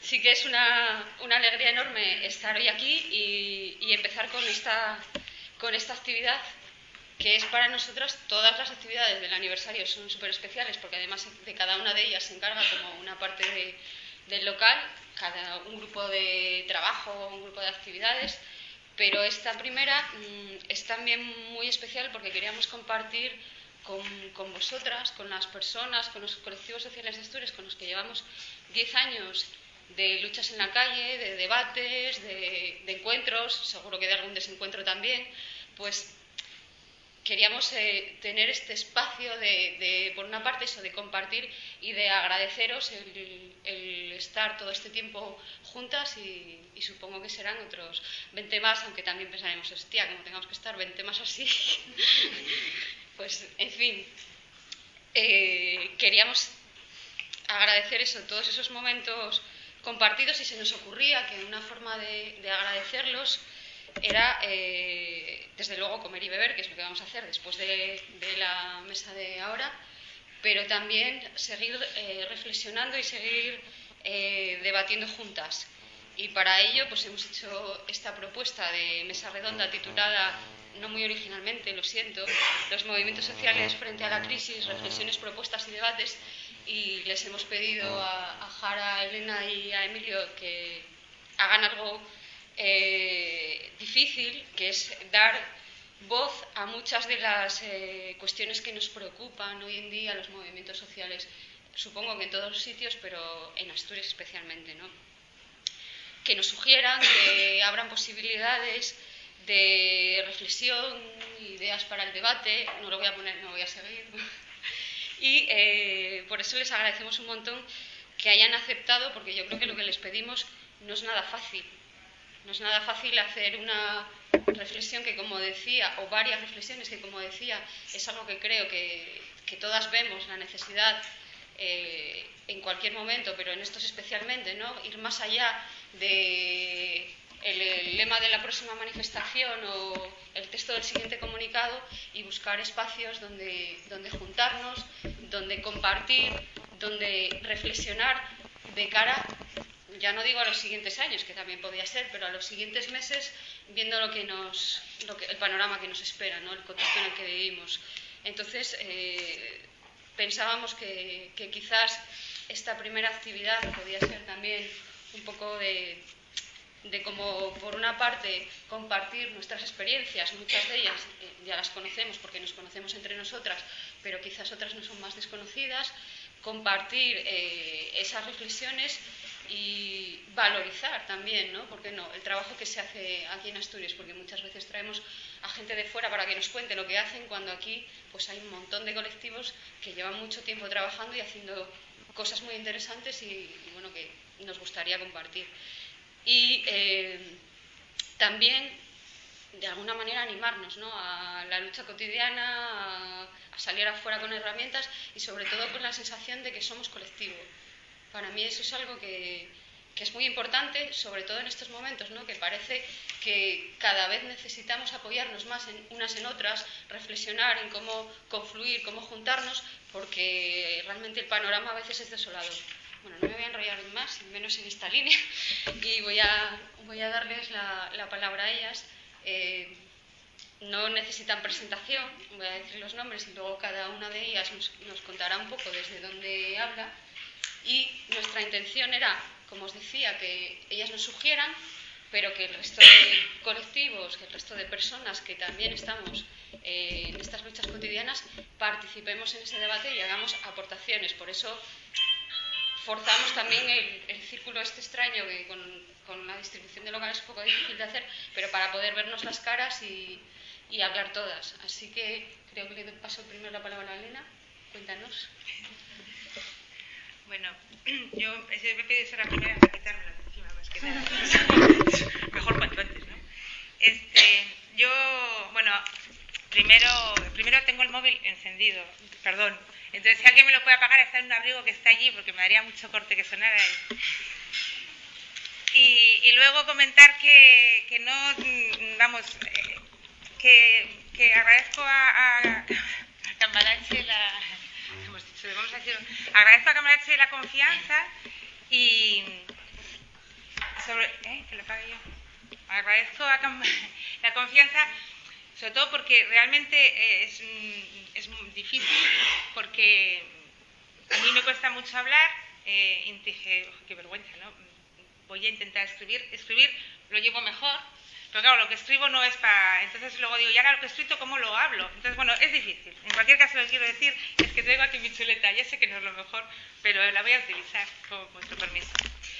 sí que es una alegría enorme estar hoy aquí y empezar con esta actividad, que es para nosotras. Todas las actividades del aniversario son súper especiales, porque además de cada una de ellas se encarga como una parte del local, un grupo de trabajo, un grupo de actividades, pero esta primera es también muy especial porque queríamos compartir con vosotras, con las personas, con los colectivos sociales de Asturias, con los que llevamos 10 años de luchas en la calle, de debates, de encuentros, seguro que de algún desencuentro también, pues queríamos tener este espacio de, por una parte, eso de compartir y de agradeceros el estar todo este tiempo juntas y supongo que serán otros 20 más, aunque también pensaremos, hostia, como tengamos que estar 20 más así, pues, en fin, queríamos agradecer eso, todos esos momentos compartidos, y se nos ocurría que una forma de agradecerlos era, desde luego, comer y beber, que es lo que vamos a hacer después de la mesa de ahora, pero también seguir reflexionando y seguir debatiendo juntas. Y para ello pues hemos hecho esta propuesta de mesa redonda titulada, no muy originalmente, lo siento, Los movimientos sociales frente a la crisis, reflexiones, propuestas y debates, y les hemos pedido a Jara, a Elena y a Emilio que hagan algo difícil, que es dar voz a muchas de las cuestiones que nos preocupan hoy en día, los movimientos sociales, supongo que en todos los sitios, pero en Asturias especialmente, ¿no? Que nos sugieran, que abran posibilidades de reflexión, ideas para el debate. No lo voy a poner, no voy a seguir. Y por eso les agradecemos un montón que hayan aceptado, porque yo creo que lo que les pedimos no es nada fácil. No es nada fácil hacer una reflexión que, como decía, o varias reflexiones que, como decía, es algo que creo que todas vemos la necesidad en cualquier momento, pero en estos especialmente, ¿no? Ir más allá de el lema de la próxima manifestación o el texto del siguiente comunicado, y buscar espacios donde juntarnos, donde compartir, donde reflexionar de cara, ya no digo a los siguientes años, que también podría ser, pero a los siguientes meses, viendo el panorama que nos espera, ¿no? El contexto en el que vivimos. Entonces, pensábamos que quizás esta primera actividad podía ser también un poco de como, por una parte, compartir nuestras experiencias. Muchas de ellas ya las conocemos porque nos conocemos entre nosotras, pero quizás otras no son más desconocidas. Compartir esas reflexiones y valorizar también, ¿no? ¿Por qué no?, el trabajo que se hace aquí en Asturias, porque muchas veces traemos a gente de fuera para que nos cuente lo que hacen, cuando aquí pues hay un montón de colectivos que llevan mucho tiempo trabajando y haciendo cosas muy interesantes y bueno, que nos gustaría compartir. Y también, de alguna manera, animarnos, ¿no?, a la lucha cotidiana, a salir afuera con herramientas y sobre todo con la sensación de que somos colectivo. Para mí eso es algo que es muy importante, sobre todo en estos momentos, ¿no?, que parece que cada vez necesitamos apoyarnos más unas en otras, reflexionar en cómo confluir, cómo juntarnos, porque realmente el panorama a veces es desolador. Bueno, no me voy a enrollar más, menos en esta línea, y voy a darles la palabra a ellas. No necesitan presentación, voy a decir los nombres y luego cada una de ellas nos contará un poco desde dónde habla. Y nuestra intención era, como os decía, que ellas nos sugieran, pero que el resto de colectivos, que el resto de personas que también estamos en estas luchas cotidianas, participemos en ese debate y hagamos aportaciones. Por eso forzamos también el círculo este extraño, que con la distribución de locales es un poco difícil de hacer, pero para poder vernos las caras y hablar todas. Así que creo que le paso primero la palabra a Elena. Cuéntanos. Bueno, yo me he pedido ser la primera para quitármelo de encima, más que nada. Mejor cuanto antes, ¿no? Yo, bueno, primero tengo el móvil encendido, perdón. Entonces, si alguien me lo puede apagar, está en un abrigo que está allí, porque me daría mucho corte que sonara. Y luego comentar que no, vamos, que agradezco a Cambalache agradezco a Cambalache la confianza y Que lo pague yo. Agradezco la confianza, sobre todo porque realmente es muy difícil, porque a mí me cuesta mucho hablar. Y dije, qué vergüenza, ¿no? Voy a intentar escribir lo llevo mejor, pero claro, lo que escribo no es para... Entonces luego digo, y ahora lo que he escrito, ¿cómo lo hablo? Entonces, bueno, es difícil. En cualquier caso, lo que quiero decir es que traigo aquí mi chuleta. Ya sé que no es lo mejor, pero la voy a utilizar, con vuestro permiso.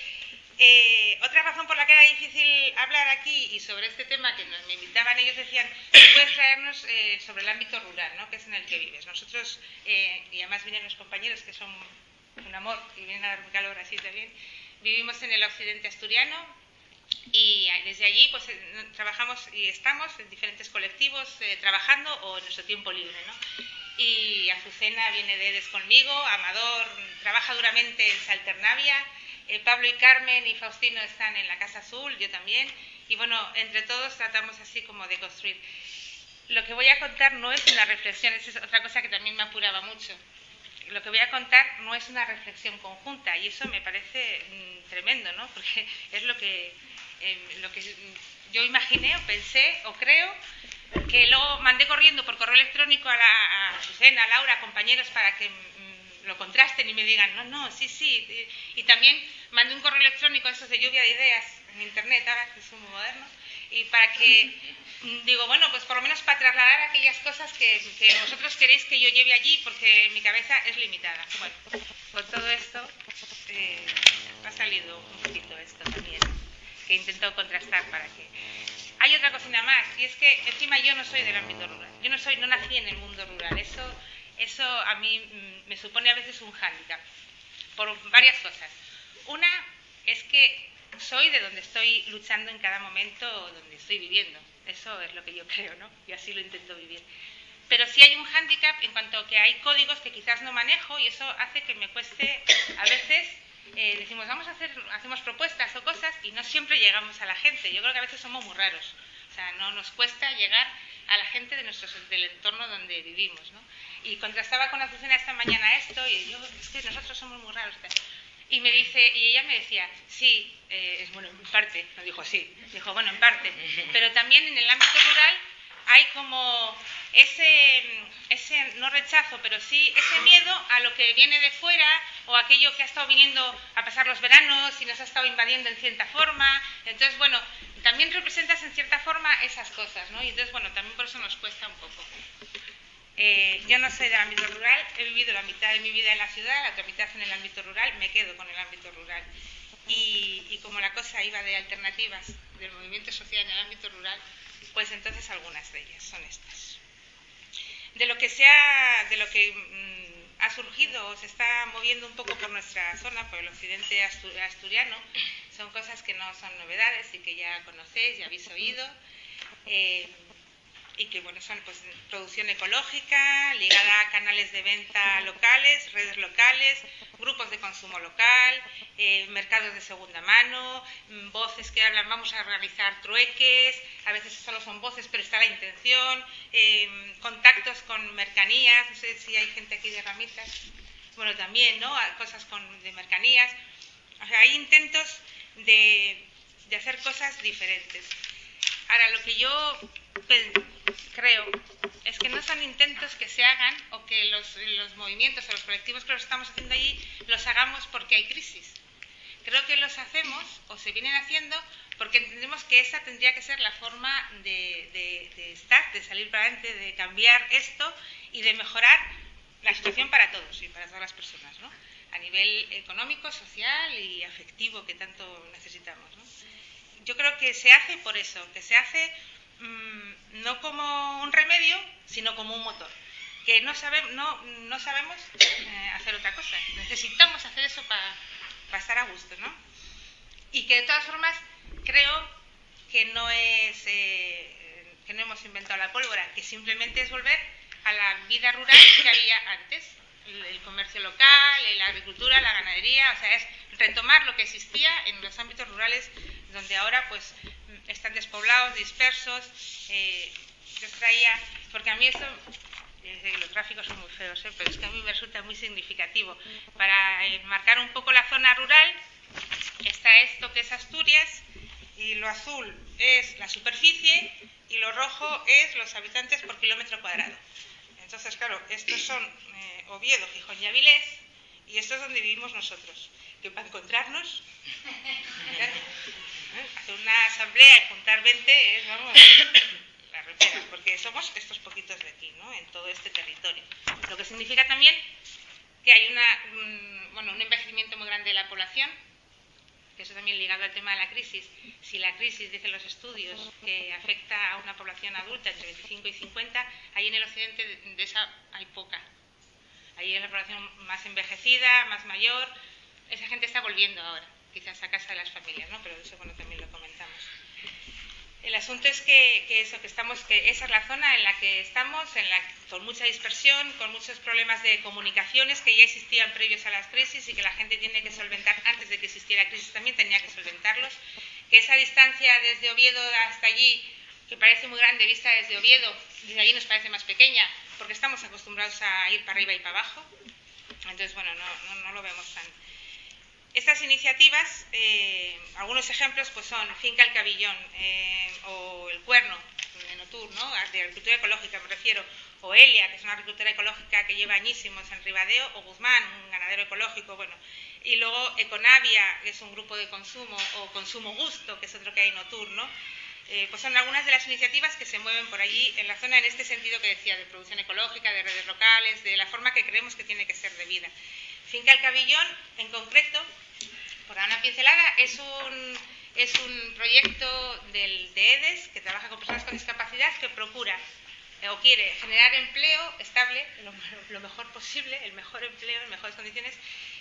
Otra razón por la que era difícil hablar aquí y sobre este tema que me invitaban, ellos decían, puedes traernos sobre el ámbito rural, ¿no? Que es en el que vives. Nosotros, y además vienen los compañeros que son un amor y vienen a darme calor así también, vivimos en el occidente asturiano y desde allí pues trabajamos y estamos en diferentes colectivos trabajando o en nuestro tiempo libre, ¿no? Y Azucena viene de EDES conmigo, Amador trabaja duramente en Salternavia, Pablo y Carmen y Faustino están en la Casa Azul, yo también, y bueno, entre todos tratamos así como de construir. Lo que voy a contar no es una reflexión, esa es otra cosa que también me apuraba mucho. Lo que voy a contar no es una reflexión conjunta y eso me parece tremendo, ¿no? Porque es lo que yo imaginé o pensé o creo, que luego mandé corriendo por correo electrónico a Susana, a Laura, compañeros, para que lo contrasten y me digan, no, sí. Y también mandé un correo electrónico a esos de lluvia de ideas en internet, ahora que es muy moderno, y para que, digo, bueno, pues por lo menos para trasladar aquellas cosas que vosotros queréis que yo lleve allí, porque mi cabeza es limitada. Bueno, con todo esto ha salido un poquito esto también, que he intentado contrastar para que... Hay otra cocina más, y es que encima yo no soy del ámbito rural, no nací en el mundo rural, eso a mí me supone a veces un hándicap, por varias cosas. Una es que soy de donde estoy luchando en cada momento, donde estoy viviendo, eso es lo que yo creo, ¿no? Y así lo intento vivir. Pero sí hay un hándicap en cuanto a que hay códigos que quizás no manejo y eso hace que me cueste a veces... decimos, hacemos propuestas o cosas y no siempre llegamos a la gente. Yo creo que a veces somos muy raros. O sea, no nos cuesta llegar a la gente del entorno donde vivimos, ¿no? Y contrastaba con Azucena esta mañana esto y yo, es que nosotros somos muy raros. Y ella me decía, sí, bueno, en parte, no dijo sí, dijo, bueno, en parte. Pero también en el ámbito rural hay como ese no rechazo, pero sí ese miedo a lo que viene de fuera o aquello que ha estado viniendo a pasar los veranos y nos ha estado invadiendo en cierta forma. Entonces, bueno, también representas en cierta forma esas cosas, ¿no? Y entonces, bueno, también por eso nos cuesta un poco. Yo no soy del ámbito rural, he vivido la mitad de mi vida en la ciudad, la otra mitad en el ámbito rural, me quedo con el ámbito rural. Y como la cosa iba de alternativas del movimiento social en el ámbito rural, pues entonces algunas de ellas son estas. De lo que ha surgido o se está moviendo un poco por nuestra zona, por el occidente asturiano, son cosas que no son novedades y que ya conocéis, ya habéis oído, y que bueno, son pues producción ecológica, ligada a canales de venta locales, redes locales, grupos de consumo local, mercados de segunda mano, voces que hablan, vamos a realizar trueques, a veces solo son voces pero está la intención, contactos con mercanías, no sé si hay gente aquí de ramitas, bueno también, ¿no? Cosas de mercanías, o sea, hay intentos de hacer cosas diferentes. Ahora, lo que yo creo es que no son intentos que se hagan o que los movimientos o los colectivos que los estamos haciendo allí los hagamos porque hay crisis. Creo que los hacemos o se vienen haciendo porque entendemos que esa tendría que ser la forma de estar, de salir para adelante, de cambiar esto y de mejorar la situación para todos y para todas las personas, ¿no? A nivel económico, social y afectivo que tanto necesitamos, ¿no? Yo creo que se hace por eso, que se hace no como un remedio, sino como un motor. Que no sabemos hacer otra cosa. Necesitamos hacer eso para estar a gusto, ¿no? Y que de todas formas creo que no hemos inventado la pólvora, que simplemente es volver a la vida rural que había antes. El comercio local, la agricultura, la ganadería, o sea, es retomar lo que existía en los ámbitos rurales donde ahora pues están despoblados, dispersos. Yo traía, porque a mí esto, los gráficos son muy feos, pero es que a mí me resulta muy significativo. Para marcar un poco la zona rural, esta a esto que es Asturias, y lo azul es la superficie y lo rojo es los habitantes por kilómetro cuadrado. Entonces, claro, estos son Oviedo, Gijón y Avilés, y esto es donde vivimos nosotros. Que para encontrarnos, hacer una asamblea y juntar 20 es, vamos, las reperas, porque somos estos poquitos de aquí, ¿no? En todo este territorio. Lo que significa también que hay un envejecimiento muy grande de la población, que eso también ligado al tema de la crisis. Si la crisis, dicen los estudios, que afecta a una población adulta entre 25 y 50, ahí en el occidente de esa hay poca. Ahí es la población más envejecida, más mayor. Esa gente está volviendo ahora, quizás a casa de las familias, ¿no? Pero eso, bueno, también lo comentamos. El asunto es que esa es la zona en la que estamos, con mucha dispersión, con muchos problemas de comunicaciones que ya existían previos a las crisis y que la gente tiene que solventar. Antes de que existiera crisis también tenía que solventarlos. Que esa distancia desde Oviedo hasta allí, que parece muy grande vista desde Oviedo, desde allí nos parece más pequeña, porque estamos acostumbrados a ir para arriba y para abajo. Entonces, bueno, no lo vemos tan... Estas iniciativas, algunos ejemplos pues son Finca El Cabillón o El Cuerno, en Otur, ¿no? De agricultura ecológica me refiero, o Elia, que es una agricultura ecológica que lleva añísimos en Ribadeo, o Guzmán, un ganadero ecológico, bueno. Y luego Econavia, que es un grupo de consumo, o Consumo Gusto, que es otro que hay en Otur, ¿no? Pues son algunas de las iniciativas que se mueven por allí en la zona en este sentido que decía, de producción ecológica, de redes locales, de la forma que creemos que tiene que ser de vida. Finca El Cabillón, en concreto, por dar una pincelada, es un proyecto de EDES que trabaja con personas con discapacidad que procura o quiere generar empleo estable, lo mejor posible, el mejor empleo, en mejores condiciones,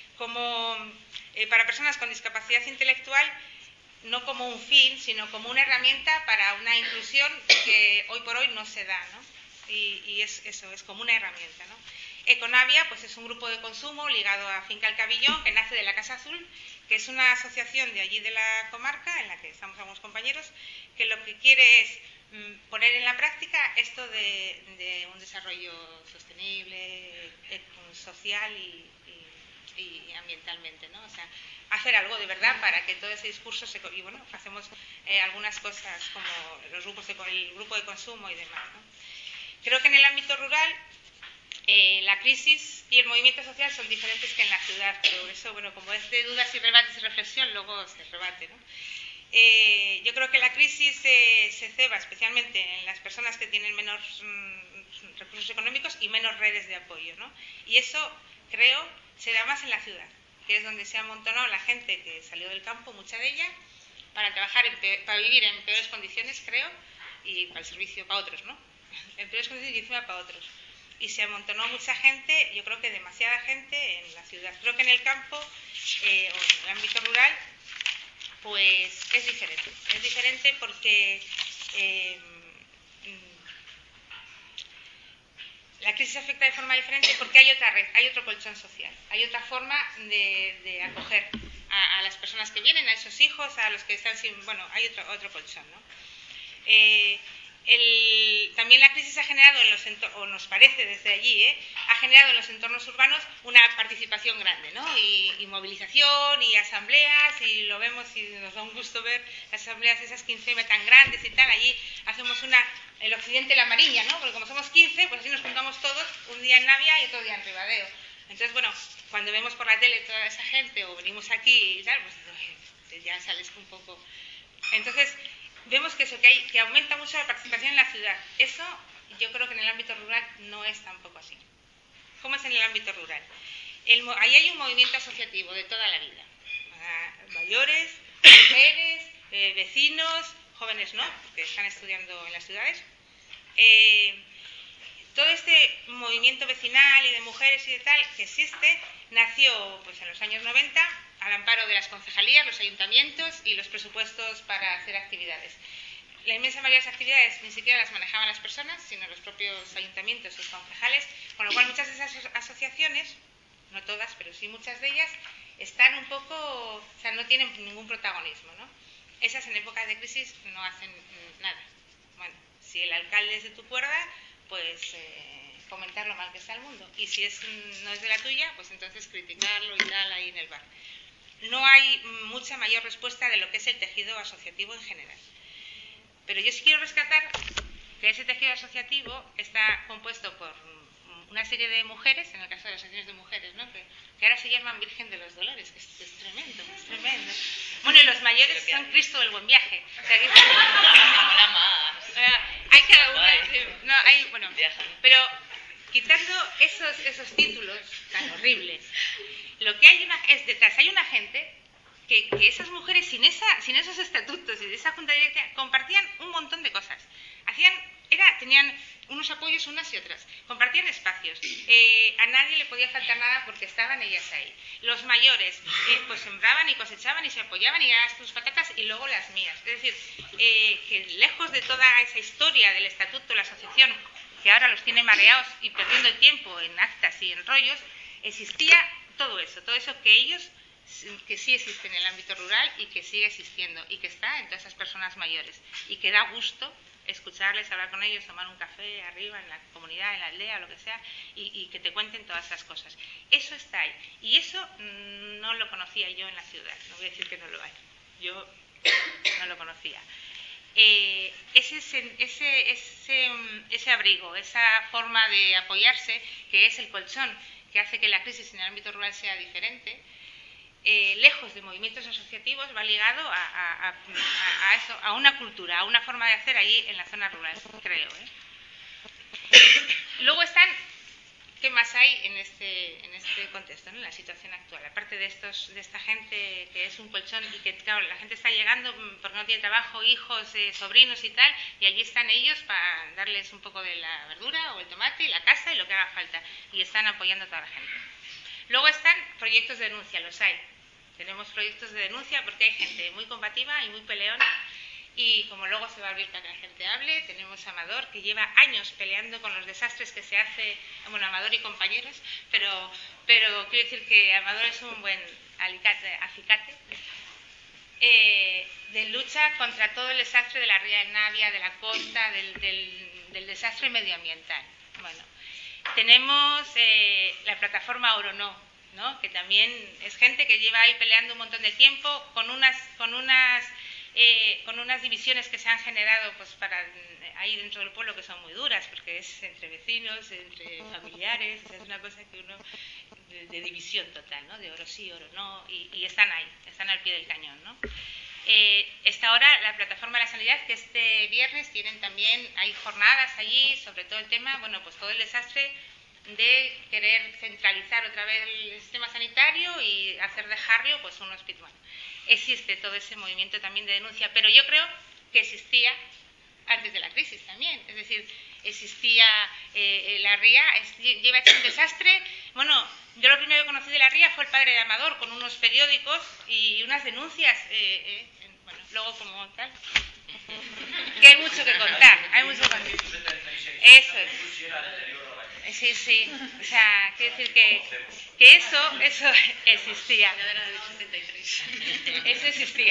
para personas con discapacidad intelectual, no como un fin, sino como una herramienta para una inclusión que hoy por hoy no se da, ¿no? Y es eso, es como una herramienta, ¿no? Econavia, pues es un grupo de consumo ligado a Finca El Cabillón, que nace de la Casa Azul, que es una asociación de allí de la comarca, en la que estamos algunos compañeros, que lo que quiere es poner en la práctica esto de un desarrollo sostenible, social y ambientalmente, ¿no? O sea, hacer algo de verdad para que todo ese discurso y bueno, hacemos algunas cosas como el grupo de consumo y demás, ¿no? Creo que en el ámbito rural la crisis y el movimiento social son diferentes que en la ciudad, pero eso, bueno, como es de dudas y rebates y reflexión, luego se rebate, ¿no? Yo creo que la crisis se ceba especialmente en las personas que tienen menos recursos económicos y menos redes de apoyo, ¿no? Y eso, creo, se da más en la ciudad, que es donde se ha amontonado la gente que salió del campo, mucha de ella, para trabajar, para vivir en peores condiciones, creo, y para el servicio, para otros, ¿no? En peores condiciones y encima para otros. Y se amontonó mucha gente, yo creo que demasiada gente en la ciudad. Creo que en el campo o en el ámbito rural, pues es diferente. Es diferente porque la crisis afecta de forma diferente porque hay otra red, hay otro colchón social, hay otra forma de acoger a las personas que vienen, a esos hijos, a los que están sin... Bueno, hay otro colchón, ¿no? También la crisis ha generado o nos parece desde allí, ha generado en los entornos urbanos una participación grande, ¿no? Y movilización y asambleas, y lo vemos y nos da un gusto ver las asambleas esas 15M tan grandes y tal. Allí hacemos el occidente la Mariña, ¿no? Porque como somos 15, pues así nos juntamos todos, un día en Navia y otro día en Ribadeo. Entonces, bueno, cuando vemos por la tele toda esa gente o venimos aquí y tal, pues ya sales un poco... Entonces, vemos que eso, que aumenta mucho la participación en la ciudad. Eso yo creo que en el ámbito rural no es tampoco así. ¿Cómo es en el ámbito rural? Ahí hay un movimiento asociativo de toda la vida. Mayores, mujeres, vecinos, jóvenes no, que están estudiando en las ciudades. Todo este movimiento vecinal y de mujeres y de tal que existe nació pues en los años 90 al amparo de las concejalías, los ayuntamientos y los presupuestos para hacer actividades. La inmensa mayoría de las actividades ni siquiera las manejaban las personas, sino los propios ayuntamientos y concejales, con lo cual muchas de esas asociaciones, no todas, pero sí muchas de ellas, están un poco, o sea, no tienen ningún protagonismo, ¿no? Esas en épocas de crisis no hacen nada. Bueno, si el alcalde es de tu cuerda, pues comentar lo mal que está el mundo. Y si no es de la tuya, pues entonces criticarlo y tal ahí en el bar. no hay mucha mayor respuesta de lo que es el tejido asociativo en general. Pero yo sí quiero rescatar que ese tejido asociativo está compuesto por una serie de mujeres, en el caso de las asociaciones de mujeres, ¿no? que ahora se llaman Virgen de los Dolores, que es tremendo, es tremendo. Bueno, y los mayores son Cristo del Buen Viaje. O sea, que hay cada una, bueno, pero quitando esos títulos tan horribles, lo que hay es detrás, hay una gente que esas mujeres sin esos estatutos y de esa junta directa compartían un montón de cosas. Tenían unos apoyos unas y otras, compartían espacios, a nadie le podía faltar nada porque estaban ellas ahí. Los mayores pues sembraban y cosechaban y se apoyaban y eran tus patatas y luego las mías. Es decir, que lejos de toda esa historia del estatuto, la asociación, que ahora los tiene mareados y perdiendo el tiempo en actas y en rollos, existía todo eso que sí existe en el ámbito rural y que sigue existiendo y que está en todas esas personas mayores y que da gusto escucharles, hablar con ellos, tomar un café arriba en la comunidad, en la aldea, lo que sea, y que te cuenten todas esas cosas. Eso está ahí. Y eso no lo conocía yo en la ciudad. No voy a decir que no lo hay. Yo no lo conocía. Ese abrigo, esa forma de apoyarse, que es el colchón, que hace que la crisis en el ámbito rural sea diferente, lejos de movimientos asociativos, va ligado a eso, a una cultura, a una forma de hacer allí en la zona rural, creo. Luego están, ¿qué más hay en este contexto, ¿no? En la situación actual? Aparte de esta gente que es un colchón y que, claro, la gente está llegando porque no tiene trabajo, hijos, sobrinos y tal, y allí están ellos para darles un poco de la verdura o el tomate y la casa y lo que haga falta, y están apoyando a toda la gente. Luego están proyectos de denuncia, los hay. Tenemos proyectos de denuncia porque hay gente muy combativa y muy peleona y como luego se va a abrir para que la gente hable, tenemos a Amador que lleva años peleando con los desastres que se hace, bueno, Amador y compañeros, pero quiero decir que Amador es un buen acicate de lucha contra todo el desastre de la ría del Navia, de la costa, del desastre medioambiental. Bueno, tenemos la plataforma Oro ¿no? Que también es gente que lleva ahí peleando un montón de tiempo con unas divisiones que se han generado pues ahí dentro del pueblo que son muy duras, porque es entre vecinos, entre familiares, es una cosa que uno de división total, ¿no? De oro sí, oro no, y están ahí, están al pie del cañón, ¿no? Está ahora la plataforma de la sanidad, que este viernes hay jornadas allí sobre todo el tema, bueno, pues todo el desastre de querer centralizar otra vez el sistema sanitario y hacer de Jarrio pues un hospital. Bueno, existe todo ese movimiento también de denuncia, pero yo creo que existía antes de la crisis también, es decir, existía la ría, lleva hecho un desastre. Bueno, yo lo primero que conocí de la ría fue el padre de Amador con unos periódicos y unas denuncias, bueno, luego como tal, que hay mucho que contar, Eso es. Sí, o sea, quiero decir que eso existía. Eso existía.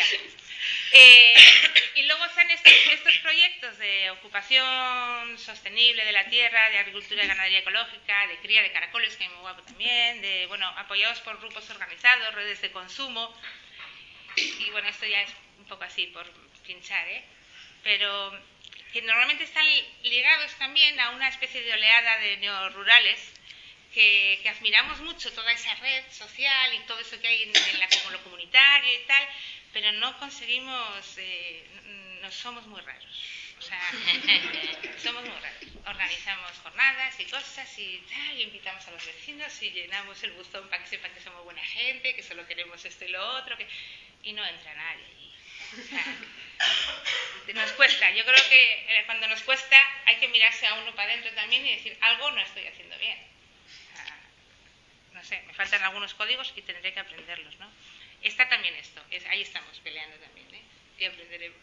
Y luego están estos proyectos de ocupación sostenible de la tierra, de agricultura y ganadería ecológica, de cría de caracoles, que es muy guapo también, apoyados por grupos organizados, redes de consumo. Y bueno, esto ya es un poco así, por pinchar, pero que normalmente están ligados también a una especie de oleada de neorurales que admiramos mucho toda esa red social y todo eso que hay como lo comunitario y tal, pero no conseguimos, no somos muy raros, o sea, somos muy raros. Organizamos jornadas y cosas y tal, y invitamos a los vecinos y llenamos el buzón para que sepan que somos buena gente, que solo queremos esto y lo otro, y no entra nadie allí. O sea, nos cuesta, yo creo que cuando nos cuesta hay que mirarse a uno para adentro también y decir, algo no estoy haciendo bien. No sé, me faltan algunos códigos y tendré que aprenderlos, ¿no? Está también esto, ahí estamos peleando también, y aprenderemos.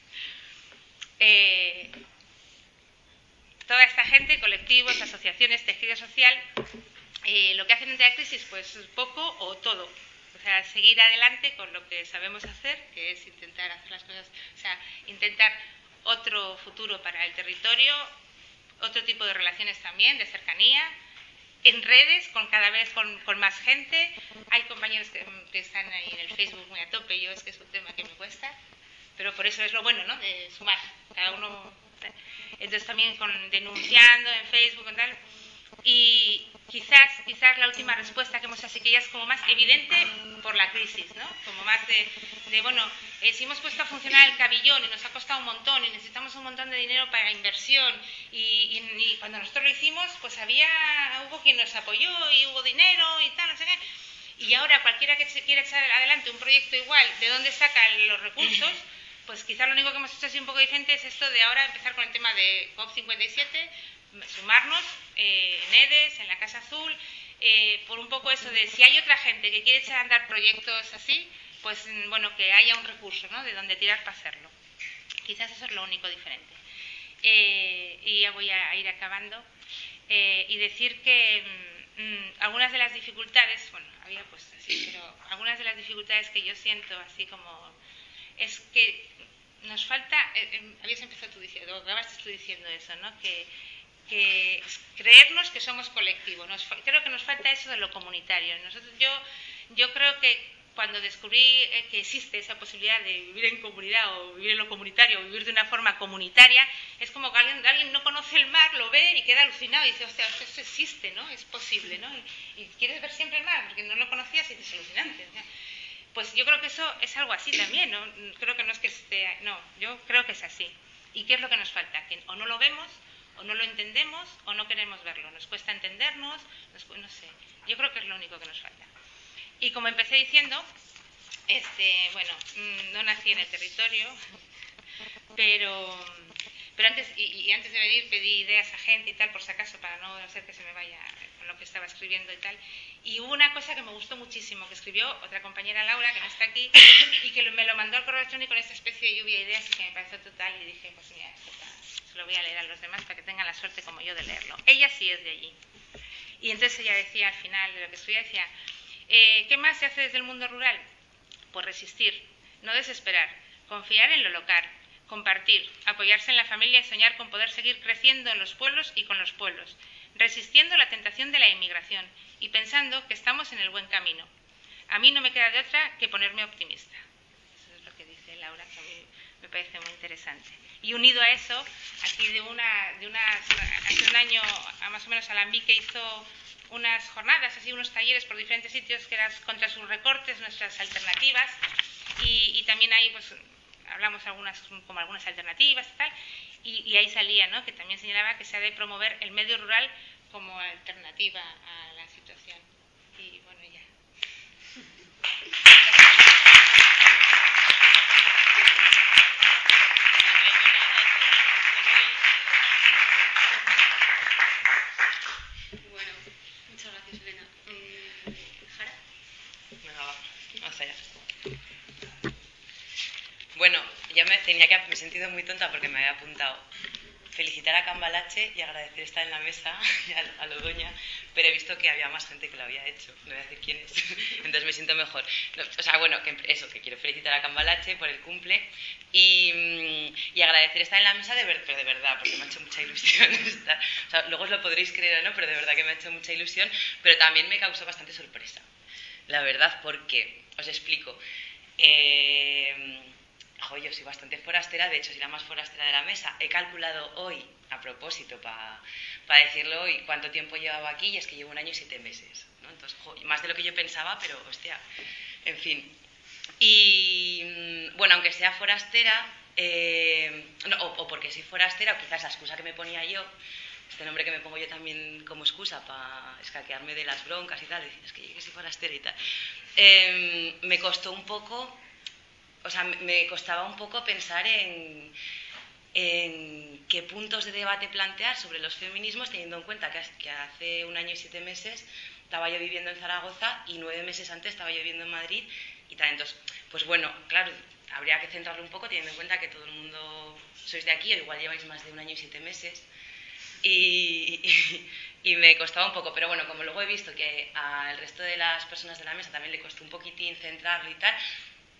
Toda esta gente, colectivos, asociaciones, tejido social, lo que hacen ante la crisis, pues poco o todo. O sea, seguir adelante con lo que sabemos hacer, que es intentar hacer las cosas, o sea, intentar otro futuro para el territorio, otro tipo de relaciones también, de cercanía, en redes, cada vez con más gente. Hay compañeros que están ahí en el Facebook muy a tope. Yo es que es un tema que me cuesta, pero por eso es lo bueno, ¿no?, de sumar, cada uno. Entonces también denunciando en Facebook y tal. Y quizás la última respuesta que hemos así, que ya es como más evidente por la crisis, ¿no? Como más de bueno, si hemos puesto a funcionar el cabillón y nos ha costado un montón y necesitamos un montón de dinero para inversión y cuando nosotros lo hicimos, pues hubo quien nos apoyó y hubo dinero y tal, no sé qué. Y ahora cualquiera que quiera echar adelante un proyecto igual, ¿de dónde sacan los recursos? Pues quizás lo único que hemos hecho así un poco diferente es esto de ahora empezar con el tema de COP57, sumarnos en EDES, en la Casa Azul, por un poco eso de si hay otra gente que quiere echar a andar proyectos así, pues bueno, que haya un recurso, ¿no?, de donde tirar para hacerlo. Quizás eso es lo único diferente. Y ya voy a ir acabando y decir que algunas de las dificultades, bueno, había pues sí, pero algunas de las dificultades que yo siento así como es que nos falta, habías empezado tú diciendo, acabaste tú diciendo eso, ¿no?, que creernos que somos colectivo. Creo que nos falta eso de lo comunitario. Yo creo que cuando descubrí que existe esa posibilidad de vivir en comunidad o vivir en lo comunitario o vivir de una forma comunitaria, es como que alguien no conoce el mar, lo ve y queda alucinado y dice, hostia, esto existe, ¿no?, es posible, ¿no? Y quieres ver siempre el mar porque no lo conocías y dices, alucinante, ¿no? Pues yo creo que eso es algo así también, ¿no? Creo que no es que esté, no, yo creo que es así. ¿Y qué es lo que nos falta? Que o no lo vemos, o no lo entendemos, o no queremos verlo. Nos cuesta entendernos, no sé. Yo creo que es lo único que nos falta. Y como empecé diciendo, bueno, no nací en el territorio, pero antes, y antes de venir pedí ideas a gente y tal, por si acaso, para no hacer que se me vaya con lo que estaba escribiendo y tal. Y hubo una cosa que me gustó muchísimo, que escribió otra compañera, Laura, que no está aquí, y que me lo mandó al correo electrónico en esta especie de lluvia de ideas y que me pareció total, y dije, pues mira, se lo voy a leer a los demás para que tengan la suerte como yo de leerlo. Ella sí es de allí. Y entonces ella decía, al final de lo que escribía, decía, ¿qué más se hace desde el mundo rural? Pues resistir, no desesperar, confiar en lo local, compartir, apoyarse en la familia y soñar con poder seguir creciendo en los pueblos y con los pueblos, resistiendo la tentación de la inmigración y pensando que estamos en el buen camino. A mí no me queda de otra que ponerme optimista. Eso es lo que dice Laura, que a mí me parece muy interesante. Y unido a eso, aquí hace un año más o menos Alambique hizo unas jornadas, así unos talleres por diferentes sitios que eran contra sus recortes, nuestras alternativas, y también ahí pues hablamos como algunas alternativas y tal, y ahí salía, ¿no?, que también señalaba que se ha de promover el medio rural como alternativa a la situación. Y bueno, ya. Bueno, muchas gracias, Elena. ¿Jara? Venga, vamos allá. Bueno, me he sentido muy tonta porque me había apuntado felicitar a Cambalache y agradecer estar en la mesa y a Lodoña, pero he visto que había más gente que lo había hecho, no voy a decir quién es, entonces me siento mejor. No, o sea, bueno, que quiero felicitar a Cambalache por el cumple y agradecer estar en la mesa pero de verdad, porque me ha hecho mucha ilusión estar. O sea, luego os lo podréis creer o no, pero de verdad que me ha hecho mucha ilusión, pero también me causó bastante sorpresa, la verdad, porque os explico. Yo soy bastante forastera, de hecho soy la más forastera de la mesa. He calculado hoy, a propósito, para decirlo hoy, cuánto tiempo llevaba aquí, y es que llevo 1 año y 7 meses, ¿no? Entonces, más de lo que yo pensaba, pero hostia, en fin. Y bueno, aunque sea forastera, o porque soy forastera, o quizás la excusa que me ponía yo, este nombre que me pongo yo también como excusa para escaquearme de las broncas y tal, decir, es que yo soy forastera y tal, me costó un poco. O sea, me costaba un poco pensar en qué puntos de debate plantear sobre los feminismos, teniendo en cuenta que hace 1 año y 7 meses estaba yo viviendo en Zaragoza y 9 meses antes estaba yo viviendo en Madrid y tal. Entonces, pues bueno, claro, habría que centrarlo un poco teniendo en cuenta que todo el mundo sois de aquí, o igual lleváis más de 1 año y 7 meses. Y me costaba un poco, pero bueno, como luego he visto que al resto de las personas de la mesa también le costó un poquitín centrarlo y tal,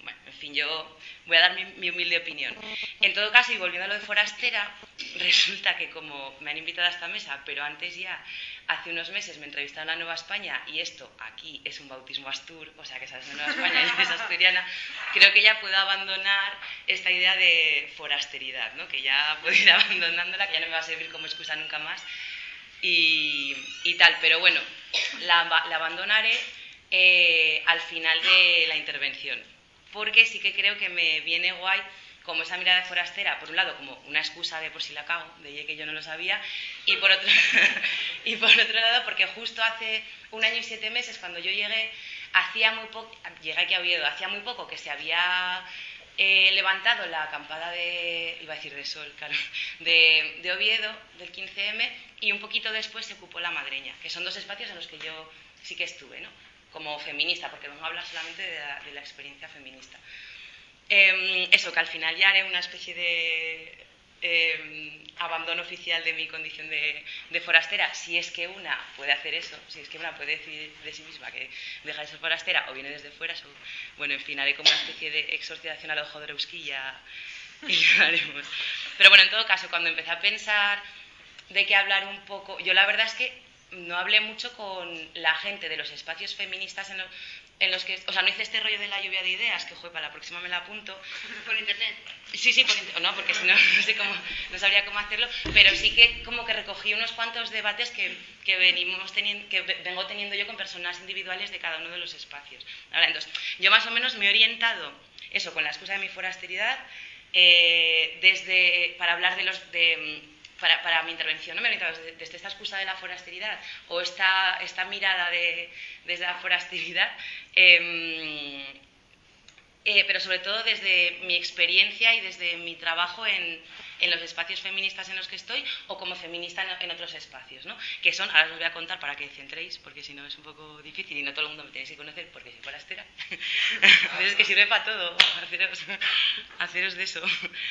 Bueno, en fin, yo voy a dar mi humilde opinión. En todo caso, y volviendo a lo de forastera, resulta que como me han invitado a esta mesa, pero antes ya, hace unos meses me entrevistaron a Nueva España, y esto aquí es un bautismo astur, o sea que sabes de Nueva España y es asturiana, creo que ya puedo abandonar esta idea de forasteridad, ¿no? Que ya puedo ir abandonándola, que ya no me va a servir como excusa nunca más, y tal. Pero bueno, la abandonaré al final de la intervención, porque sí que creo que me viene guay como esa mirada forastera, por un lado como una excusa de por si la cago, de que yo no lo sabía, y por otro, y por otro lado porque justo hace 1 año y 7 meses cuando yo llegué, llegué aquí a Oviedo, hacía muy poco que se había levantado la acampada iba a decir de Sol, claro, de Oviedo, del 15M, y un poquito después se ocupó la Madreña, que son 2 espacios en los que yo sí que estuve, ¿no? Como feminista, porque vengo a hablar solamente de la experiencia feminista. Eso, que al final ya haré una especie de abandono oficial de mi condición de forastera, si es que una puede hacer eso, si es que una puede decidir de sí misma que deja de ser forastera o viene desde fuera, bueno, en fin, haré como una especie de exorcización al ojo de Reusquilla y lo haremos. Pero bueno, en todo caso, cuando empecé a pensar de qué hablar un poco, yo la verdad es que no hablé mucho con la gente de los espacios feministas en los que, o sea, no hice este rollo de la lluvia de ideas, que joder, para la próxima me la apunto. ¿Por internet? Sí, no, porque si no, no sé cómo, no sabría cómo hacerlo, pero sí que como que recogí unos cuantos debates que vengo teniendo yo con personas individuales de cada uno de los espacios. Ahora, entonces, yo más o menos me he orientado, eso, con la excusa de mi forasteridad, para hablar para mi intervención, ¿no? Me he orientado desde esta excusa de la forasteridad o esta mirada desde la forasteridad, pero sobre todo desde mi experiencia y desde mi trabajo en los espacios feministas en los que estoy o como feminista en otros espacios, ¿no? Que son, ahora os voy a contar para que centréis, porque si no es un poco difícil y no todo el mundo me tenéis que conocer porque soy forastera. Es que sirve para todo, haceros de eso.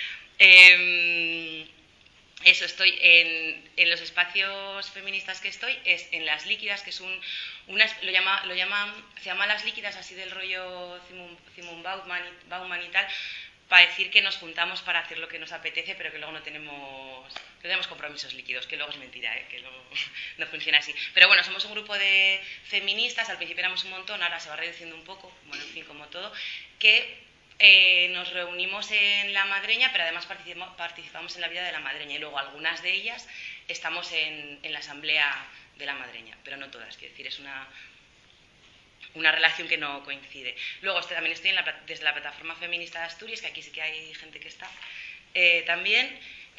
Eso, estoy en los espacios feministas que estoy, es en Las Líquidas, que es se llama Las Líquidas así del rollo Zygmunt Bauman y tal, para decir que nos juntamos para hacer lo que nos apetece, pero que luego no tenemos compromisos líquidos, que luego es mentira, que luego no funciona así. Pero bueno, somos un grupo de feministas, al principio éramos un montón, ahora se va reduciendo un poco, bueno, en fin, como todo, que nos reunimos en la Madreña, pero además participamos en la vida de la Madreña, y luego algunas de ellas estamos en la asamblea de la Madreña, pero no todas, quiero decir, es una relación que no coincide. Luego también estoy desde la plataforma feminista de Asturias, que aquí sí que hay gente que está, también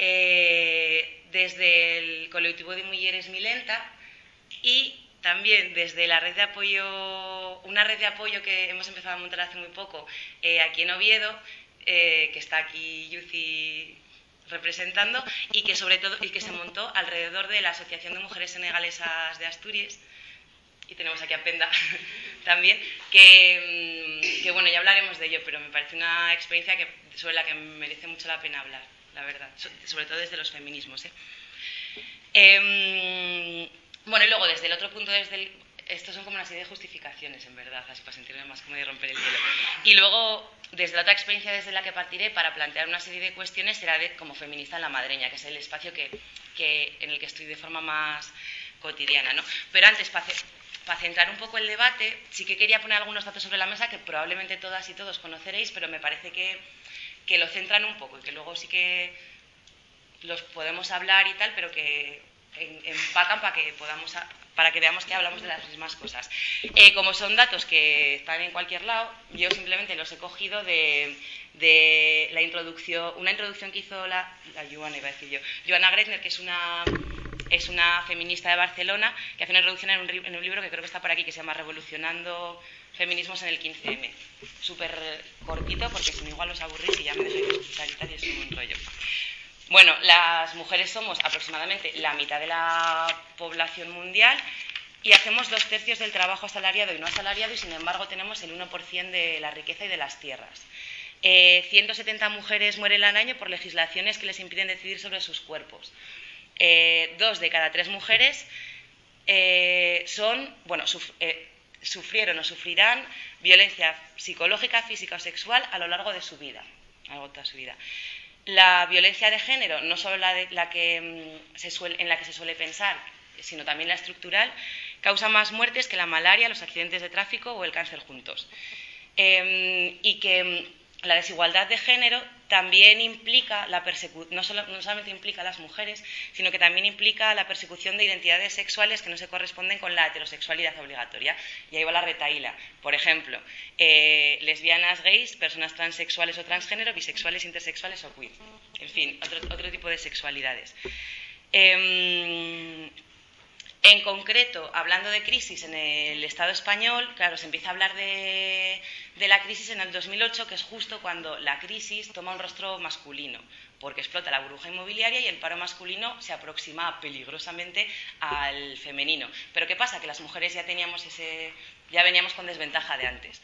desde el colectivo de Mujeres Milenta y también desde la red de apoyo, una red de apoyo que hemos empezado a montar hace muy poco aquí en Oviedo, que está aquí Yuci representando, y que sobre todo que se montó alrededor de la Asociación de Mujeres Senegalesas de Asturias, y tenemos aquí a Penda también, que bueno, ya hablaremos de ello, pero me parece una experiencia sobre la que merece mucho la pena hablar, la verdad, sobre todo desde los feminismos. Bueno, y luego desde el otro punto, estos son como una serie de justificaciones, en verdad, así para sentirme más como de romper el hielo. Y luego, desde la otra experiencia desde la que partiré para plantear una serie de cuestiones, será como feminista en la Madreña, que es el espacio en el que estoy de forma más cotidiana, ¿no? Pero antes, para centrar un poco el debate, sí que quería poner algunos datos sobre la mesa que probablemente todas y todos conoceréis, pero me parece que lo centran un poco y que luego sí que los podemos hablar y tal, pero que empacan para que veamos que hablamos de las mismas cosas. Como son datos que están en cualquier lado, yo simplemente los he cogido de la introducción, una introducción que hizo Joana Gretner, que es una feminista de Barcelona, que hace una introducción en un libro que creo que está por aquí, que se llama Revolucionando Feminismos en el 15M. Súper cortito, porque si no igual os aburrís y ya me dejáis escuchar y tal, y es un rollo. Bueno, las mujeres somos aproximadamente la mitad de la población mundial y hacemos 2/3 del trabajo asalariado y no asalariado, y sin embargo tenemos el 1% de la riqueza y de las tierras. 170 mujeres mueren al año por legislaciones que les impiden decidir sobre sus cuerpos. 2 de cada 3 mujeres sufrieron o sufrirán violencia psicológica, física o sexual a lo largo de su vida, a lo largo de toda su vida. La violencia de género, no solo en la que se suele pensar, sino también la estructural, causa más muertes que la malaria, los accidentes de tráfico o el cáncer juntos. Y que la desigualdad de género también implica la persecución, no solamente implica a las mujeres, sino que también implica la persecución de identidades sexuales que no se corresponden con la heterosexualidad obligatoria. Y ahí va la retahíla. Por ejemplo, lesbianas, gays, personas transexuales o transgénero, bisexuales, intersexuales o queer. En fin, otro tipo de sexualidades. En concreto, hablando de crisis en el Estado español, claro, se empieza a hablar de la crisis en el 2008, que es justo cuando la crisis toma un rostro masculino, porque explota la burbuja inmobiliaria y el paro masculino se aproxima peligrosamente al femenino. Pero ¿qué pasa? Que las mujeres ya veníamos con desventaja de antes.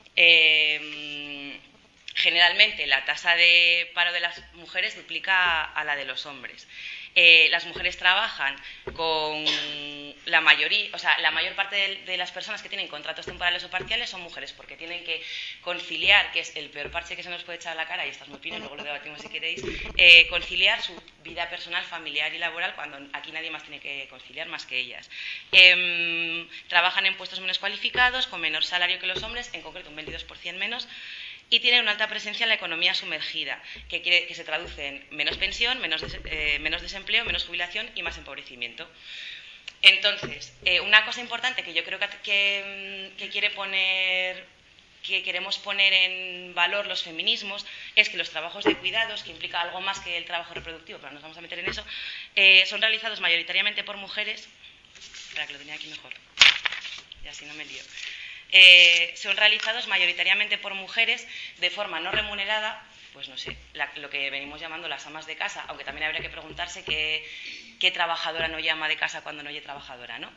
Generalmente la tasa de paro de las mujeres duplica a la de los hombres. Las mujeres trabajan con la mayoría, o sea, la mayor parte de las personas que tienen contratos temporales o parciales son mujeres, porque tienen que conciliar, que es el peor parche que se nos puede echar a la cara, y esta es mi opinión, luego lo debatimos si queréis, conciliar su vida personal, familiar y laboral, cuando aquí nadie más tiene que conciliar más que ellas. Trabajan en puestos menos cualificados, con menor salario que los hombres, en concreto un 22% menos, y tienen una alta presencia en la economía sumergida, que se traduce en menos pensión, menos desempleo, menos jubilación y más empobrecimiento. Entonces, una cosa importante que yo creo que queremos poner en valor los feminismos es que los trabajos de cuidados, que implica algo más que el trabajo reproductivo, pero no nos vamos a meter en eso, son realizados mayoritariamente por mujeres. Espera, que lo tenía aquí mejor, y así no me lío. Son realizados mayoritariamente por mujeres de forma no remunerada, pues no sé, lo que venimos llamando las amas de casa, aunque también habría que preguntarse qué trabajadora no llama de casa cuando no hay trabajadora, ¿no?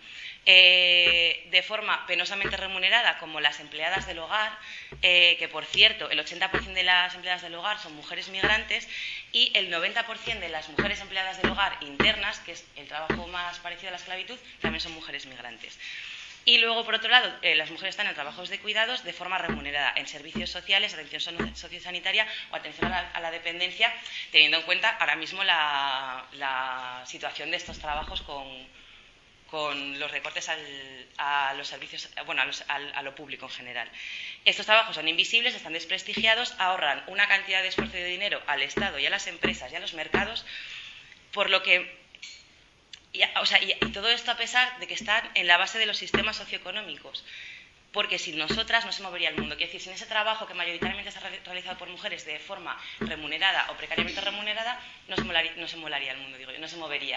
De forma penosamente remunerada, como las empleadas del hogar, que por cierto, el 80% de las empleadas del hogar son mujeres migrantes y el 90% de las mujeres empleadas del hogar internas, que es el trabajo más parecido a la esclavitud, también son mujeres migrantes. Y luego, por otro lado, las mujeres están en trabajos de cuidados de forma remunerada, en servicios sociales, atención sociosanitaria o atención a la dependencia, teniendo en cuenta ahora mismo la situación de estos trabajos con los recortes a los servicios, bueno, a lo público en general. Estos trabajos son invisibles, están desprestigiados, ahorran una cantidad de esfuerzo y de dinero al Estado y a las empresas y a los mercados, por lo que... Y todo esto a pesar de que están en la base de los sistemas socioeconómicos, porque sin nosotras no se movería el mundo. Quiero decir, sin ese trabajo que mayoritariamente está realizado por mujeres de forma remunerada o precariamente remunerada, no se molaría el mundo, digo yo, no se movería.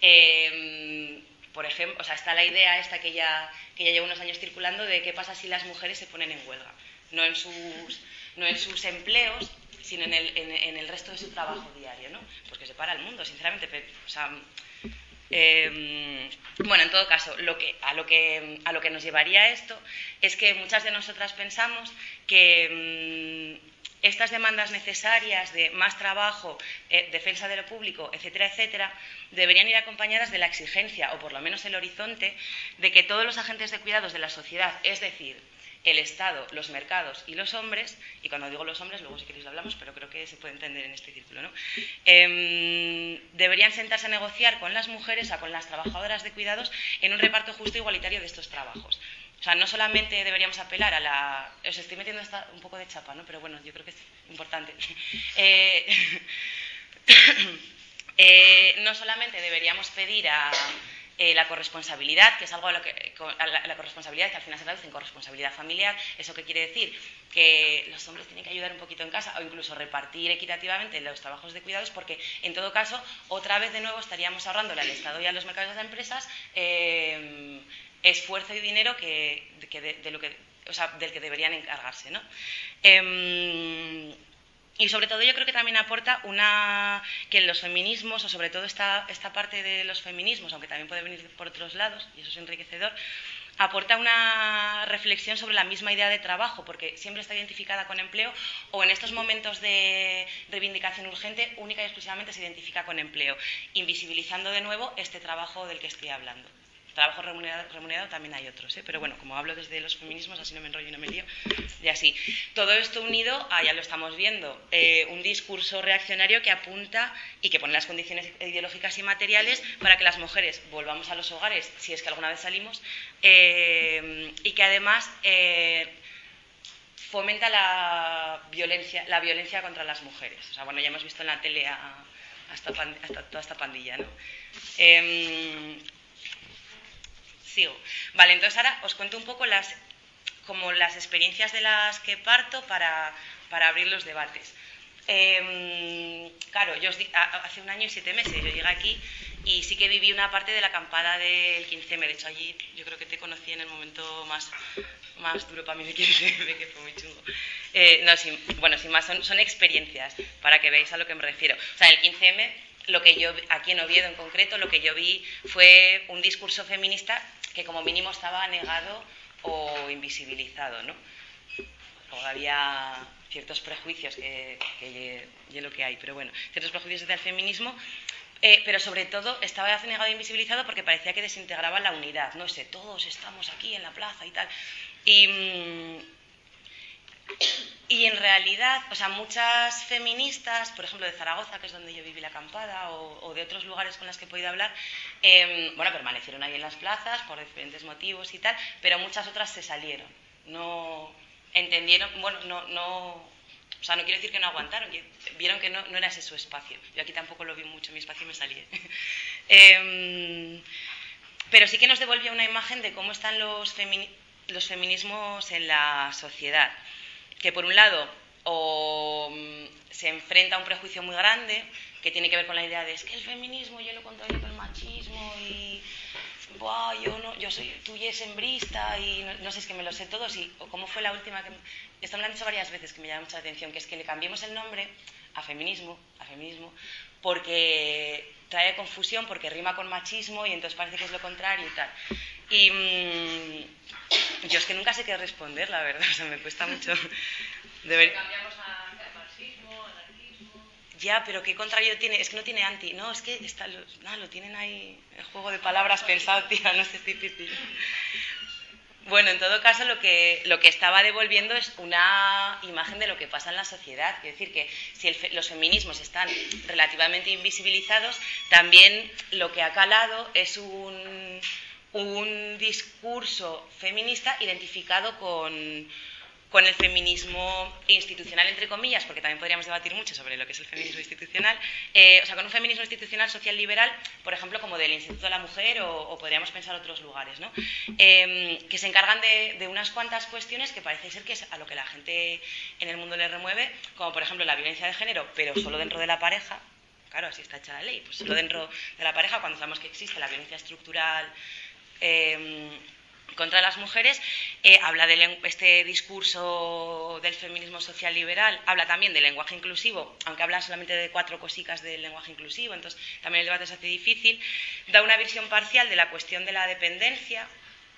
Por ejemplo, está la idea esta que ya lleva unos años circulando de qué pasa si las mujeres se ponen en huelga, no en sus empleos, sino en el resto de su trabajo diario, ¿no? Pues que se para el mundo, sinceramente. Bueno, en todo caso, a lo que nos llevaría esto es que muchas de nosotras pensamos que estas demandas necesarias de más trabajo, defensa de lo público, etcétera, etcétera, deberían ir acompañadas de la exigencia, o por lo menos el horizonte, de que todos los agentes de cuidados de la sociedad, es decir, el Estado, los mercados y los hombres, y cuando digo los hombres, luego si queréis lo hablamos, pero creo que se puede entender en este círculo, ¿no? Deberían sentarse a negociar con las mujeres, o con las trabajadoras de cuidados, en un reparto justo e igualitario de estos trabajos. O sea, no solamente deberíamos apelar a la... Os estoy metiendo un poco de chapa, ¿no? Pero bueno, yo creo que es importante. No solamente deberíamos pedir la corresponsabilidad, que es algo la corresponsabilidad que al final se traduce en corresponsabilidad familiar. ¿Eso qué quiere decir? Que los hombres tienen que ayudar un poquito en casa o incluso repartir equitativamente los trabajos de cuidados, porque en todo caso, otra vez de nuevo estaríamos ahorrándole al Estado y a los mercados de las empresas esfuerzo y dinero del que deberían encargarse, ¿no? Y sobre todo yo creo que también aporta que los feminismos, o sobre todo esta parte de los feminismos, aunque también puede venir por otros lados, y eso es enriquecedor, aporta una reflexión sobre la misma idea de trabajo, porque siempre está identificada con empleo, o en estos momentos de reivindicación urgente, única y exclusivamente se identifica con empleo, invisibilizando de nuevo este trabajo del que estoy hablando. trabajo remunerado también hay otros, pero bueno, como hablo desde los feminismos, así no me enrollo y no me lío, y así. Todo esto unido a, ya lo estamos viendo, un discurso reaccionario que apunta y que pone las condiciones ideológicas y materiales para que las mujeres volvamos a los hogares, si es que alguna vez salimos, y que además fomenta la violencia contra las mujeres. O sea, bueno, ya hemos visto en la tele hasta toda esta pandilla, ¿no? Sigo. Vale, entonces ahora os cuento un poco las experiencias de las que parto para abrir los debates. Claro, hace 1 año y 7 meses yo llegué aquí y sí que viví una parte de la acampada del 15M. De hecho, allí yo creo que te conocí en el momento más duro para mí del 15M, que fue muy chungo. Sin más, son experiencias para que veáis a lo que me refiero. O sea, en el 15M, aquí en Oviedo en concreto, lo que yo vi fue un discurso feminista que como mínimo estaba negado o invisibilizado, ¿no? Luego había ciertos prejuicios que es lo que hay, pero bueno, ciertos prejuicios desde el feminismo, pero sobre todo estaba negado e invisibilizado porque parecía que desintegraba la unidad, ¿no? Todos estamos aquí en la plaza y tal. Y en realidad, o sea, muchas feministas, por ejemplo de Zaragoza, que es donde yo viví la acampada, o de otros lugares con las que he podido hablar, permanecieron ahí en las plazas por diferentes motivos y tal, pero muchas otras se salieron. No entendieron, o sea, no quiero decir que no aguantaron, que vieron que no era ese su espacio. Yo aquí tampoco lo vi mucho, mi espacio, y me salí. Pero sí que nos devolvía una imagen de cómo están los feminismos en la sociedad. Que por un lado se enfrenta a un prejuicio muy grande que tiene que ver con la idea de es que el feminismo yo lo contrario que el machismo y tú y es hembrista y no sé, es que me lo sé todos. Y cómo fue la última que esto me lo han dicho varias veces, que me llama mucha atención, que es que le cambiemos el nombre a feminismo porque trae confusión, porque rima con machismo y entonces parece que es lo contrario y tal. Y yo es que nunca sé qué responder, la verdad, o sea, me cuesta mucho. Cambiamos a marxismo, anarquismo. Ya, pero ¿qué contrario tiene? Es que no tiene anti, no, es que lo tienen ahí, el juego de palabras pensado, tía, no sé, es difícil. Bueno, en todo caso, lo que estaba devolviendo es una imagen de lo que pasa en la sociedad. Es decir, que si los feminismos están relativamente invisibilizados, también lo que ha calado es un discurso feminista identificado con el feminismo institucional, entre comillas, porque también podríamos debatir mucho sobre lo que es el feminismo institucional, con un feminismo institucional social liberal, por ejemplo, como del Instituto de la Mujer o podríamos pensar otros lugares, ¿no? Que se encargan de unas cuantas cuestiones que parece ser que es a lo que la gente en el mundo le remueve, como por ejemplo la violencia de género, pero solo dentro de la pareja. Claro, así está hecha la ley, pues solo dentro de la pareja, cuando sabemos que existe la violencia estructural contra las mujeres. Habla de este discurso del feminismo social liberal, habla también del lenguaje inclusivo, aunque hablan solamente de 4 cosicas del lenguaje inclusivo, entonces también el debate se hace difícil. Da una visión parcial de la cuestión de la dependencia,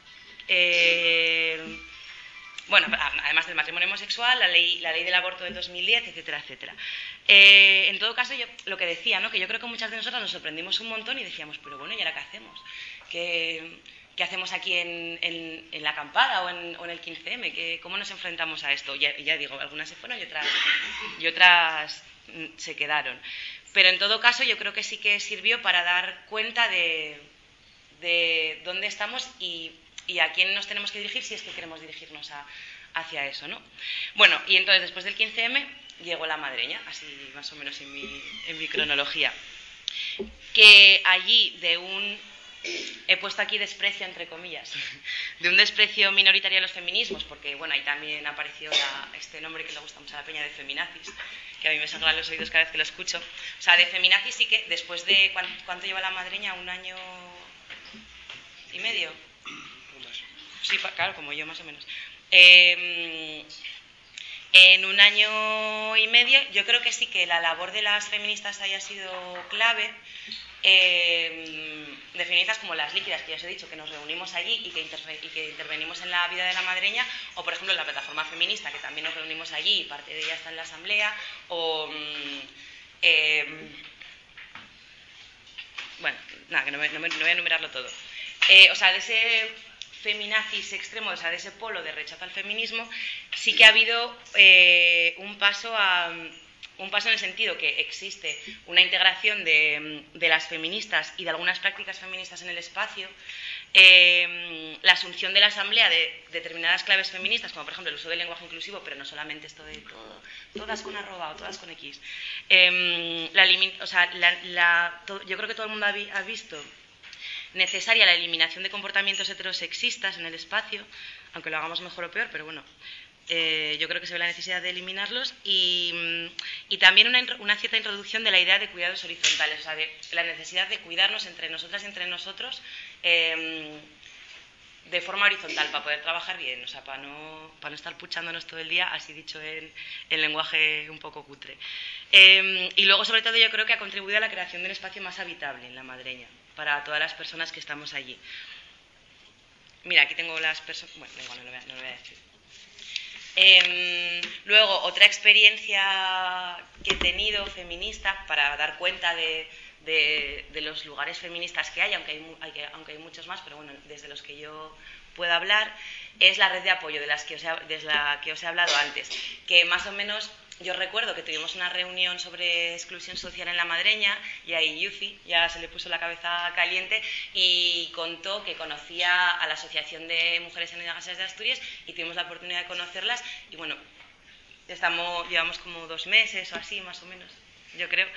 además del matrimonio homosexual, la ley del aborto del 2010, etcétera, etcétera. En todo caso, yo lo que decía, ¿no? Que yo creo que muchas de nosotras nos sorprendimos un montón y decíamos, pero bueno, ¿y ahora qué hacemos? ¿Qué hacemos aquí en la acampada o en el 15M? ¿Cómo nos enfrentamos a esto? Ya digo, algunas se fueron y otras se quedaron. Pero en todo caso yo creo que sí que sirvió para dar cuenta de dónde estamos y a quién nos tenemos que dirigir si es que queremos dirigirnos hacia eso, ¿no? Bueno, y entonces después del 15M llegó la madreña, así más o menos en mi cronología. Que allí he puesto aquí desprecio entre comillas, de un desprecio minoritario a los feminismos, porque bueno, ahí también apareció este nombre que le gusta mucho a la peña de feminazis, que a mí me sangran los oídos cada vez que lo escucho. O sea, de feminazis sí que después de ¿cuánto lleva la madreña? 1 año y medio. Sí, claro, como yo más o menos. En 1 año y medio yo creo que sí que la labor de las feministas haya sido clave. De feministas como las líquidas, que ya os he dicho, que nos reunimos allí y que intervenimos en la vida de la madreña, o por ejemplo la plataforma feminista, que también nos reunimos allí y parte de ella está en la asamblea, o bueno, nada, que no voy a enumerarlo todo. o sea, de ese feminazis extremo, o sea, de ese polo de rechazo al feminismo, sí que ha habido un paso en el sentido que existe una integración de las feministas y de algunas prácticas feministas en el espacio, la asunción de la asamblea de determinadas claves feministas, como por ejemplo el uso del lenguaje inclusivo, pero no solamente esto de todas con arroba o todas con x. Yo creo que todo el mundo ha visto necesaria la eliminación de comportamientos heterosexistas en el espacio, aunque lo hagamos mejor o peor, pero bueno, yo creo que se ve la necesidad de eliminarlos y también una cierta introducción de la idea de cuidados horizontales, o sea, de la necesidad de cuidarnos entre nosotras y entre nosotros de forma horizontal, para poder trabajar bien, o sea, para no estar puchándonos todo el día, así dicho en lenguaje un poco cutre. Y luego, sobre todo, yo creo que ha contribuido a la creación de un espacio más habitable en la Madreña, para todas las personas que estamos allí. Mira, aquí tengo las personas... Bueno, igual no lo voy a decir. Luego, otra experiencia que he tenido feminista para dar cuenta de los lugares feministas que hay, aunque hay muchos más, pero bueno, desde los que yo puedo hablar, es la red de apoyo de la que os he hablado antes, que más o menos yo recuerdo que tuvimos una reunión sobre exclusión social en la Madreña y ahí Yufi ya se le puso la cabeza caliente y contó que conocía a la Asociación de Mujeres Enegasas de Asturias y tuvimos la oportunidad de conocerlas y bueno, llevamos como 2 meses o así más o menos, yo creo,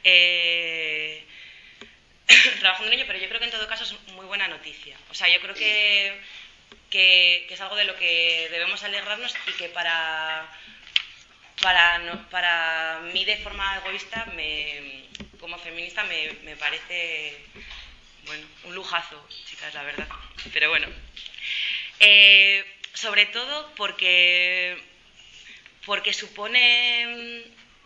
trabajando en ello, pero yo creo que en todo caso es muy buena noticia. O sea, yo creo que es algo de lo que debemos alegrarnos y que para mí de forma egoísta, como feminista, me parece, bueno, un lujazo, chicas, la verdad. Pero bueno, sobre todo porque supone...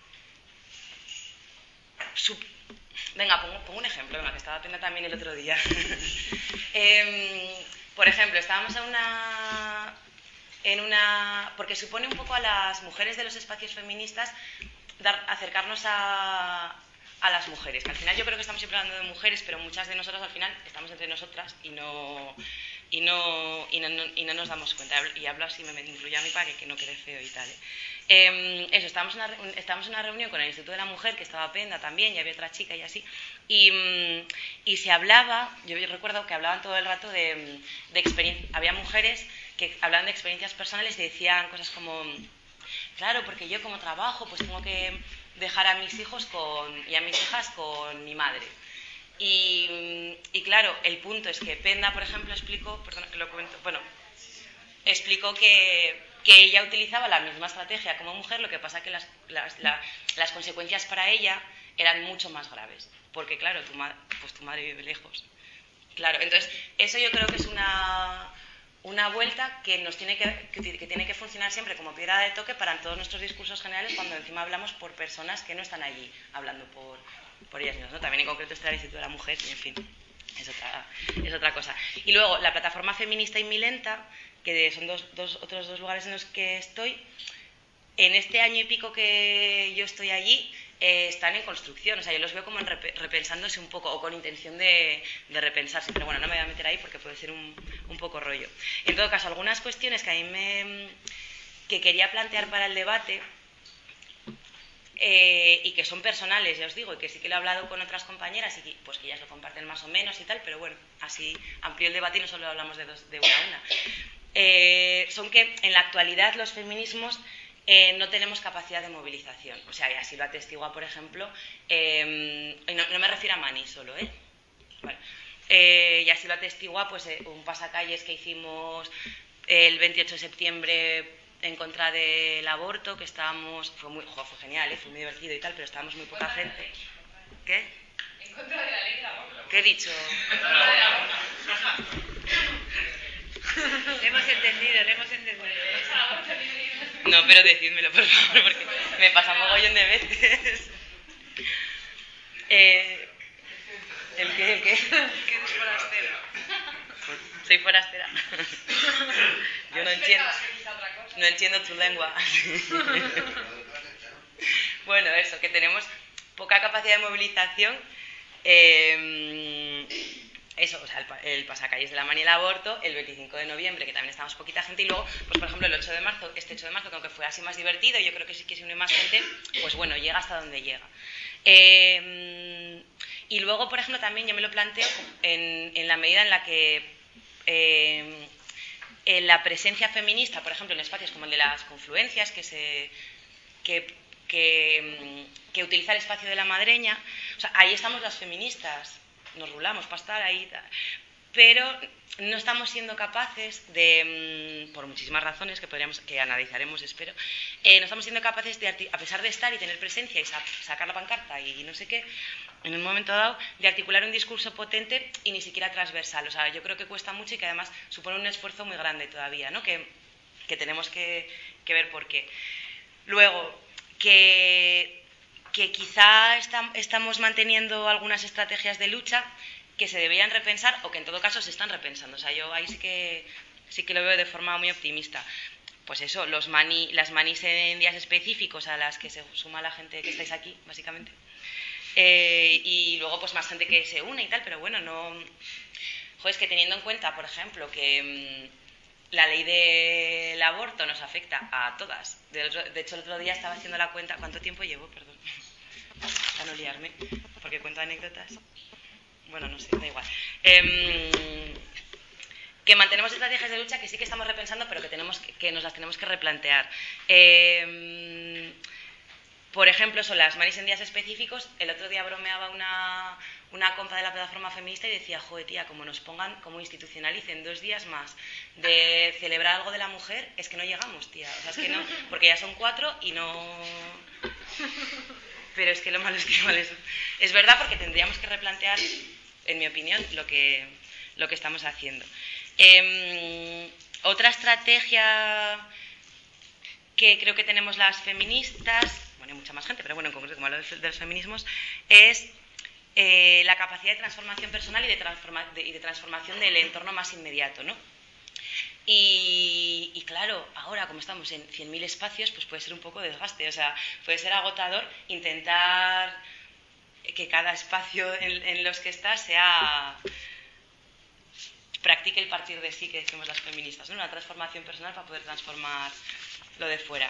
Venga, pongo un ejemplo, que estaba viendo también el otro día. Por ejemplo, estábamos porque supone un poco a las mujeres de los espacios feministas acercarnos a las mujeres, que al final yo creo que estamos siempre hablando de mujeres, pero muchas de nosotras al final estamos entre nosotras y no nos damos cuenta, y hablo así, me incluyo a mi padre, que no quede feo y tal. Estábamos en una reunión con el Instituto de la Mujer, que estaba Penda también, y había otra chica y así, y se hablaba, yo recuerdo que hablaban todo el rato de experiencia, había mujeres que hablaban de experiencias personales y decían cosas como, claro, porque yo como trabajo pues tengo que dejar a mis hijos y a mis hijas con mi madre. Y claro, el punto es que Penda, por ejemplo, explicó que ella utilizaba la misma estrategia como mujer, lo que pasa que las consecuencias para ella eran mucho más graves, porque claro, tu madre vive lejos. Claro, entonces eso yo creo que es una vuelta que tiene que funcionar siempre como piedra de toque para todos nuestros discursos generales cuando encima hablamos por personas que no están allí hablando por ellas mismas, ¿no? También en concreto está el Instituto de la Mujer y en fin, es otra cosa. Y luego la plataforma feminista y Milenta, que son otros dos lugares en los que estoy, en este año y pico que yo estoy allí, están en construcción, o sea, yo los veo como repensándose un poco o con intención de repensarse, pero bueno, no me voy a meter ahí porque puede ser un poco rollo. En todo caso, algunas cuestiones que a mí que quería plantear para el debate y que son personales, ya os digo, y que sí que lo he hablado con otras compañeras y que, pues, que ellas lo comparten más o menos y tal, pero bueno, así amplío el debate y no solo hablamos de una a una. Son que en la actualidad los feminismos no tenemos capacidad de movilización. O sea, y así lo atestigua, por ejemplo, no me refiero a Mani solo, Vale. Y así lo atestigua pues, un pasacalles que hicimos el 28 de septiembre en contra del aborto, que fue genial, fue muy divertido y tal, pero estábamos muy poca gente. ¿Qué? En contra de la ley del aborto. ¿Qué he dicho? En contra del aborto. Le hemos entendido. No, pero decídmelo, por favor, porque me pasa mogollón de veces. ¿El qué? Que eres forastera. Soy forastera. Yo no entiendo tu lengua. Bueno, eso, que tenemos poca capacidad de movilización eso, o sea, el pasacalles de la manía del aborto, el 25 de noviembre, que también estamos poquita gente, y luego, pues por ejemplo, el 8 de marzo, este 8 de marzo, que aunque fue así más divertido, yo creo que sí que se une más gente, pues bueno, llega hasta donde llega. Y luego, por ejemplo, también yo me lo planteo en la medida en la que en la presencia feminista, por ejemplo, en espacios como el de las confluencias, que utiliza el espacio de la madreña, o sea, ahí estamos las feministas, nos rulamos para estar ahí, pero no estamos siendo capaces de, por muchísimas razones que analizaremos, espero, no estamos siendo capaces de, a pesar de estar y tener presencia y sacar la pancarta y no sé qué, en un momento dado, de articular un discurso potente y ni siquiera transversal. O sea, yo creo que cuesta mucho y que además supone un esfuerzo muy grande todavía, ¿no? Que tenemos que ver por qué. Luego, que quizá estamos manteniendo algunas estrategias de lucha que se deberían repensar o que en todo caso se están repensando. O sea, yo ahí sí que lo veo de forma muy optimista. Pues eso, las manís en días específicos a las que se suma la gente que estáis aquí, básicamente. Y luego pues más gente que se une y tal, pero bueno, no... Joder, es que teniendo en cuenta, por ejemplo, que la ley del aborto nos afecta a todas. De hecho, el otro día estaba haciendo la cuenta... ¿Cuánto tiempo llevo? Perdón. Para no liarme, porque cuento anécdotas. Bueno, no sé, da igual. Que mantenemos estrategias de lucha que sí que estamos repensando, pero que nos las tenemos que replantear. Por ejemplo, son las manís en días específicos. El otro día bromeaba una compa de la plataforma feminista y decía, joder, tía, como nos pongan, como institucionalicen 2 días más de celebrar algo de la mujer, es que no llegamos, tía. O sea, es que no, porque ya son 4 y no... Pero es que lo malo es que igual es verdad, porque tendríamos que replantear, en mi opinión, lo que estamos haciendo. Otra estrategia que creo que tenemos las feministas, bueno, hay mucha más gente, pero bueno, en concreto como hablo de los feminismos, es la capacidad de transformación personal y de transformación del entorno más inmediato, ¿no? Y claro, ahora como estamos en 100.000 espacios, pues puede ser un poco desgaste, o sea, puede ser agotador intentar que cada espacio en los que estás practique el partir de sí que decimos las feministas, ¿no? Una transformación personal para poder transformar lo de fuera.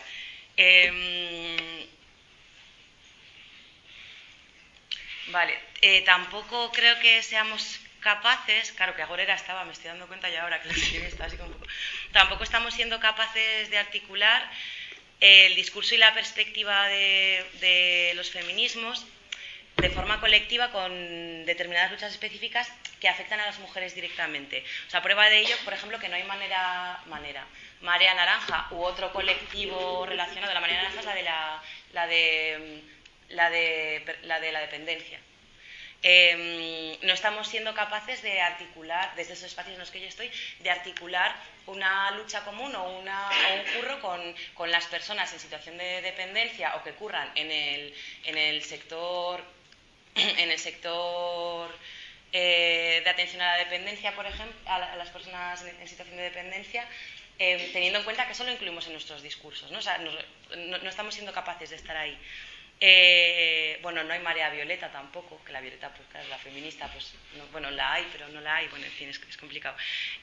Vale, tampoco creo que seamos capaces, claro que agorera estaba, me estoy dando cuenta ya ahora que la serie está así como un poco, tampoco estamos siendo capaces de articular el discurso y la perspectiva de los feminismos de forma colectiva con determinadas luchas específicas que afectan a las mujeres directamente. O sea, prueba de ello, por ejemplo, que no hay Marea Naranja u otro colectivo relacionado. La Marea Naranja es la de la dependencia. No estamos siendo capaces de articular, desde esos espacios en los que yo estoy, de articular una lucha común o un curro con las personas en situación de dependencia o que curran en el sector de atención a la dependencia, por ejemplo, a las personas en situación de dependencia, teniendo en cuenta que eso lo incluimos en nuestros discursos, ¿no? O sea, no estamos siendo capaces de estar ahí. Bueno, no hay Marea Violeta tampoco, que la Violeta, pues claro, la feminista, pues no, bueno, la hay, pero no la hay, bueno, en fin, es complicado.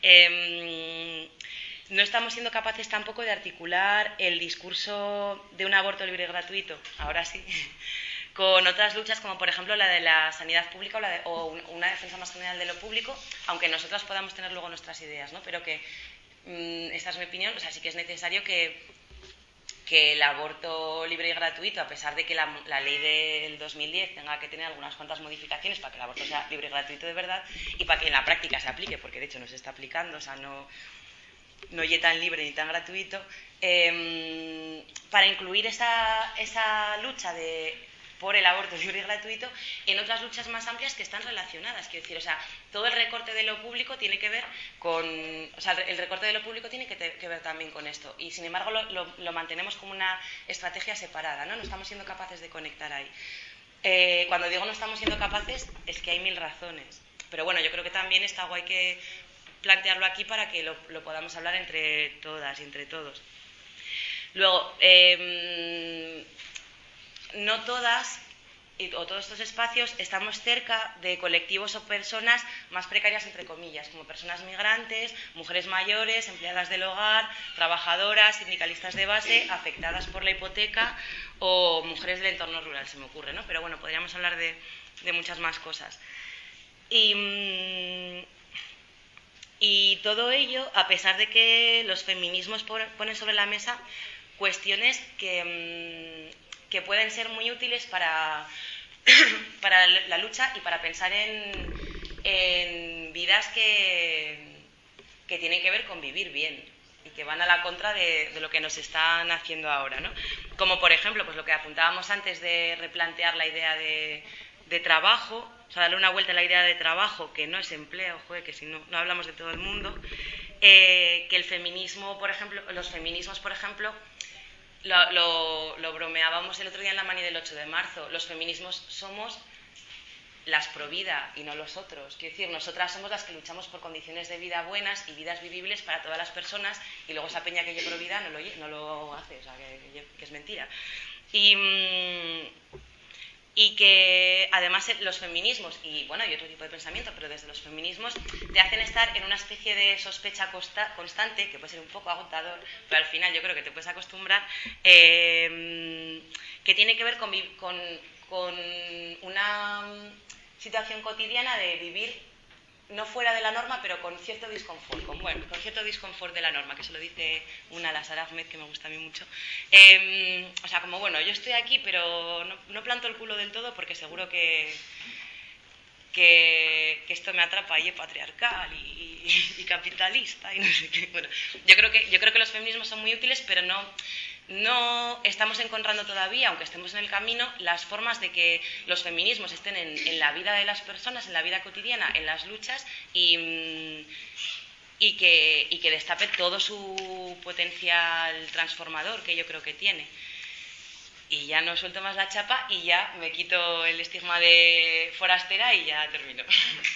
No estamos siendo capaces tampoco de articular el discurso de un aborto libre y gratuito, ahora sí, con otras luchas como por ejemplo la de la sanidad pública o una defensa más general de lo público, aunque nosotras podamos tener luego nuestras ideas, ¿no? Pero que, esta es mi opinión, o sea, sí que es necesario que el aborto libre y gratuito, a pesar de que la ley del 2010 tenga que tener algunas cuantas modificaciones para que el aborto sea libre y gratuito de verdad y para que en la práctica se aplique, porque de hecho no se está aplicando, o sea, no es tan libre ni tan gratuito, para incluir esa lucha por el aborto libre y gratuito en otras luchas más amplias que están relacionadas. Quiero decir, o sea, todo el recorte de lo público tiene que ver con... O sea, el recorte de lo público tiene que ver también con esto. Y, sin embargo, lo mantenemos como una estrategia separada, ¿no? No estamos siendo capaces de conectar ahí. Cuando digo no estamos siendo capaces, es que hay 1000 razones. Pero bueno, yo creo que también está guay que plantearlo aquí para que lo podamos hablar entre todas y entre todos. Luego, no todas o todos estos espacios estamos cerca de colectivos o personas más precarias, entre comillas, como personas migrantes, mujeres mayores, empleadas del hogar, trabajadoras, sindicalistas de base, afectadas por la hipoteca o mujeres del entorno rural, se me ocurre, ¿no? Pero bueno, podríamos hablar de muchas más cosas. Y todo ello, a pesar de que los feminismos ponen sobre la mesa cuestiones que pueden ser muy útiles para la lucha y para pensar en vidas que tienen que ver con vivir bien y que van a la contra de lo que nos están haciendo ahora, ¿no? Como por ejemplo, pues lo que apuntábamos antes de replantear la idea de trabajo, o sea, darle una vuelta a la idea de trabajo, que no es empleo, joder, que si no hablamos de todo el mundo, que el feminismo, por ejemplo, los feminismos, por ejemplo, lo bromeábamos el otro día en la Mani del 8 de marzo, los feminismos somos las pro vida y no los otros. Quiero decir, nosotras somos las que luchamos por condiciones de vida buenas y vidas vivibles para todas las personas, y luego esa peña que yo pro vida no lo hace, o sea, que es mentira. Y que además los feminismos, y bueno, hay otro tipo de pensamiento, pero desde los feminismos te hacen estar en una especie de sospecha constante, que puede ser un poco agotador, pero al final yo creo que te puedes acostumbrar, que tiene que ver con una situación cotidiana de vivir no fuera de la norma, pero con cierto disconfort, con cierto disconfort de la norma, que se lo dice una, la Sara Ahmed, que me gusta a mí mucho. O sea, como bueno, yo estoy aquí, pero no planto el culo del todo porque seguro que esto me atrapa y es patriarcal y capitalista y no sé qué. Bueno, yo creo que los feminismos son muy útiles, pero no estamos encontrando todavía, aunque estemos en el camino, las formas de que los feminismos estén en la vida de las personas, en la vida cotidiana, en las luchas y que destape todo su potencial transformador, que yo creo que tiene. Y ya no suelto más la chapa y ya me quito el estigma de forastera y ya termino.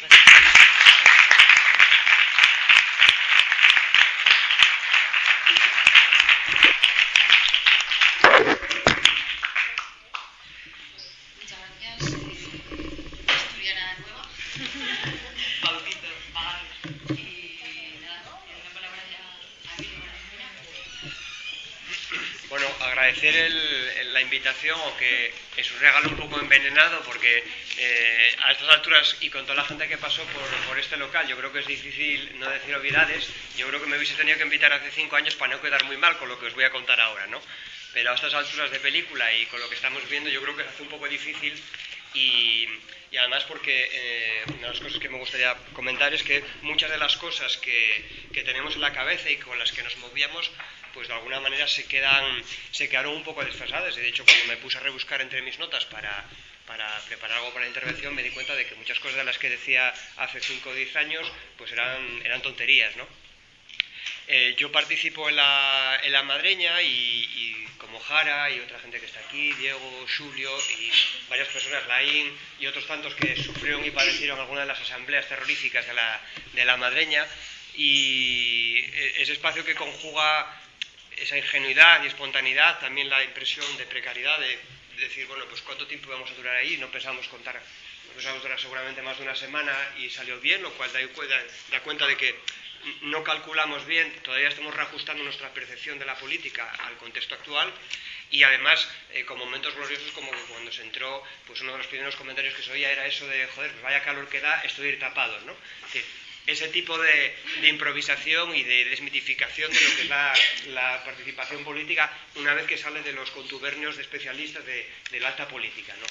Agradecer la invitación, aunque es un regalo un poco envenenado, porque a estas alturas y con toda la gente que pasó por este local, yo creo que es difícil no decir obviedades. Yo creo que me hubiese tenido que invitar hace 5 años para no quedar muy mal con lo que os voy a contar ahora, ¿no? Pero a estas alturas de película y con lo que estamos viendo, yo creo que se hace un poco difícil. Y además porque una de las cosas que me gustaría comentar es que muchas de las cosas que tenemos en la cabeza y con las que nos movíamos, pues de alguna manera se quedaron un poco desfasadas. De hecho, cuando me puse a rebuscar entre mis notas para preparar algo para la intervención, me di cuenta de que muchas cosas de las que decía hace 5 o 10 años pues eran tonterías, ¿no? Yo participo en la Madreña y como Jara y otra gente que está aquí, Diego, Julio y varias personas, Laín y otros tantos que sufrieron y padecieron algunas de las asambleas terroríficas de la Madreña, y ese espacio que conjuga esa ingenuidad y espontaneidad, también la impresión de precariedad, de decir, bueno, pues cuánto tiempo vamos a durar ahí, no pensamos durar seguramente más de una semana y salió bien, lo cual da cuenta de que no calculamos bien, todavía estamos reajustando nuestra percepción de la política al contexto actual, y además con momentos gloriosos como que cuando se entró, pues uno de los primeros comentarios que se oía era eso de, joder, pues vaya calor que da esto de ir tapados, ¿no? Es decir, ese tipo de improvisación y de desmitificación de lo que es la participación política una vez que sale de los contubernios de especialistas de la alta política, ¿no?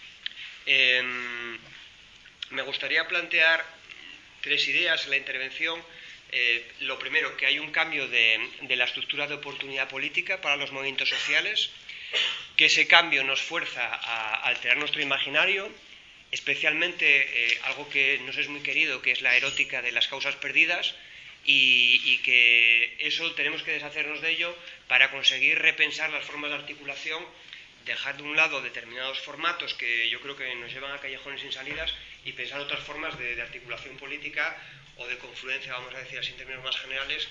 Me gustaría plantear 3 ideas en la intervención. Lo primero, que hay un cambio de la estructura de oportunidad política para los movimientos sociales, que ese cambio nos fuerza a alterar nuestro imaginario, especialmente algo que nos es muy querido, que es la erótica de las causas perdidas, y que eso tenemos que deshacernos de ello para conseguir repensar las formas de articulación, dejar de un lado determinados formatos que yo creo que nos llevan a callejones sin salidas y pensar otras formas de articulación política o de confluencia, vamos a decir así en términos más generales,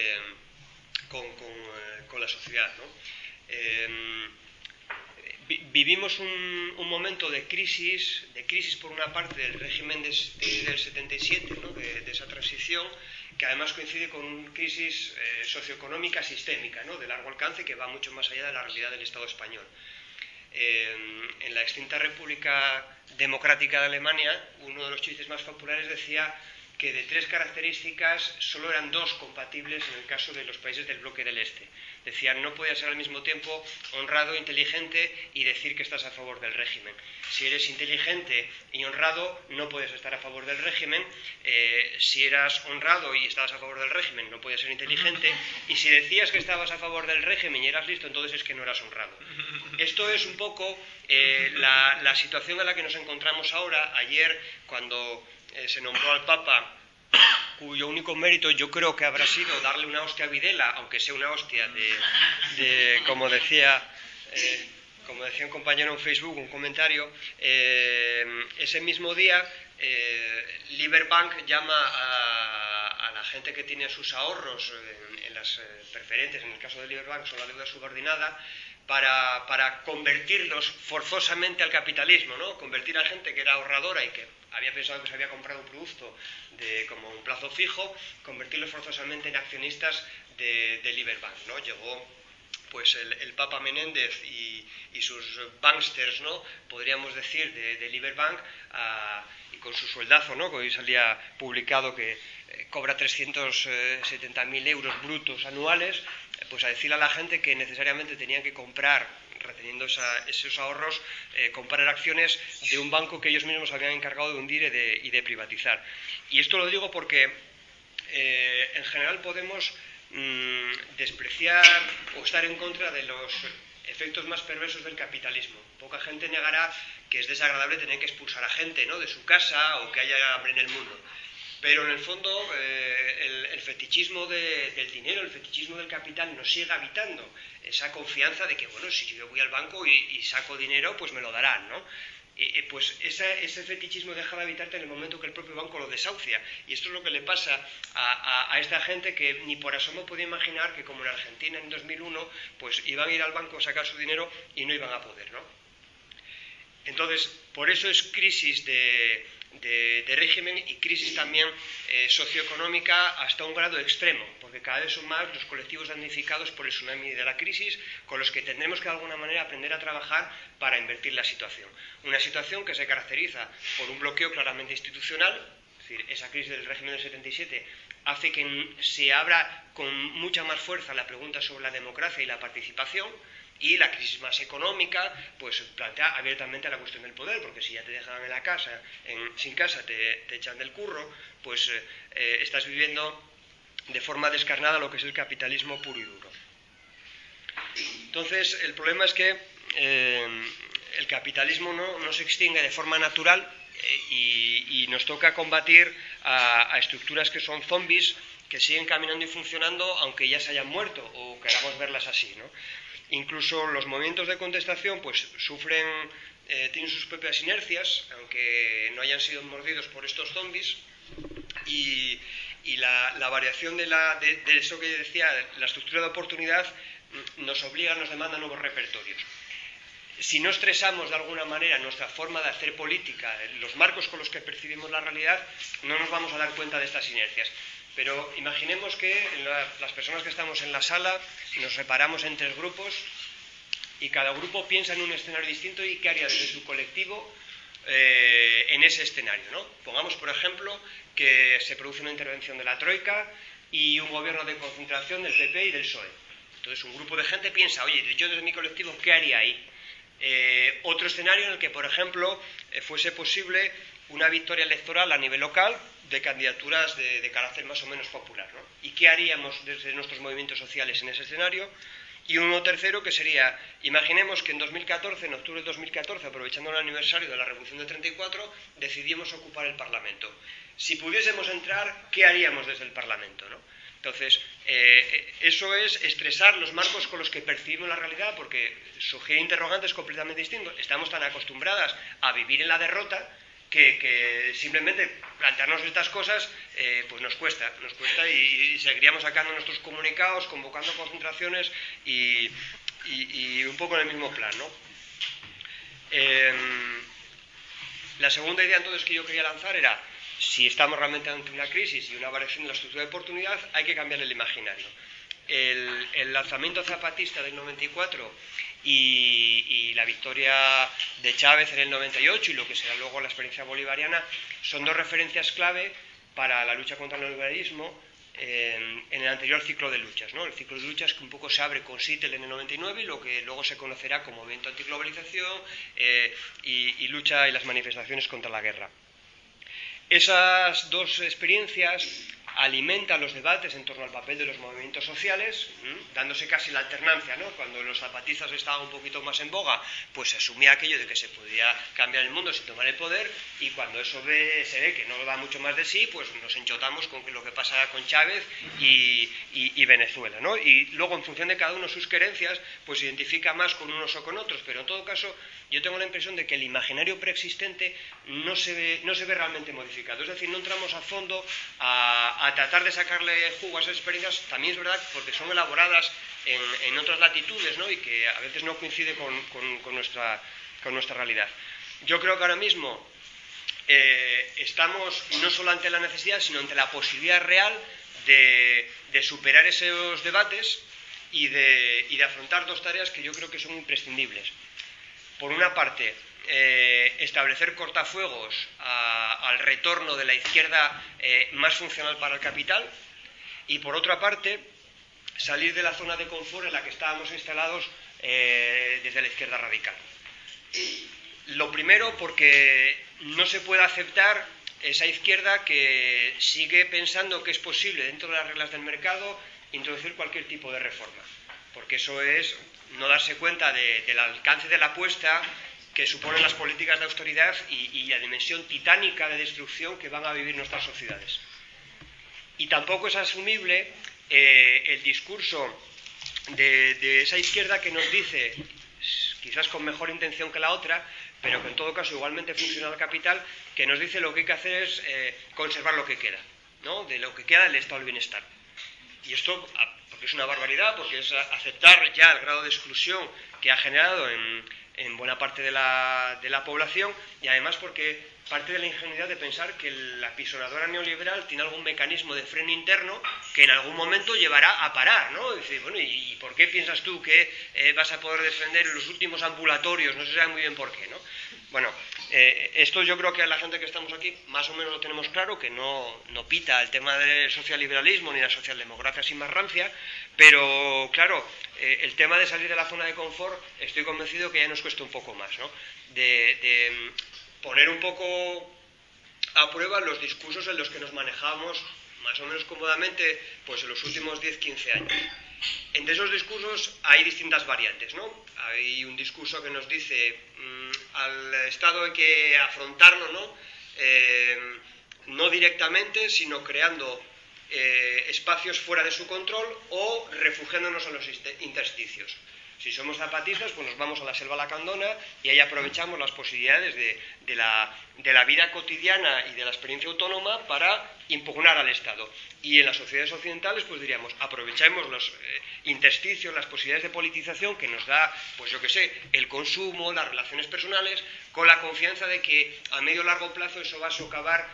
con la sociedad, ¿no? vivimos un momento de crisis por una parte del régimen del 77, ¿no? de esa transición, que además coincide con una crisis socioeconómica sistémica, ¿no? de largo alcance, que va mucho más allá de la realidad del Estado español. En la extinta República Democrática de Alemania, uno de los chistes más populares decía que de 3 características solo eran 2 compatibles en el caso de los países del bloque del Este. Decían, no puedes ser al mismo tiempo honrado, inteligente y decir que estás a favor del régimen. Si eres inteligente y honrado, no puedes estar a favor del régimen. Si eras honrado y estabas a favor del régimen, no podías ser inteligente. Y si decías que estabas a favor del régimen y eras listo, entonces es que no eras honrado. Esto es un poco la situación en la que nos encontramos ahora. Ayer, cuando se nombró al Papa, cuyo único mérito yo creo que habrá sido darle una hostia a Videla, aunque sea una hostia como decía un compañero en Facebook, un comentario, ese mismo día Liberbank llama a la gente que tiene sus ahorros en las preferentes, en el caso de Liberbank son la deuda subordinada, para convertirlos forzosamente al capitalismo, ¿no? Convertir a gente que era ahorradora y que había pensado que se había comprado un producto como un plazo fijo, convertirlos forzosamente en accionistas de Liberbank, ¿no? Llegó pues el Papa Menéndez y sus banksters, ¿no? Podríamos decir, de Liberbank, y con su sueldazo, ¿no? Que hoy salía publicado que cobra 370.000 euros brutos anuales, pues a decirle a la gente que necesariamente tenían que comprar, reteniendo esos ahorros, comprar acciones de un banco que ellos mismos habían encargado de hundir y de privatizar. Y esto lo digo porque en general podemos despreciar o estar en contra de los efectos más perversos del capitalismo. Poca gente negará que es desagradable tener que expulsar a gente, ¿no? de su casa o que haya hambre en el mundo. Pero en el fondo el fetichismo del dinero, el fetichismo del capital nos sigue habitando. Esa confianza de que, bueno, si yo voy al banco y saco dinero, pues me lo darán, ¿no? Pues ese fetichismo deja de habitarte en el momento que el propio banco lo desahucia. Y esto es lo que le pasa a esta gente que ni por asomo podía imaginar que, como en Argentina en 2001, pues iban a ir al banco a sacar su dinero y no iban a poder, ¿no? Entonces, por eso es crisis de régimen y crisis también socioeconómica hasta un grado extremo, porque cada vez son más los colectivos damnificados por el tsunami de la crisis, con los que tendremos que de alguna manera aprender a trabajar para invertir la situación. Una situación que se caracteriza por un bloqueo claramente institucional, es decir, esa crisis del régimen del 77 hace que se abra con mucha más fuerza la pregunta sobre la democracia y la participación. Y la crisis más económica pues plantea abiertamente la cuestión del poder, porque si ya te dejan en la casa, sin casa, te echan del curro, pues estás viviendo de forma descarnada lo que es el capitalismo puro y duro. Entonces, el problema es que el capitalismo no se extingue de forma natural y nos toca combatir a estructuras que son zombies, que siguen caminando y funcionando aunque ya se hayan muerto, o queramos verlas así, ¿no? Incluso los movimientos de contestación pues tienen sus propias inercias, aunque no hayan sido mordidos por estos zombies, y la variación de eso que decía, la estructura de oportunidad, nos demanda nuevos repertorios. Si no estresamos de alguna manera nuestra forma de hacer política, los marcos con los que percibimos la realidad, no nos vamos a dar cuenta de estas inercias. Pero imaginemos que las personas que estamos en la sala nos separamos en 3 grupos y cada grupo piensa en un escenario distinto y qué haría desde su colectivo en ese escenario, ¿no? Pongamos, por ejemplo, que se produce una intervención de la Troika y un gobierno de concentración del PP y del PSOE. Entonces un grupo de gente piensa, oye, yo desde mi colectivo, ¿qué haría ahí? Otro escenario en el que, por ejemplo, fuese posible una victoria electoral a nivel local de candidaturas de carácter más o menos popular, ¿no? ¿Y qué haríamos desde nuestros movimientos sociales en ese escenario? Y uno tercero que sería, imaginemos que en 2014, en octubre de 2014, aprovechando el aniversario de la Revolución del 34, decidimos ocupar el Parlamento. Si pudiésemos entrar, ¿qué haríamos desde el Parlamento, ¿no? Entonces, eso es estresar los marcos con los que percibimos la realidad, porque sugiere interrogantes completamente distintos. Estamos tan acostumbradas a vivir en la derrota que simplemente plantearnos estas cosas pues nos cuesta y seguiríamos sacando nuestros comunicados, convocando concentraciones y un poco en el mismo plan, ¿no? La segunda idea entonces que yo quería lanzar era, si estamos realmente ante una crisis y una variación de la estructura de oportunidad, hay que cambiar el imaginario. El lanzamiento zapatista del 94 y la victoria de Chávez en el 98 y lo que será luego la experiencia bolivariana son dos referencias clave para la lucha contra el neoliberalismo en el anterior ciclo de luchas, ¿no? El ciclo de luchas que un poco se abre con Seattle en el 99 y lo que luego se conocerá como movimiento antiglobalización y lucha y las manifestaciones contra la guerra. Esas dos experiencias alimentan los debates en torno al papel de los movimientos sociales, dándose casi la alternancia, ¿no? Cuando los zapatistas estaban un poquito más en boga, pues se asumía aquello de que se podía cambiar el mundo sin tomar el poder, y cuando eso se ve que no da mucho más de sí, pues nos enchotamos con lo que pasa con Chávez y Venezuela, ¿no? Y luego, en función de cada uno sus querencias, pues se identifica más con unos o con otros, pero en todo caso yo tengo la impresión de que el imaginario preexistente no se ve realmente modificado, es decir, no entramos a fondo a tratar de sacarle jugo a esas experiencias. También es verdad porque son elaboradas en otras latitudes, ¿no? Y que a veces no coincide con nuestra realidad. Yo creo que ahora mismo estamos no solo ante la necesidad, sino ante la posibilidad real de superar esos debates y de afrontar dos tareas que yo creo que son imprescindibles. Por una parte, establecer cortafuegos al retorno de la izquierda más funcional para el capital, y por otra parte salir de la zona de confort en la que estábamos instalados desde la izquierda radical. Lo primero, porque no se puede aceptar esa izquierda que sigue pensando que es posible, dentro de las reglas del mercado, introducir cualquier tipo de reforma, porque eso es no darse cuenta del alcance de la apuesta que suponen las políticas de austeridad y la dimensión titánica de destrucción que van a vivir nuestras sociedades. Y tampoco es asumible el discurso de esa izquierda que nos dice, quizás con mejor intención que la otra, pero que en todo caso igualmente funciona el capital, que nos dice lo que hay que hacer es conservar lo que queda, ¿no? De lo que queda del estado del bienestar. Y esto, porque es una barbaridad, porque es aceptar ya el grado de exclusión que ha generado en buena parte de la población, y además porque parte de la ingenuidad de pensar que la apisonadora neoliberal tiene algún mecanismo de freno interno que en algún momento llevará a parar, ¿no? Es decir, bueno, ¿y por qué piensas tú que vas a poder defender los últimos ambulatorios? No se sabe muy bien por qué, ¿no? Bueno, esto yo creo que a la gente que estamos aquí más o menos lo tenemos claro, que no pita el tema del socialliberalismo ni la socialdemocracia sin más rancia, pero claro, el tema de salir de la zona de confort estoy convencido que ya nos cuesta un poco más, ¿no? De poner un poco a prueba los discursos en los que nos manejamos más o menos cómodamente pues en los últimos 10-15 años. Entre esos discursos hay distintas variantes, ¿no? Hay un discurso que nos dice al Estado hay que afrontarlo, ¿no? No directamente, sino creando espacios fuera de su control o refugiándonos en los intersticios. Si somos zapatistas, pues nos vamos a la selva lacandona y ahí aprovechamos las posibilidades de la vida cotidiana y de la experiencia autónoma para impugnar al Estado. Y en las sociedades occidentales, pues diríamos, aprovechemos los intersticios, las posibilidades de politización que nos da, pues yo qué sé, el consumo, las relaciones personales, con la confianza de que a medio o largo plazo eso va a socavar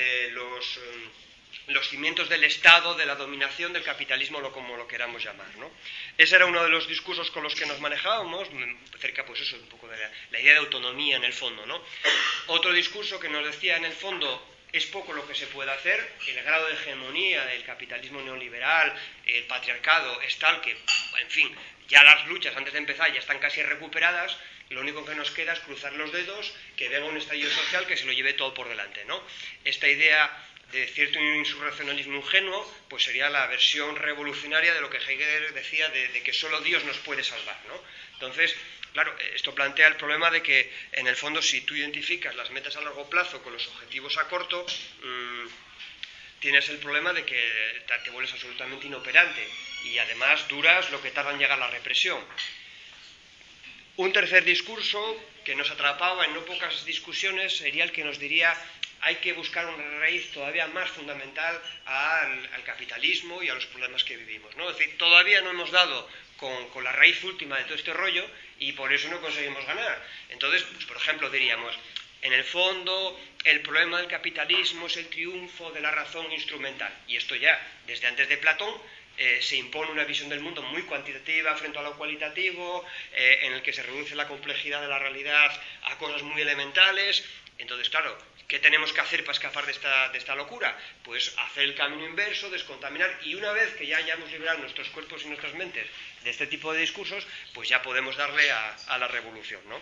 los cimientos del Estado, de la dominación, del capitalismo, o como lo queramos llamar, ¿no? Ese era uno de los discursos con los que nos manejábamos, cerca, pues eso, un poco de la idea de autonomía en el fondo, ¿no? Otro discurso que nos decía, en el fondo, es poco lo que se puede hacer, el grado de hegemonía del capitalismo neoliberal, el patriarcado, es tal que, en fin, ya las luchas antes de empezar ya están casi recuperadas, lo único que nos queda es cruzar los dedos, que venga un estallido social que se lo lleve todo por delante, ¿no? Esta idea de cierto insurreccionalismo ingenuo, pues sería la versión revolucionaria de lo que Hegel decía de que solo Dios nos puede salvar, ¿no? Entonces, claro, esto plantea el problema de que, en el fondo, si tú identificas las metas a largo plazo con los objetivos a corto, tienes el problema de que te vuelves absolutamente inoperante y además duras lo que tarda en llegar la represión. Un tercer discurso que nos atrapaba en no pocas discusiones sería el que nos diría hay que buscar una raíz todavía más fundamental al capitalismo y a los problemas que vivimos, ¿no? Es decir, todavía no hemos dado con la raíz última de todo este rollo y por eso no conseguimos ganar. Entonces, pues, por ejemplo, diríamos, en el fondo, el problema del capitalismo es el triunfo de la razón instrumental. Y esto ya, desde antes de Platón, se impone una visión del mundo muy cuantitativa frente a lo cualitativo, en el que se reduce la complejidad de la realidad a cosas muy elementales. Entonces, claro, ¿qué tenemos que hacer para escapar de esta locura? Pues hacer el camino inverso, descontaminar, y una vez que ya hayamos liberado nuestros cuerpos y nuestras mentes de este tipo de discursos, pues ya podemos darle a la revolución, ¿no?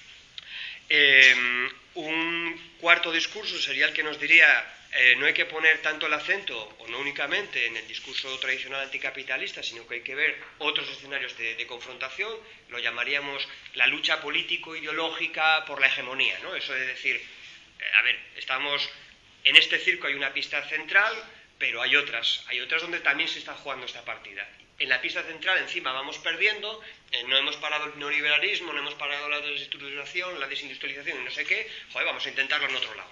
Un cuarto discurso sería el que nos diría no hay que poner tanto el acento, o no únicamente en el discurso tradicional anticapitalista, sino que hay que ver otros escenarios de confrontación. Lo llamaríamos la lucha político-ideológica por la hegemonía, ¿no? Eso de decir, a ver, estamos en este circo, hay una pista central, pero hay otras donde también se está jugando esta partida. En la pista central encima vamos perdiendo, no hemos parado el neoliberalismo, no hemos parado la desindustrialización, la desindustrialización y no sé qué, joder, vamos a intentarlo en otro lado.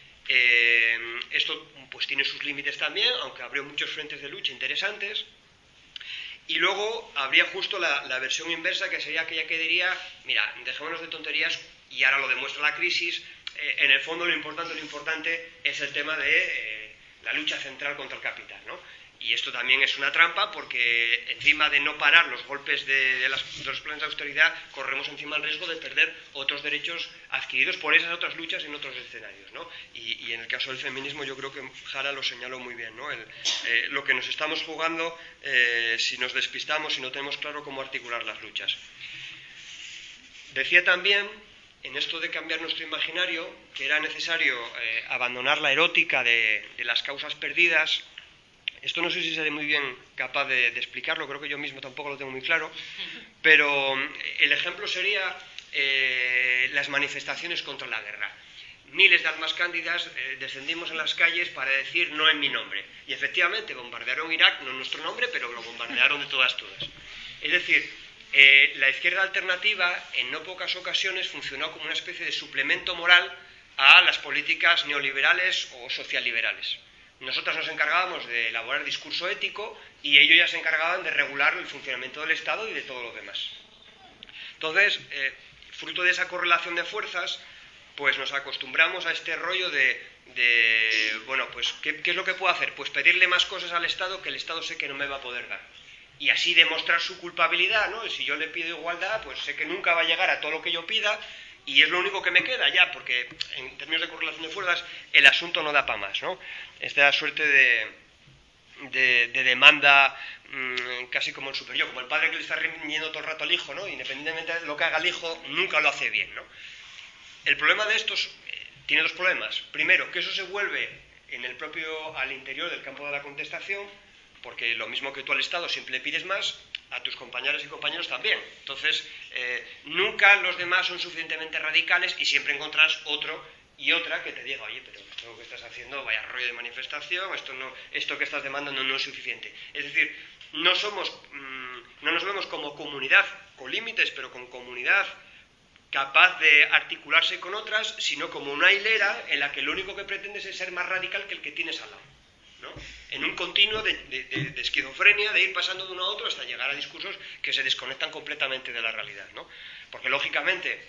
Esto pues tiene sus límites también, aunque abrió muchos frentes de lucha interesantes. Y luego habría justo la versión inversa, que sería aquella que diría, mira, dejémonos de tonterías, y ahora lo demuestra la crisis, en el fondo lo importante es el tema de la lucha central contra el capital, ¿no? Y esto también es una trampa, porque encima de no parar los golpes de los planes de austeridad, corremos encima el riesgo de perder otros derechos adquiridos por esas otras luchas en otros escenarios, ¿no? Y en el caso del feminismo yo creo que Jara lo señaló muy bien, ¿no? Lo que nos estamos jugando si nos despistamos, si no tenemos claro cómo articular las luchas. Decía también, en esto de cambiar nuestro imaginario, que era necesario abandonar la erótica de las causas perdidas. Esto no sé si seré muy bien capaz de explicarlo, creo que yo mismo tampoco lo tengo muy claro, pero el ejemplo sería las manifestaciones contra la guerra. Miles de almas cándidas descendimos en las calles para decir no en mi nombre. Y efectivamente bombardearon Irak, no en nuestro nombre, pero lo bombardearon de todas. Es decir, la izquierda alternativa en no pocas ocasiones funcionó como una especie de suplemento moral a las políticas neoliberales o socialliberales. Nosotros nos encargábamos de elaborar discurso ético y ellos ya se encargaban de regular el funcionamiento del Estado y de todo lo demás. Entonces, fruto de esa correlación de fuerzas, pues nos acostumbramos a este rollo bueno, pues, ¿qué es lo que puedo hacer? Pues pedirle más cosas al Estado que el Estado sé que no me va a poder dar. Y así demostrar su culpabilidad, ¿no? Si yo le pido igualdad, pues sé que nunca va a llegar a todo lo que yo pida, y es lo único que me queda ya, porque en términos de correlación de fuerzas el asunto no da para más, ¿no? Esta suerte de demanda casi como el superior, como el padre que le está riñendo todo el rato al hijo, ¿no? Independientemente de lo que haga el hijo, nunca lo hace bien, ¿no? El problema de estos tiene dos problemas. Primero, que eso se vuelve al interior del campo de la contestación, porque lo mismo que tú al Estado siempre le pides más, a tus compañeras y compañeros también. Entonces, nunca los demás son suficientemente radicales y siempre encontrarás otro y otra que te diga, oye, pero esto que estás haciendo, vaya rollo de manifestación, esto que estás demandando no es suficiente. Es decir, no nos vemos como comunidad con límites, pero con comunidad capaz de articularse con otras, sino como una hilera en la que lo único que pretendes es ser más radical que el que tienes al lado, ¿no? En un continuo de esquizofrenia, de ir pasando de uno a otro hasta llegar a discursos que se desconectan completamente de la realidad, ¿no? Porque lógicamente,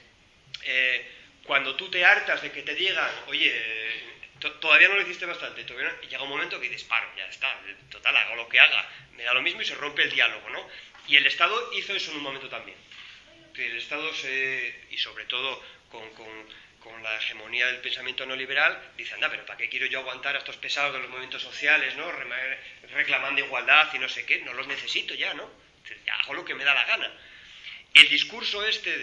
cuando tú te hartas de que te digan, oye, todavía no lo hiciste bastante, llega un momento que dices, paro, ya está, total, hago lo que haga, me da lo mismo y se rompe el diálogo, ¿no? Y el Estado hizo eso en un momento también. El Estado, y sobre todo con la hegemonía del pensamiento neoliberal, dice, anda, pero ¿para qué quiero yo aguantar a estos pesados de los movimientos sociales, ¿no? Reclamando igualdad y no sé qué? No los necesito ya, ¿no? Ya hago lo que me da la gana. El discurso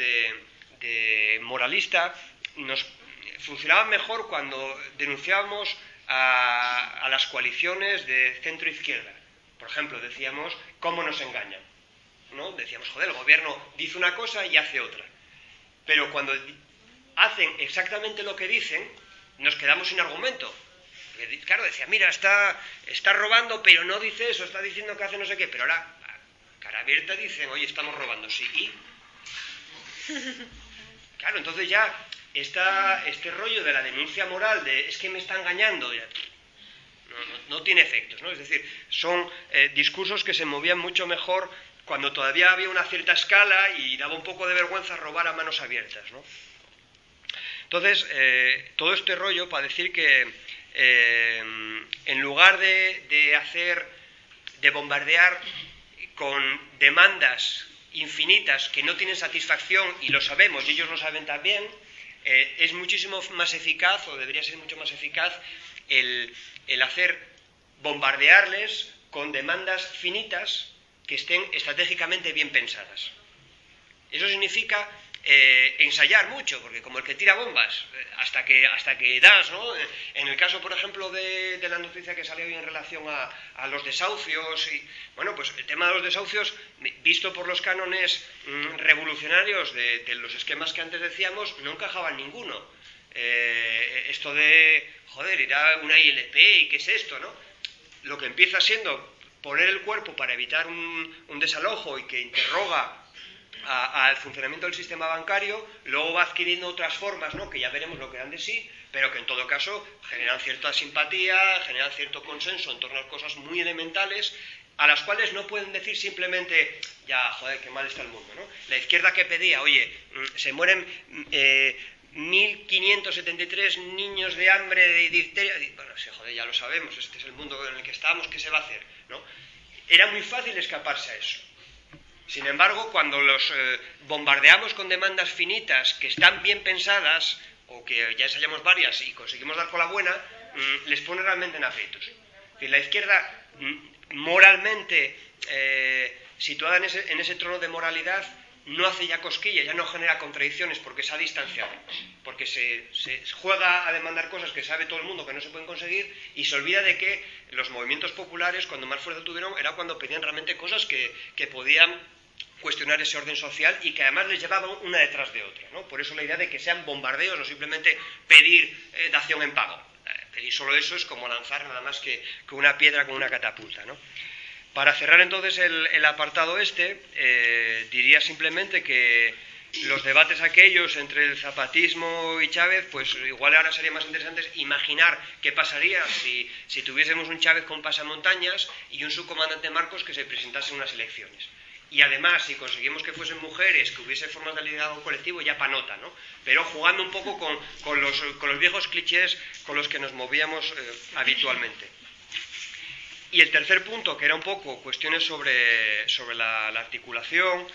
de moralista nos funcionaba mejor cuando denunciábamos a las coaliciones de centro-izquierda. Por ejemplo, decíamos, ¿cómo nos engañan? ¿No? Decíamos, joder, el gobierno dice una cosa y hace otra. Pero cuando hacen exactamente lo que dicen, nos quedamos sin argumento. Porque, claro, decía, mira, está robando, pero no dice eso, está diciendo que hace no sé qué. Pero ahora, a cara abierta dicen, oye, estamos robando, sí, ¿y? Claro, entonces ya este rollo de la denuncia moral, es que me está engañando, ya, no tiene efectos, ¿no? Es decir, son discursos que se movían mucho mejor cuando todavía había una cierta escala y daba un poco de vergüenza robar a manos abiertas, ¿no? Entonces, todo este rollo para decir que en lugar de bombardear con demandas infinitas que no tienen satisfacción, y lo sabemos, y ellos lo saben también, es muchísimo más eficaz, o debería ser mucho más eficaz, el bombardearles con demandas finitas que estén estratégicamente bien pensadas. Eso significa ensayar mucho, porque como el que tira bombas, hasta que das, ¿no? En el caso, por ejemplo, de la noticia que salió hoy en relación a los desahucios, y bueno, pues el tema de los desahucios, visto por los cánones revolucionarios de los esquemas que antes decíamos, no encajaba en ninguno. Esto de, joder, ir a una ILP, ¿y qué es esto, no? Lo que empieza siendo poner el cuerpo para evitar un desalojo y que interroga al funcionamiento del sistema bancario, luego va adquiriendo otras formas, ¿no?, que ya veremos lo que dan de sí, pero que en todo caso generan cierta simpatía, generan cierto consenso en torno a cosas muy elementales, a las cuales no pueden decir simplemente, ya, joder, qué mal está el mundo, ¿no? La izquierda que pedía, oye, se mueren 1.573 niños de hambre, de difteria, bueno, sí, joder, ya lo sabemos, este es el mundo en el que estamos, ¿qué se va a hacer?, ¿no? Era muy fácil escaparse a eso. Sin embargo, cuando los bombardeamos con demandas finitas que están bien pensadas, o que ya ensayamos varias y conseguimos dar con la buena, les pone realmente en aprietos. Es decir, la izquierda, moralmente situada en ese trono de moralidad, no hace ya cosquillas, ya no genera contradicciones porque se ha distanciado, porque se juega a demandar cosas que sabe todo el mundo que no se pueden conseguir, y se olvida de que los movimientos populares, cuando más fuerza tuvieron, era cuando pedían realmente cosas que podían cuestionar ese orden social y que además les llevaban una detrás de otra, ¿no? Por eso la idea de que sean bombardeos, no simplemente pedir dación en pago. Pedir solo eso es como lanzar nada más que una piedra con una catapulta, ¿no? Para cerrar entonces el apartado diría simplemente que los debates aquellos entre el zapatismo y Chávez, pues igual ahora sería más interesante imaginar qué pasaría si tuviésemos un Chávez con pasamontañas y un subcomandante Marcos que se presentase en unas elecciones. Y además, si conseguimos que fuesen mujeres, que hubiese formas de liderazgo colectivo, ya panota, ¿no? Pero jugando un poco con los viejos clichés con los que nos movíamos habitualmente. Y el tercer punto, que era un poco cuestiones sobre la articulación,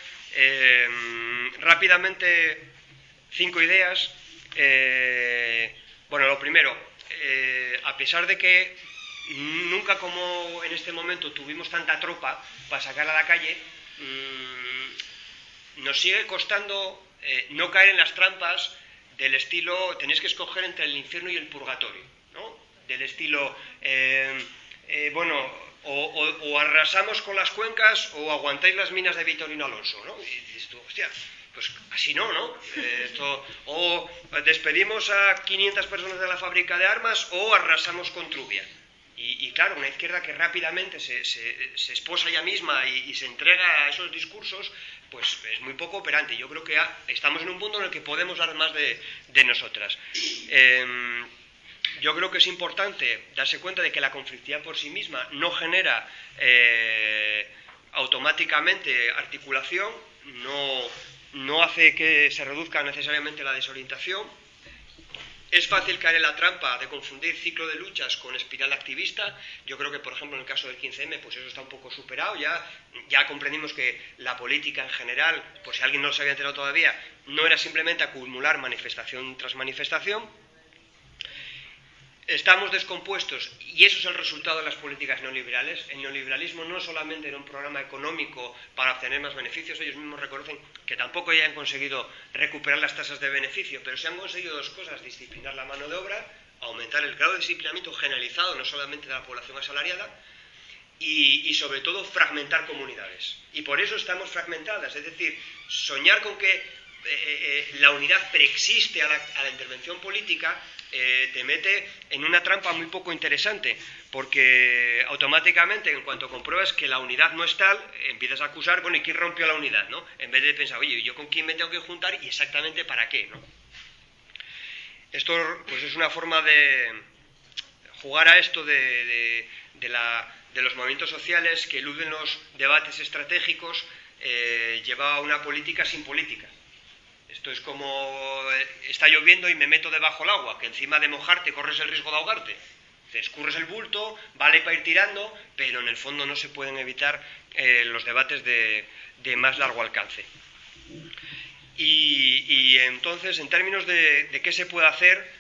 rápidamente 5 ideas. Bueno, lo primero, a pesar de que nunca como en este momento tuvimos tanta tropa para sacarla a la calle, nos sigue costando no caer en las trampas del estilo, tenéis que escoger entre el infierno y el purgatorio, ¿no? Del estilo, bueno, o arrasamos con las cuencas o aguantáis las minas de Vitorino Alonso, ¿no? Y dices tú, hostia, pues así no, ¿no? O despedimos a 500 personas de la fábrica de armas o arrasamos con Trubia. Y claro, una izquierda que rápidamente se esposa ella misma y se entrega a esos discursos, pues es muy poco operante. Yo creo que estamos en un punto en el que podemos dar más de nosotras. Yo creo que es importante darse cuenta de que la conflictividad por sí misma no genera automáticamente articulación, no hace que se reduzca necesariamente la desorientación. Es fácil caer en la trampa de confundir ciclo de luchas con espiral activista. Yo creo que, por ejemplo, en el caso del 15M, pues eso está un poco superado. Ya comprendimos que la política en general, por si alguien no se había enterado todavía, no era simplemente acumular manifestación tras manifestación. Estamos descompuestos y eso es el resultado de las políticas neoliberales. El neoliberalismo no solamente era un programa económico para obtener más beneficios, ellos mismos reconocen que tampoco ya han conseguido recuperar las tasas de beneficio, pero se han conseguido dos cosas: disciplinar la mano de obra, aumentar el grado de disciplinamiento generalizado, no solamente de la población asalariada, y sobre todo fragmentar comunidades. Y por eso estamos fragmentadas, es decir, soñar con que la unidad preexiste a la intervención política te mete en una trampa muy poco interesante, porque automáticamente, en cuanto compruebas que la unidad no es tal, empiezas a acusar, bueno, ¿y quién rompió la unidad, no? En vez de pensar, oye, ¿yo con quién me tengo que juntar y exactamente para qué, no? Esto, pues, es una forma de jugar a esto de los movimientos sociales que eluden los debates estratégicos, lleva una política sin política. Esto es como está lloviendo y me meto debajo del agua, que encima de mojarte corres el riesgo de ahogarte. Te escurres el bulto, vale para ir tirando, pero en el fondo no se pueden evitar los debates de más largo alcance. Y entonces, en términos de qué se puede hacer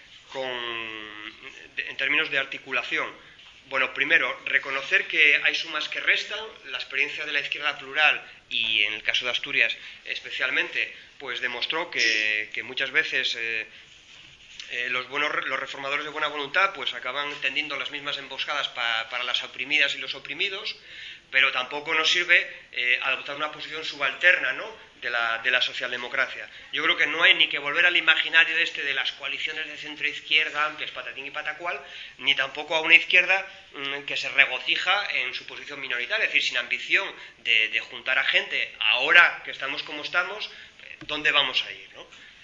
en términos de articulación, bueno, primero, reconocer que hay sumas que restan. La experiencia de la izquierda plural, y en el caso de Asturias especialmente, pues demostró que muchas veces los reformadores de buena voluntad pues acaban tendiendo las mismas emboscadas para las oprimidas y los oprimidos, pero tampoco nos sirve adoptar una posición subalterna, ¿no?, de la socialdemocracia. Yo creo que no hay ni que volver al imaginario de las coaliciones de centro-izquierda amplias, patatín y patacual, ni tampoco a una izquierda que se regocija en su posición minoritaria, es decir, sin ambición de juntar a gente. Ahora que estamos como estamos, ¿dónde vamos a ir, no?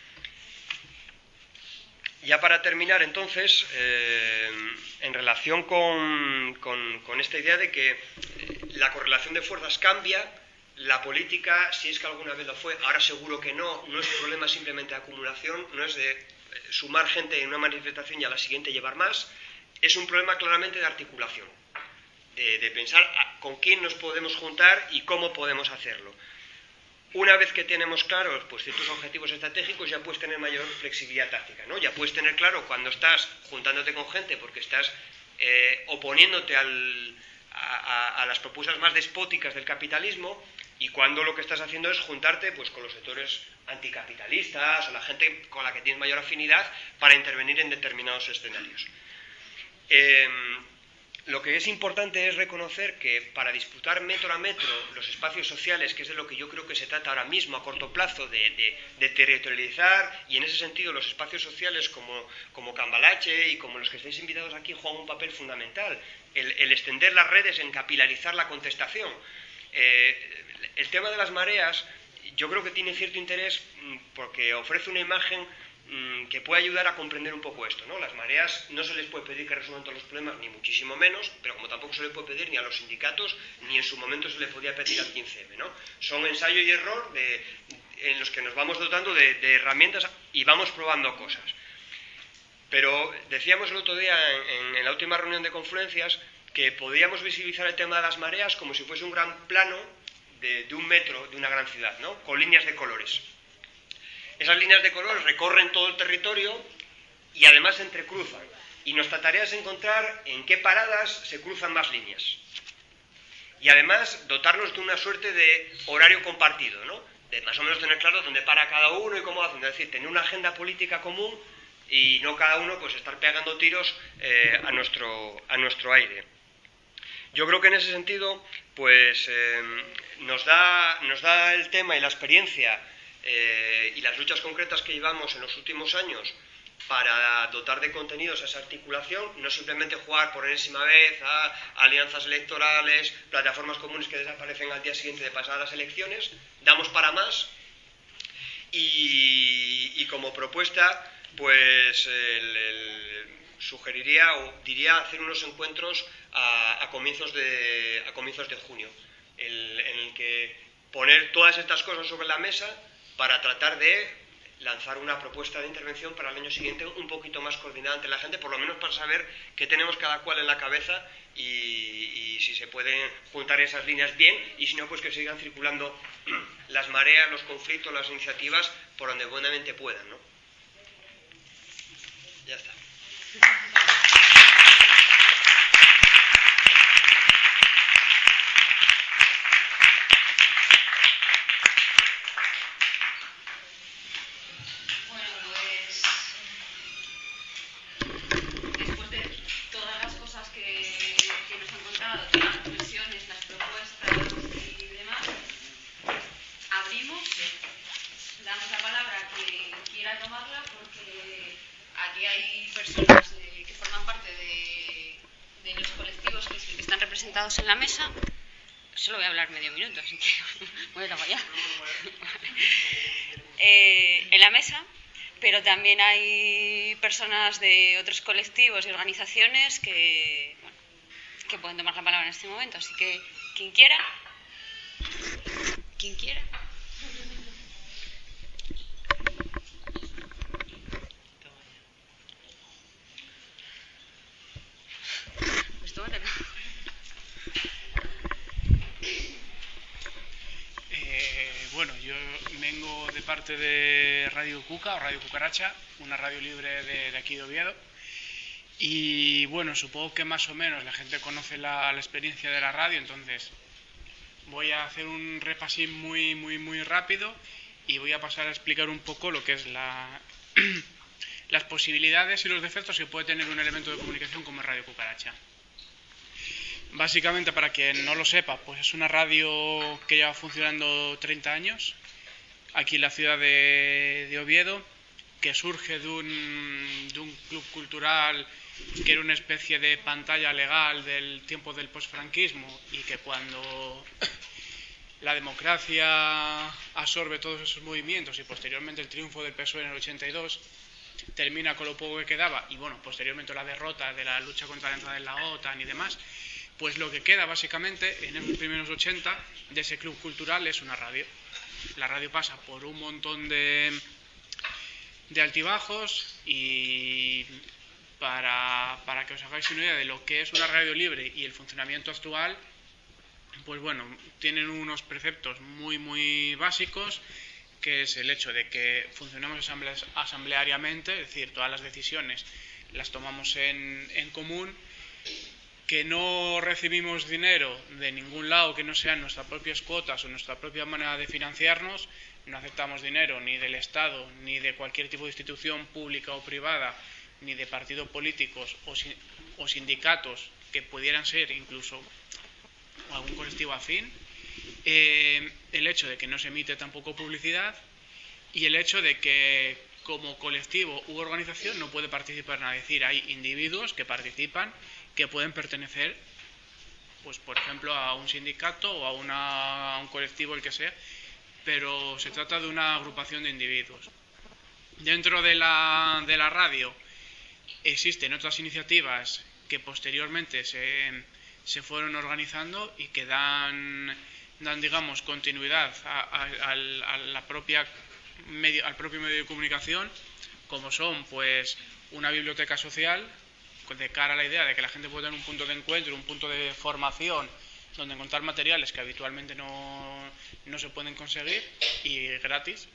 Ya para terminar, entonces, en relación con esta idea de que la correlación de fuerzas cambia, la política, si es que alguna vez lo fue, ahora seguro que no es un problema simplemente de acumulación, no es de sumar gente en una manifestación y a la siguiente llevar más, es un problema claramente de articulación, de pensar con quién nos podemos juntar y cómo podemos hacerlo. Una vez que tenemos claros pues ciertos objetivos estratégicos, ya puedes tener mayor flexibilidad táctica, ¿no? Ya puedes tener claro cuando estás juntándote con gente porque estás oponiéndote a las propuestas más despóticas del capitalismo, y cuando lo que estás haciendo es juntarte pues con los sectores anticapitalistas o la gente con la que tienes mayor afinidad para intervenir en determinados escenarios. Lo que es importante es reconocer que para disputar metro a metro los espacios sociales, que es de lo que yo creo que se trata ahora mismo a corto plazo, de territorializar, y en ese sentido los espacios sociales como Cambalache y como los que estáis invitados aquí juegan un papel fundamental. El extender las redes, en capilarizar la contestación. El tema de las mareas yo creo que tiene cierto interés porque ofrece una imagen que puede ayudar a comprender un poco esto, ¿no? Las mareas no se les puede pedir que resuelvan todos los problemas, ni muchísimo menos, pero como tampoco se le puede pedir ni a los sindicatos, ni en su momento se le podía pedir al 15M, ¿no? Son ensayo y error en los que nos vamos dotando de herramientas y vamos probando cosas. Pero decíamos el otro día en la última reunión de confluencias que podríamos visibilizar el tema de las mareas como si fuese un gran plano de un metro de una gran ciudad, ¿no?, con líneas de colores. Esas líneas de colores recorren todo el territorio y además se entrecruzan. Y nuestra tarea es encontrar en qué paradas se cruzan más líneas. Y además dotarnos de una suerte de horario compartido, ¿no?, de más o menos tener claro dónde para cada uno y cómo hacen. Es decir, tener una agenda política común y no cada uno pues estar pegando tiros a nuestro aire. Yo creo que en ese sentido pues nos da el tema y la experiencia y las luchas concretas que llevamos en los últimos años para dotar de contenidos esa articulación, no simplemente jugar por enésima vez a alianzas electorales, plataformas comunes que desaparecen al día siguiente de pasadas las elecciones. Damos para más y como propuesta pues sugeriría o diría hacer unos encuentros a comienzos de junio, en el que poner todas estas cosas sobre la mesa para tratar de lanzar una propuesta de intervención para el año siguiente un poquito más coordinada entre la gente, por lo menos para saber qué tenemos cada cual en la cabeza y si se pueden juntar esas líneas bien, y si no, pues que sigan circulando las mareas, los conflictos, las iniciativas por donde buenamente puedan, ¿no? Ya está. En la mesa, solo voy a hablar medio minuto, así que voy a allá. En la mesa, pero también hay personas de otros colectivos y organizaciones que pueden tomar la palabra en este momento, así que quien quiera Quien quiera. Pues tómatelo. Bueno, yo vengo de parte de Radio Cuca o Radio Cucaracha, una radio libre de aquí de Oviedo. Y bueno, supongo que más o menos la gente conoce la experiencia de la radio, entonces voy a hacer un repasín muy rápido y voy a pasar a explicar un poco lo que es las posibilidades y los defectos que puede tener un elemento de comunicación como es Radio Cucaracha. Básicamente, para quien no lo sepa, pues es una radio que lleva funcionando 30 años aquí en la ciudad de Oviedo, que surge de un club cultural que era una especie de pantalla legal del tiempo del posfranquismo, y que cuando la democracia absorbe todos esos movimientos y posteriormente el triunfo del PSOE en el 82 termina con lo poco que quedaba, y bueno, posteriormente la derrota de la lucha contra la entrada en la OTAN y demás, pues lo que queda básicamente en esos primeros 80 de ese club cultural es una radio. La radio pasa por un montón de altibajos, y para que os hagáis una idea de lo que es una radio libre y el funcionamiento actual, pues bueno, tienen unos preceptos muy básicos, que es el hecho de que funcionamos asambleariamente, es decir, todas las decisiones las tomamos en común, que no recibimos dinero de ningún lado que no sean nuestras propias cuotas o nuestra propia manera de financiarnos, no aceptamos dinero ni del Estado ni de cualquier tipo de institución pública o privada, ni de partidos políticos o sindicatos que pudieran ser incluso algún colectivo afín, el hecho de que no se emite tampoco publicidad, y el hecho de que como colectivo u organización no puede participar nadie. Es decir, hay individuos que participan, que pueden pertenecer, pues por ejemplo, a un sindicato o a un colectivo, el que sea, pero se trata de una agrupación de individuos. Dentro de la radio existen otras iniciativas que posteriormente se fueron organizando y que dan digamos, continuidad al propio medio de comunicación, como son pues una biblioteca social, de cara a la idea de que la gente puede tener un punto de encuentro, un punto de formación, donde encontrar materiales que habitualmente no se pueden conseguir, y gratis.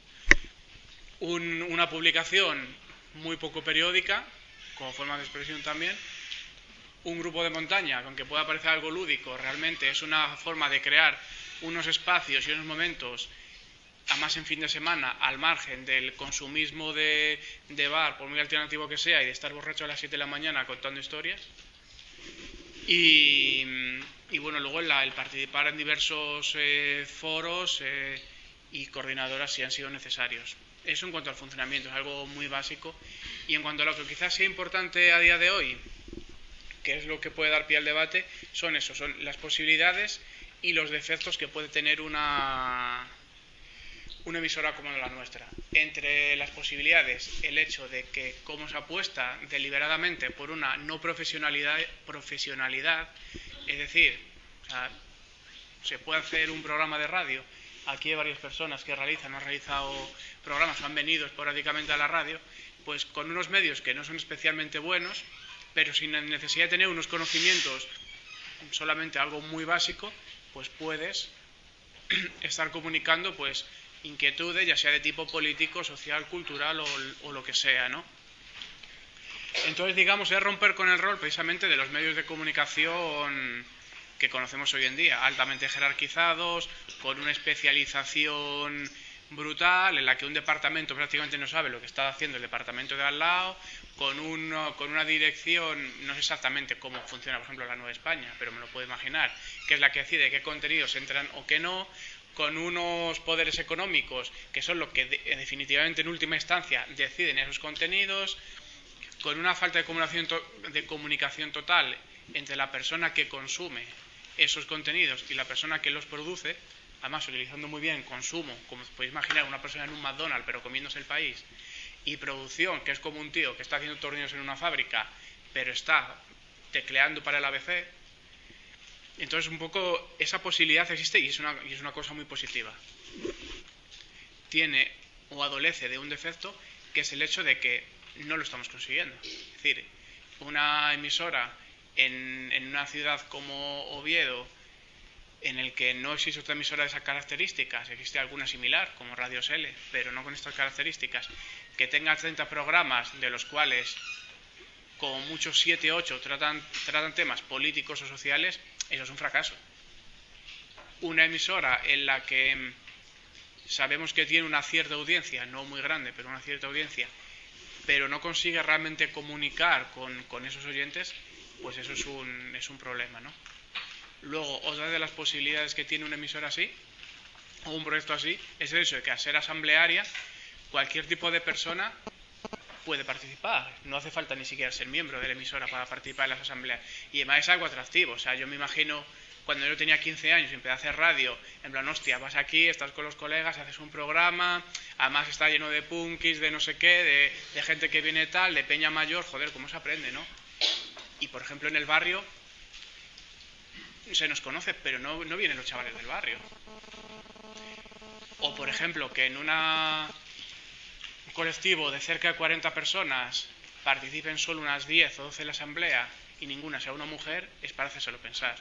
Una publicación muy poco periódica, como forma de expresión también. Un grupo de montaña, aunque pueda parecer algo lúdico, realmente es una forma de crear unos espacios y unos momentos, además en fin de semana, al margen del consumismo de bar, por muy alternativo que sea, y de estar borracho a las 7 de la mañana contando historias. Y bueno, luego el participar en diversos foros y coordinadoras si han sido necesarios. Eso en cuanto al funcionamiento, es algo muy básico. Y en cuanto a lo que quizás sea importante a día de hoy, que es lo que puede dar pie al debate, son las posibilidades y los defectos que puede tener una emisora como la nuestra. Entre las posibilidades, el hecho de que, como se apuesta deliberadamente por una no profesionalidad, es decir, o sea, se puede hacer un programa de radio. Aquí hay varias personas que han realizado programas, han venido esporádicamente a la radio, pues con unos medios que no son especialmente buenos, pero sin necesidad de tener unos conocimientos, solamente algo muy básico, pues puedes estar comunicando pues inquietudes, ya sea de tipo político, social, cultural o lo que sea, ¿no? Entonces, digamos, es romper con el rol precisamente de los medios de comunicación que conocemos hoy en día, altamente jerarquizados, con una especialización brutal, en la que un departamento prácticamente no sabe lo que está haciendo el departamento de al lado, con una dirección, no sé exactamente cómo funciona, por ejemplo, la Nueva España, pero me lo puedo imaginar, que es la que decide qué contenidos entran o qué no, con unos poderes económicos que son los que definitivamente en última instancia deciden esos contenidos, con una falta de comunicación total entre la persona que consume esos contenidos y la persona que los produce, además utilizando muy bien consumo, como os podéis imaginar, una persona en un McDonald's pero comiéndose el país, y producción, que es como un tío que está haciendo tornillos en una fábrica pero está tecleando para el ABC. Entonces, un poco esa posibilidad existe y es una cosa muy positiva. Tiene o adolece de un defecto, que es el hecho de que no lo estamos consiguiendo. Es decir, una emisora en una ciudad como Oviedo, en el que no existe otra emisora de esas características, existe alguna similar, como Radio L, pero no con estas características, que tenga 30 programas, de los cuales como muchos 7 o 8 tratan temas políticos o sociales, eso es un fracaso. Una emisora en la que sabemos que tiene una cierta audiencia, no muy grande, pero una cierta audiencia, pero no consigue realmente comunicar con esos oyentes, pues eso es un problema, ¿no? Luego, otra de las posibilidades que tiene una emisora así, o un proyecto así, es el hecho de que al ser asamblearia, cualquier tipo de persona puede participar. No hace falta ni siquiera ser miembro de la emisora para participar en las asambleas. Y además es algo atractivo. O sea, yo me imagino cuando yo tenía 15 años y empecé a hacer radio, en plan, hostia, vas aquí, estás con los colegas, haces un programa, además está lleno de punkis, de no sé qué, de gente que viene tal, de peña mayor, joder, cómo se aprende, ¿no? Y por ejemplo en el barrio se nos conoce, pero no vienen los chavales del barrio. O por ejemplo que en un colectivo de cerca de 40 personas participen solo unas 10 o 12 en la asamblea y ninguna sea una mujer, es para hacérselo pensar.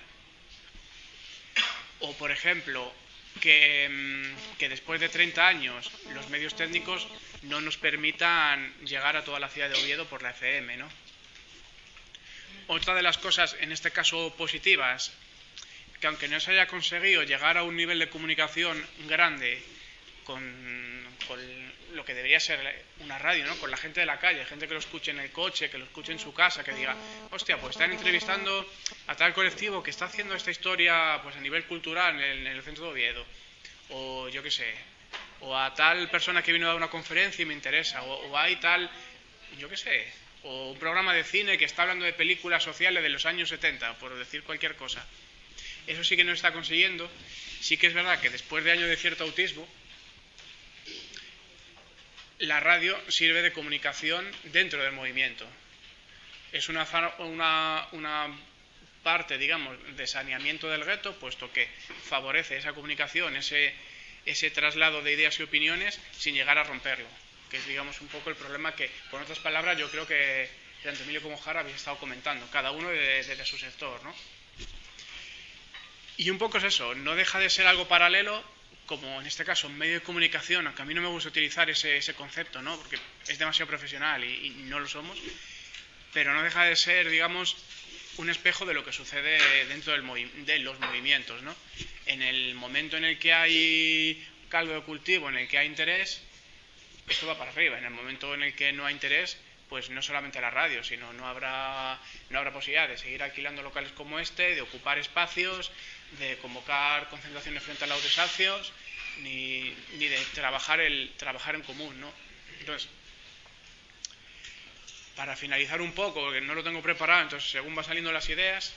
O por ejemplo que después de 30 años los medios técnicos no nos permitan llegar a toda la ciudad de Oviedo por la FM, ¿no? Otra de las cosas, en este caso positivas, que aunque no se haya conseguido llegar a un nivel de comunicación grande con lo que debería ser una radio, ¿no? Con la gente de la calle, gente que lo escuche en el coche, que lo escuche en su casa, que diga, hostia, pues están entrevistando a tal colectivo que está haciendo esta historia pues a nivel cultural en el centro de Oviedo, o yo qué sé, o a tal persona que vino a dar una conferencia y me interesa, o hay tal, yo qué sé, o un programa de cine que está hablando de películas sociales de los años 70, por decir cualquier cosa. Eso sí que no está consiguiendo. Sí que es verdad que después de años de cierto autismo, la radio sirve de comunicación dentro del movimiento. Es una parte, digamos, de saneamiento del gueto, puesto que favorece esa comunicación, ese traslado de ideas y opiniones sin llegar a romperlo, que es, digamos, un poco el problema que, con otras palabras, yo creo que tanto Emilio como Jara habéis estado comentando, cada uno desde su sector, ¿no? Y un poco es eso, no deja de ser algo paralelo, como en este caso un medio de comunicación, aunque a mí no me gusta utilizar ese concepto, ¿no? Porque es demasiado profesional y no lo somos, pero no deja de ser, digamos, un espejo de lo que sucede dentro de los movimientos, ¿no? En el momento en el que hay caldo de cultivo, en el que hay interés, esto va para arriba. En el momento en el que no hay interés, pues no solamente la radio, sino no habrá posibilidad de seguir alquilando locales como este, de ocupar espacios, de convocar concentraciones frente a los desahucios, ni de trabajar en común, ¿no? Entonces, para finalizar un poco, porque no lo tengo preparado, entonces según van saliendo las ideas,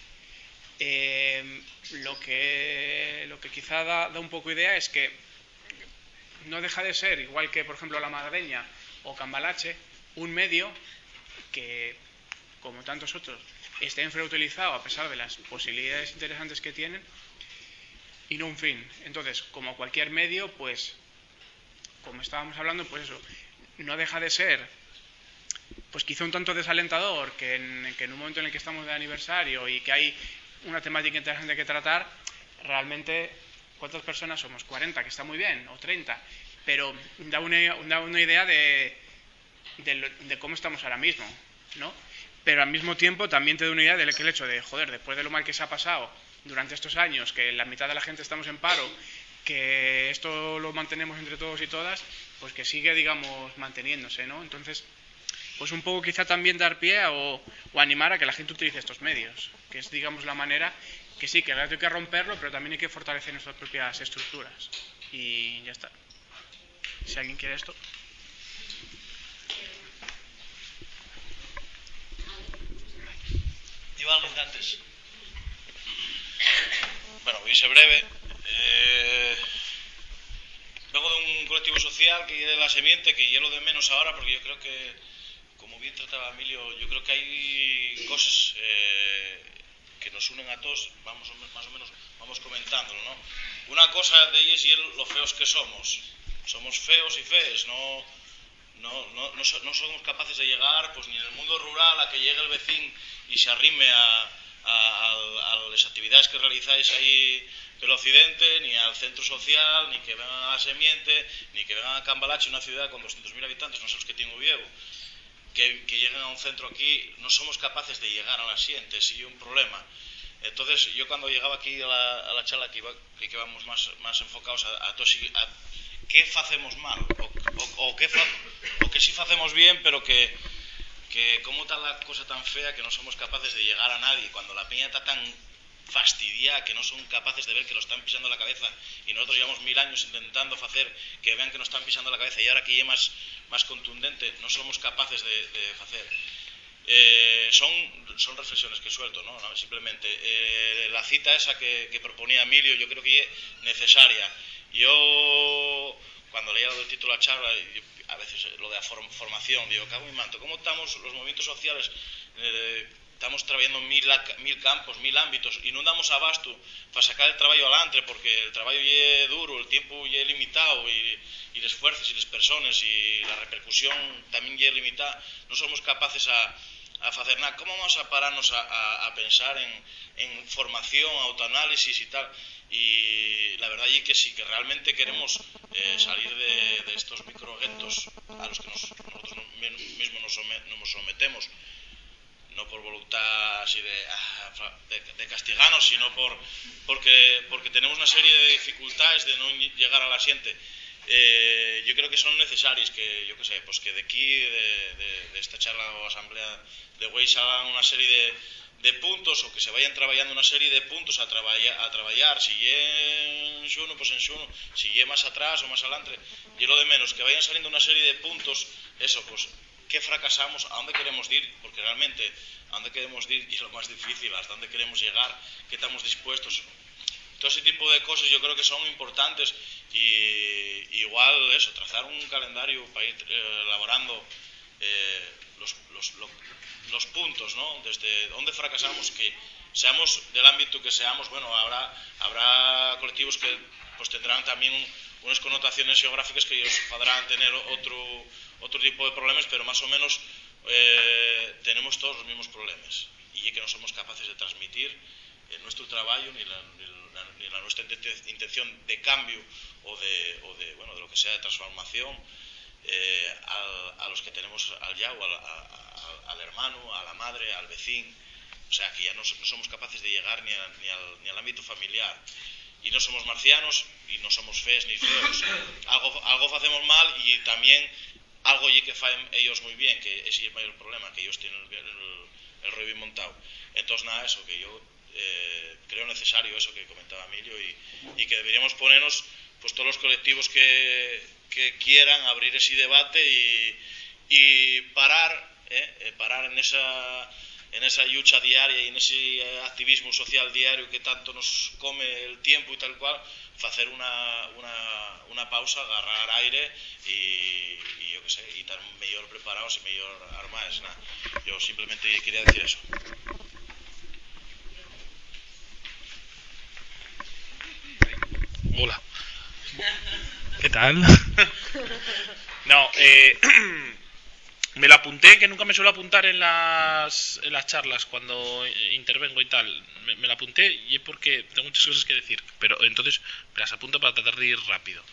lo que quizá da un poco idea es que no deja de ser, igual que por ejemplo La Madreña o Cambalache, un medio que, como tantos otros, está infrautilizado a pesar de las posibilidades interesantes que tienen, y no un fin. Entonces, como cualquier medio, pues, como estábamos hablando, pues eso, no deja de ser, pues quizá un tanto desalentador que en un momento en el que estamos de aniversario y que hay una temática interesante que tratar, realmente, ¿cuántas personas somos? 40, que está muy bien, o 30, pero da una idea de cómo estamos ahora mismo, ¿no? Pero al mismo tiempo también te da una idea del que el hecho de, joder, después de lo mal que se ha pasado durante estos años, que la mitad de la gente estamos en paro, que esto lo mantenemos entre todos y todas, pues que sigue, digamos, manteniéndose, ¿no? Entonces, pues un poco quizá también dar pie o animar a que la gente utilice estos medios, que es, digamos, la manera que sí, que hay que romperlo, pero también hay que fortalecer nuestras propias estructuras. Y ya está. Si alguien quiere esto. Iván Lizantes. Bueno, voy a ser breve. Vengo de un colectivo social que es La Semiente, que ya lo de menos ahora, porque yo creo que, como bien trataba Emilio, yo creo que hay cosas que nos unen a todos, más o menos vamos comentándolo, ¿no? Una cosa de ellos y lo feos que somos feos y fees, no somos capaces de llegar pues ni en el mundo rural a que llegue el vecino y se arrime a las actividades que realizáis ahí en el occidente, ni al centro social, ni que vengan a la Semiente, ni que vengan a Cambalache, una ciudad con 200.000 habitantes, no sé los que tengo Viego, que lleguen a un centro aquí. No somos capaces de llegar a la Siente, sí, un problema. Entonces yo cuando llegaba aquí a la charla que íbamos más enfocados a qué facemos mal o que sí facemos bien, pero que cómo está la cosa tan fea que no somos capaces de llegar a nadie, cuando la peña está tan fastidiada que no son capaces de ver que lo están pisando la cabeza, y nosotros llevamos 1000 años intentando hacer que vean que nos están pisando la cabeza, y ahora que ya más contundente no somos capaces de hacer. Son reflexiones que suelto, ¿no? Simplemente la cita esa que proponía Emilio, yo creo que es necesaria. Yo cuando leía el título de la charla, a veces lo de la formación, digo, cago en manto, ¿cómo estamos los movimientos sociales? Estamos trabajando en 1000 campos, 1000 ámbitos, y no damos abasto para sacar el trabajo adelante, porque el trabajo es duro, el tiempo es limitado, y los esfuerzos y las personas y la repercusión también es limitada. No somos capaces a hacer nada. ¿Cómo vamos a pararnos a pensar en formación, autoanálisis y tal? Y la verdad es que sí, que realmente queremos salir de estos microguetos a los que nosotros mismos nos sometemos, no por voluntad así de castigarnos, sino porque tenemos una serie de dificultades de no llegar a la Siente. Yo creo que son necesarias, que yo qué sé, pues que de aquí, de esta charla o asamblea de Güey, salgan una serie de puntos, o que se vayan trabajando una serie de puntos a trabajar, si en xuno, pues en xuno, si más atrás o más adelante, y lo de menos, que vayan saliendo una serie de puntos, eso, pues qué fracasamos, a dónde queremos ir, porque realmente a dónde queremos ir y es lo más difícil, hasta dónde queremos llegar, qué estamos dispuestos. Todo ese tipo de cosas yo creo que son importantes, y igual eso, trazar un calendario para ir elaborando los puntos, ¿no? Desde dónde fracasamos, que seamos del ámbito que seamos. Bueno, habrá colectivos que pues tendrán también unas connotaciones geográficas que ellos podrán tener otro tipo de problemas, pero más o menos tenemos todos los mismos problemas, y que no somos capaces de transmitir nuestro trabajo ni la nuestra intención de cambio o de lo que sea, de transformación, a los que tenemos al yao, al hermano, a la madre, al vecino. O sea, que ya no somos capaces de llegar ni al ámbito familiar, y no somos marcianos y no somos fees ni feos. Algo hacemos mal, y también algo y que faen ellos muy bien, que ese es el mayor problema, que ellos tienen el rollo bien montado. Entonces nada, eso que yo creo necesario, eso que comentaba Emilio, y que deberíamos ponernos pues todos los colectivos que quieran abrir ese debate y parar en esa lucha diaria y en ese activismo social diario que tanto nos come el tiempo y tal cual, hacer una pausa, agarrar aire y yo qué sé, y estar mejor preparados y mejor armados. Nah, yo simplemente quería decir eso. Hola. ¿Qué tal? No, me lo apunté, que nunca me suelo apuntar en las charlas cuando intervengo y tal. Me lo apunté y es porque tengo muchas cosas que decir, pero entonces me las apunto para tratar de ir rápido.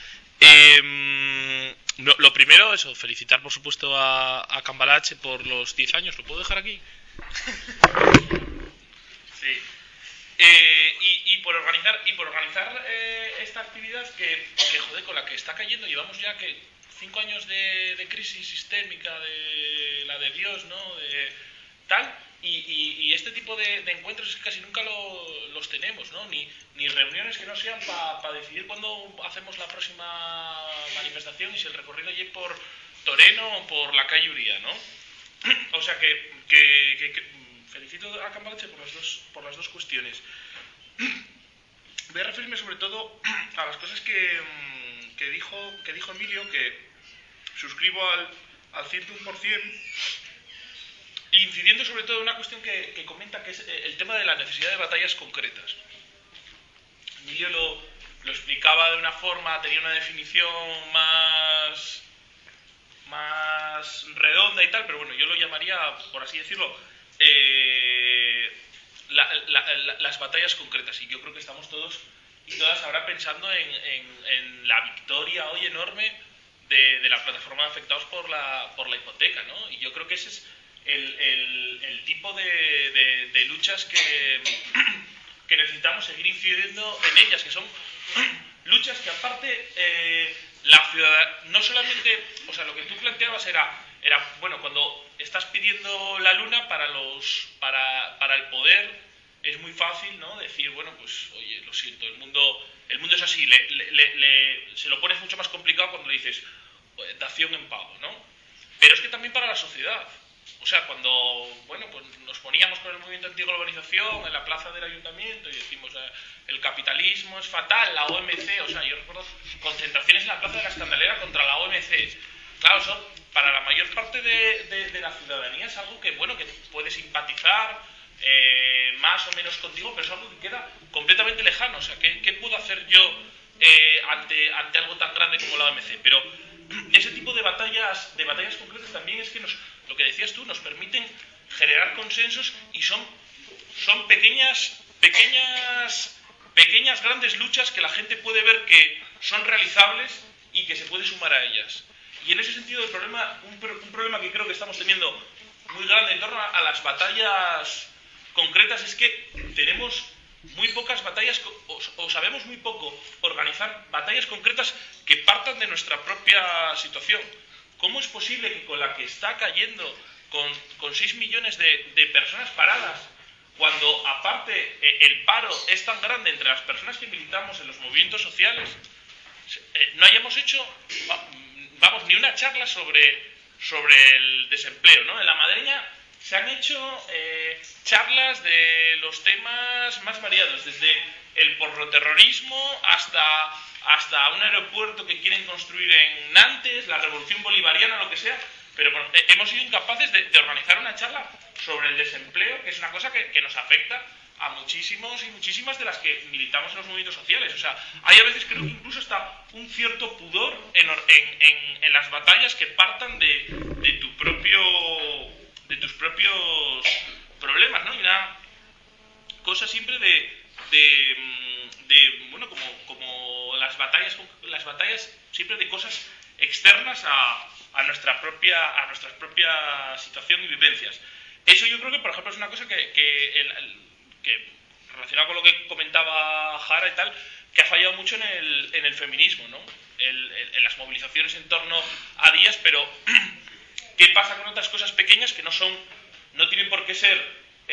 Lo primero, eso, felicitar por supuesto a Cambalache por los 10 años. ¿Lo puedo dejar aquí? Sí. Y por organizar esta actividad que joder, con la que está cayendo, llevamos ya que 5 años de crisis sistémica, de la de Dios, ¿no? De tal, y este tipo de encuentros casi nunca los tenemos, ¿no? Ni reuniones que no sean para decidir cuándo hacemos la próxima manifestación y si el recorrido llegue por Toreno o por la calle Uría, ¿no? O sea que felicito a Cambalache por las dos cuestiones. Voy a referirme sobre todo a las cosas que dijo Emilio, que suscribo al 101%, incidiendo sobre todo en una cuestión que comenta, que es el tema de la necesidad de batallas concretas. Emilio lo explicaba de una forma, tenía una definición más redonda y tal, pero bueno, yo lo llamaría, por así decirlo, las batallas concretas. Y yo creo que estamos todos y todas ahora pensando en la victoria hoy enorme de la plataforma de afectados por la hipoteca, ¿no? Y yo creo que ese es el tipo de luchas que necesitamos seguir incidiendo en ellas, que son luchas que aparte la ciudad no solamente, o sea, lo que tú planteabas era bueno, cuando estás pidiendo la luna para el poder es muy fácil, ¿no? Decir, bueno, pues oye, lo siento, el mundo es así, se lo pones mucho más complicado cuando le dices dación en pago, ¿no? Pero es que también para la sociedad. O sea, cuando, bueno, pues nos poníamos con el movimiento antiglobalización en la plaza del ayuntamiento y decimos el capitalismo es fatal, la OMC, o sea, yo recuerdo concentraciones en la plaza de la Escandalera contra la OMC. Claro, eso para la mayor parte de la ciudadanía es algo que, bueno, que puede simpatizar más o menos contigo, pero es algo que queda completamente lejano. O sea, ¿qué puedo hacer yo ante algo tan grande como la OMC? Pero ese tipo de batallas concretas también es que lo que decías tú, nos permiten generar consensos y son pequeñas grandes luchas que la gente puede ver que son realizables y que se puede sumar a ellas. Y en ese sentido el problema, un problema que creo que estamos teniendo muy grande en torno a las batallas concretas es que tenemos muy pocas batallas o sabemos muy poco organizar batallas concretas que partan de nuestra propia situación. ¿Cómo es posible que con la que está cayendo con 6 millones de personas paradas, cuando aparte el paro es tan grande entre las personas que militamos en los movimientos sociales, no hayamos hecho, vamos, ni una charla sobre el desempleo, ¿no? En la Madreña se han hecho charlas de los temas más variados, desde el porroterrorismo hasta un aeropuerto que quieren construir en Nantes, la revolución bolivariana, lo que sea, pero hemos sido incapaces de organizar una charla sobre el desempleo, que es una cosa que nos afecta a muchísimos y muchísimas de las que militamos en los movimientos sociales. O sea, hay a veces, creo que incluso está un cierto pudor en las batallas que partan de tus propios problemas, ¿no? Y una cosa siempre bueno, como las batallas siempre de cosas externas a nuestra propia situación y vivencias. Eso yo creo que, por ejemplo, es una cosa que relacionado con lo que comentaba Jara y tal, que ha fallado mucho en el feminismo, ¿no? En las movilizaciones en torno a días, pero ¿qué pasa con otras cosas pequeñas que no tienen por qué ser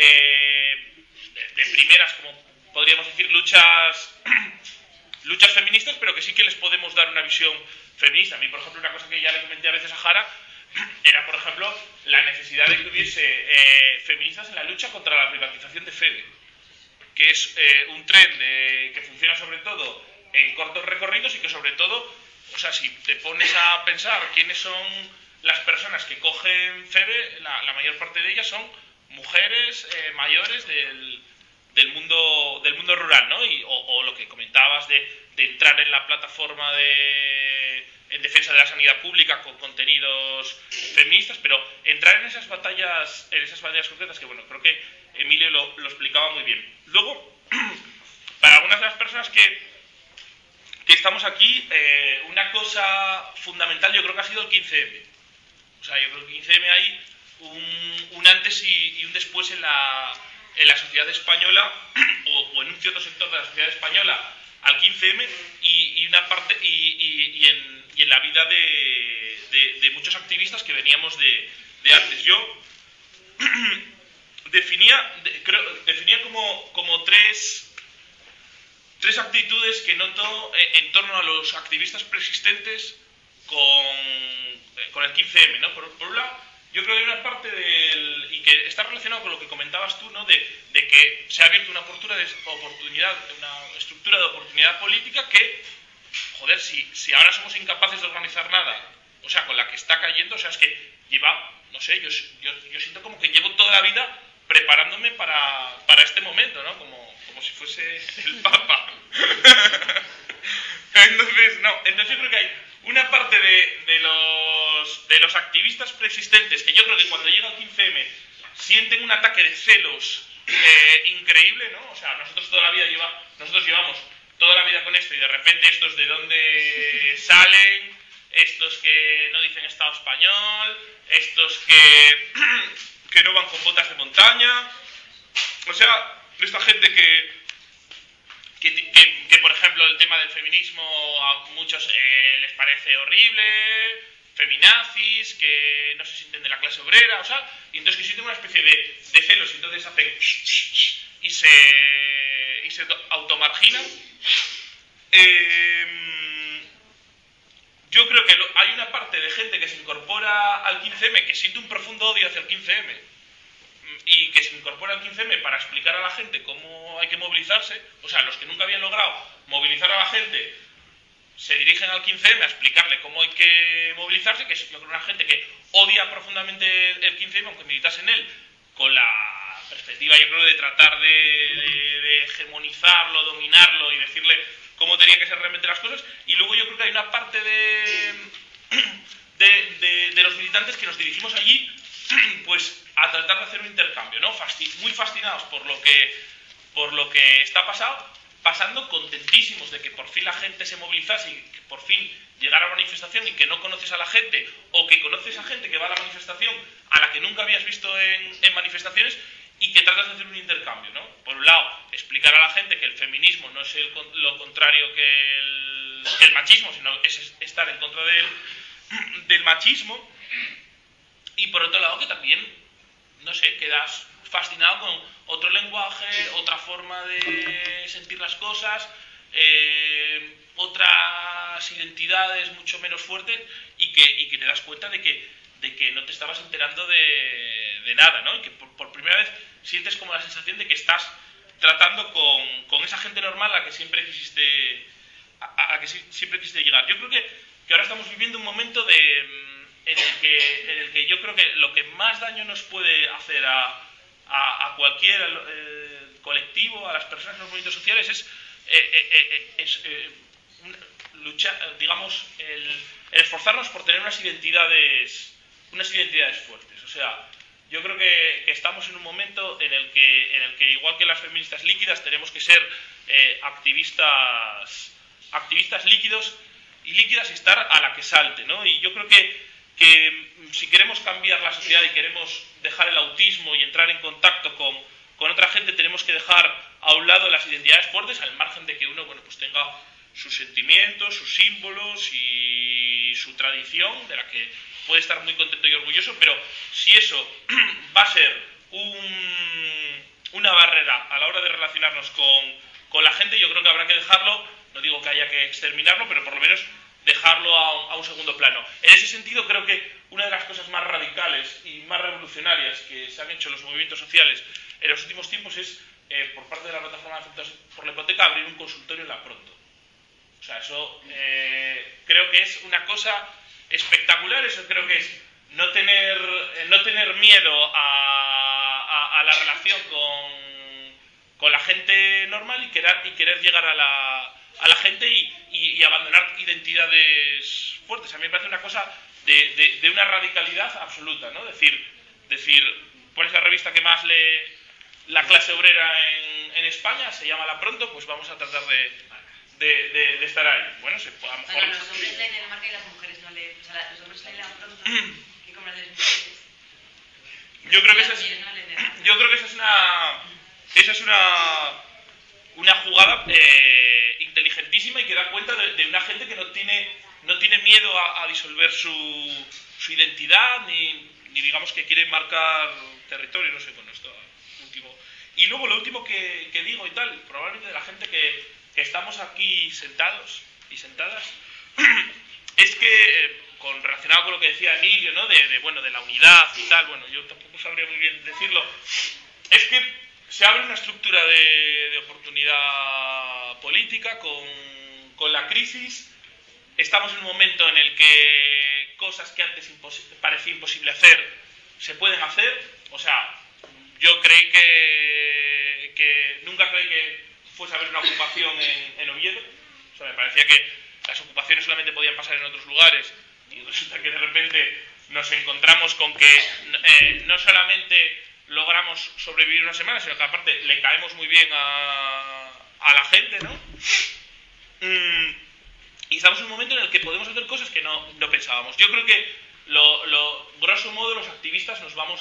de primeras, como podríamos decir, luchas feministas, pero que sí que les podemos dar una visión feminista? A mí, por ejemplo, una cosa que ya le comenté a veces a Jara era, por ejemplo, la necesidad de que hubiese feministas en la lucha contra la privatización de Feve, que es un tren que funciona sobre todo en cortos recorridos y que sobre todo, o sea, si te pones a pensar quiénes son las personas que cogen Feve, la mayor parte de ellas son mujeres mayores del mundo rural, ¿no? O lo que comentabas de entrar en la plataforma en defensa de la sanidad pública con contenidos feministas, pero entrar en esas batallas concretas que, bueno, creo que Emilio lo explicaba muy bien. Luego, para algunas de las personas que estamos aquí, una cosa fundamental yo creo que ha sido el 15M. O sea, yo creo que el 15M hay un antes y un después en la sociedad española, o en un cierto sector de la sociedad española, al 15M y una parte y en la vida de muchos activistas que veníamos de antes. Yo definía como tres actitudes que noto en torno a los activistas persistentes con el 15M, ¿no? Por un lado, yo creo que hay una parte y que está relacionado con lo que comentabas tú, ¿no? De que se ha abierto una estructura de oportunidad política que, joder, si ahora somos incapaces de organizar nada, o sea, con la que está cayendo, o sea, es que lleva, no sé, yo siento como que llevo toda la vida preparándome para este momento, ¿no? Como si fuese el Papa. Entonces yo creo que hay una parte de los activistas preexistentes que yo creo que cuando llega el 15M sienten un ataque de celos increíble, ¿no? O sea, nosotros llevamos toda la vida con esto y de repente estos de dónde salen, estos que no dicen Estado español, estos que no van con botas de montaña, o sea, esta gente que por ejemplo el tema del feminismo a muchos les parece horrible, feminazis, que no se sienten de la clase obrera, o sea, y entonces que sienten una especie de celos y entonces hacen y se automarginan. Yo creo que hay una parte de gente que se incorpora al 15M que siente un profundo odio hacia el 15M y que se incorpora al 15M para explicar a la gente cómo hay que movilizarse. O sea, los que nunca habían logrado movilizar a la gente se dirigen al 15M a explicarle cómo hay que movilizarse, que es yo creo una gente que odia profundamente el 15M, aunque militase en él, con la perspectiva yo creo de tratar de hegemonizarlo, dominarlo y decirle cómo tenía que ser realmente las cosas. Y luego yo creo que hay una parte de los militantes que nos dirigimos allí pues a tratar de hacer un intercambio, ¿no? Muy fascinados por lo que está pasando, contentísimos de que por fin la gente se movilizase y que por fin llegara a la manifestación y que no conoces a la gente o que conoces a gente que va a la manifestación a la que nunca habías visto en manifestaciones y que tratas de hacer un intercambio, ¿no? Por un lado, explicar a la gente que el feminismo no es lo contrario que el machismo, sino es estar en contra del machismo. Y por otro lado que también, no sé, quedas fascinado con otro lenguaje, otra forma de sentir las cosas, otras identidades mucho menos fuertes y que te das cuenta de que no te estabas enterando de nada, ¿no? Y que por primera vez sientes como la sensación de que estás tratando con esa gente normal a la que siempre quisiste llegar. Yo creo que ahora estamos viviendo un momento en el que yo creo que lo que más daño nos puede hacer a cualquier colectivo, a las personas en los movimientos sociales, es luchar, digamos, el esforzarnos por tener unas identidades fuertes. O sea, yo creo que estamos en un momento en el que igual que las feministas líquidas, tenemos que ser activistas líquidos y líquidas y estar a la que salte, ¿no? Y yo creo que si queremos cambiar la sociedad y queremos dejar el autismo y entrar en contacto con otra gente, tenemos que dejar a un lado las identidades fuertes, al margen de que uno, bueno, pues tenga sus sentimientos, sus símbolos y su tradición, de la que puede estar muy contento y orgulloso, pero si eso va a ser una barrera a la hora de relacionarnos con la gente, yo creo que habrá que dejarlo, no digo que haya que exterminarlo, pero por lo menos dejarlo a un segundo plano. En ese sentido, creo que una de las cosas más radicales y más revolucionarias que se han hecho en los movimientos sociales en los últimos tiempos es, por parte de la plataforma de afectados por la hipoteca, abrir un consultorio en la Pronto. O sea, eso creo que es una cosa espectacular. Eso creo que es no tener miedo a la relación con la gente normal y querer llegar a la gente y abandonar identidades fuertes. A mí me parece una cosa de una radicalidad absoluta, ¿no? Decir, ¿cuál es la revista que más lee la clase obrera en España? Se llama La Pronto, pues vamos a tratar de estar ahí. Bueno, a lo mejor... Bueno, los hombres leen en la marca y las mujeres no leen. O sea, los hombres leen La Pronto y como las mujeres. Yo creo que esa es una jugada inteligentísima y que da cuenta de una gente que no tiene miedo a disolver su identidad ni digamos que quiere marcar territorio, no sé, con esto último. Y luego lo último que digo y tal, probablemente de la gente que estamos aquí sentados y sentadas, es que relacionado con lo que decía Emilio, ¿no? De la unidad y tal, bueno, yo tampoco sabría muy bien decirlo, es que se abre una estructura de oportunidad política con la crisis. Estamos en un momento en el que cosas que antes parecía imposible hacer se pueden hacer. O sea, yo creí que nunca creí que fuese a haber una ocupación en Oviedo. O sea, me parecía que las ocupaciones solamente podían pasar en otros lugares, y resulta que de repente nos encontramos con que no solamente logramos sobrevivir una semana, sino que aparte le caemos muy bien a la gente, ¿no? Y estamos en un momento en el que podemos hacer cosas que no pensábamos. Yo creo que, grosso modo, los activistas nos vamos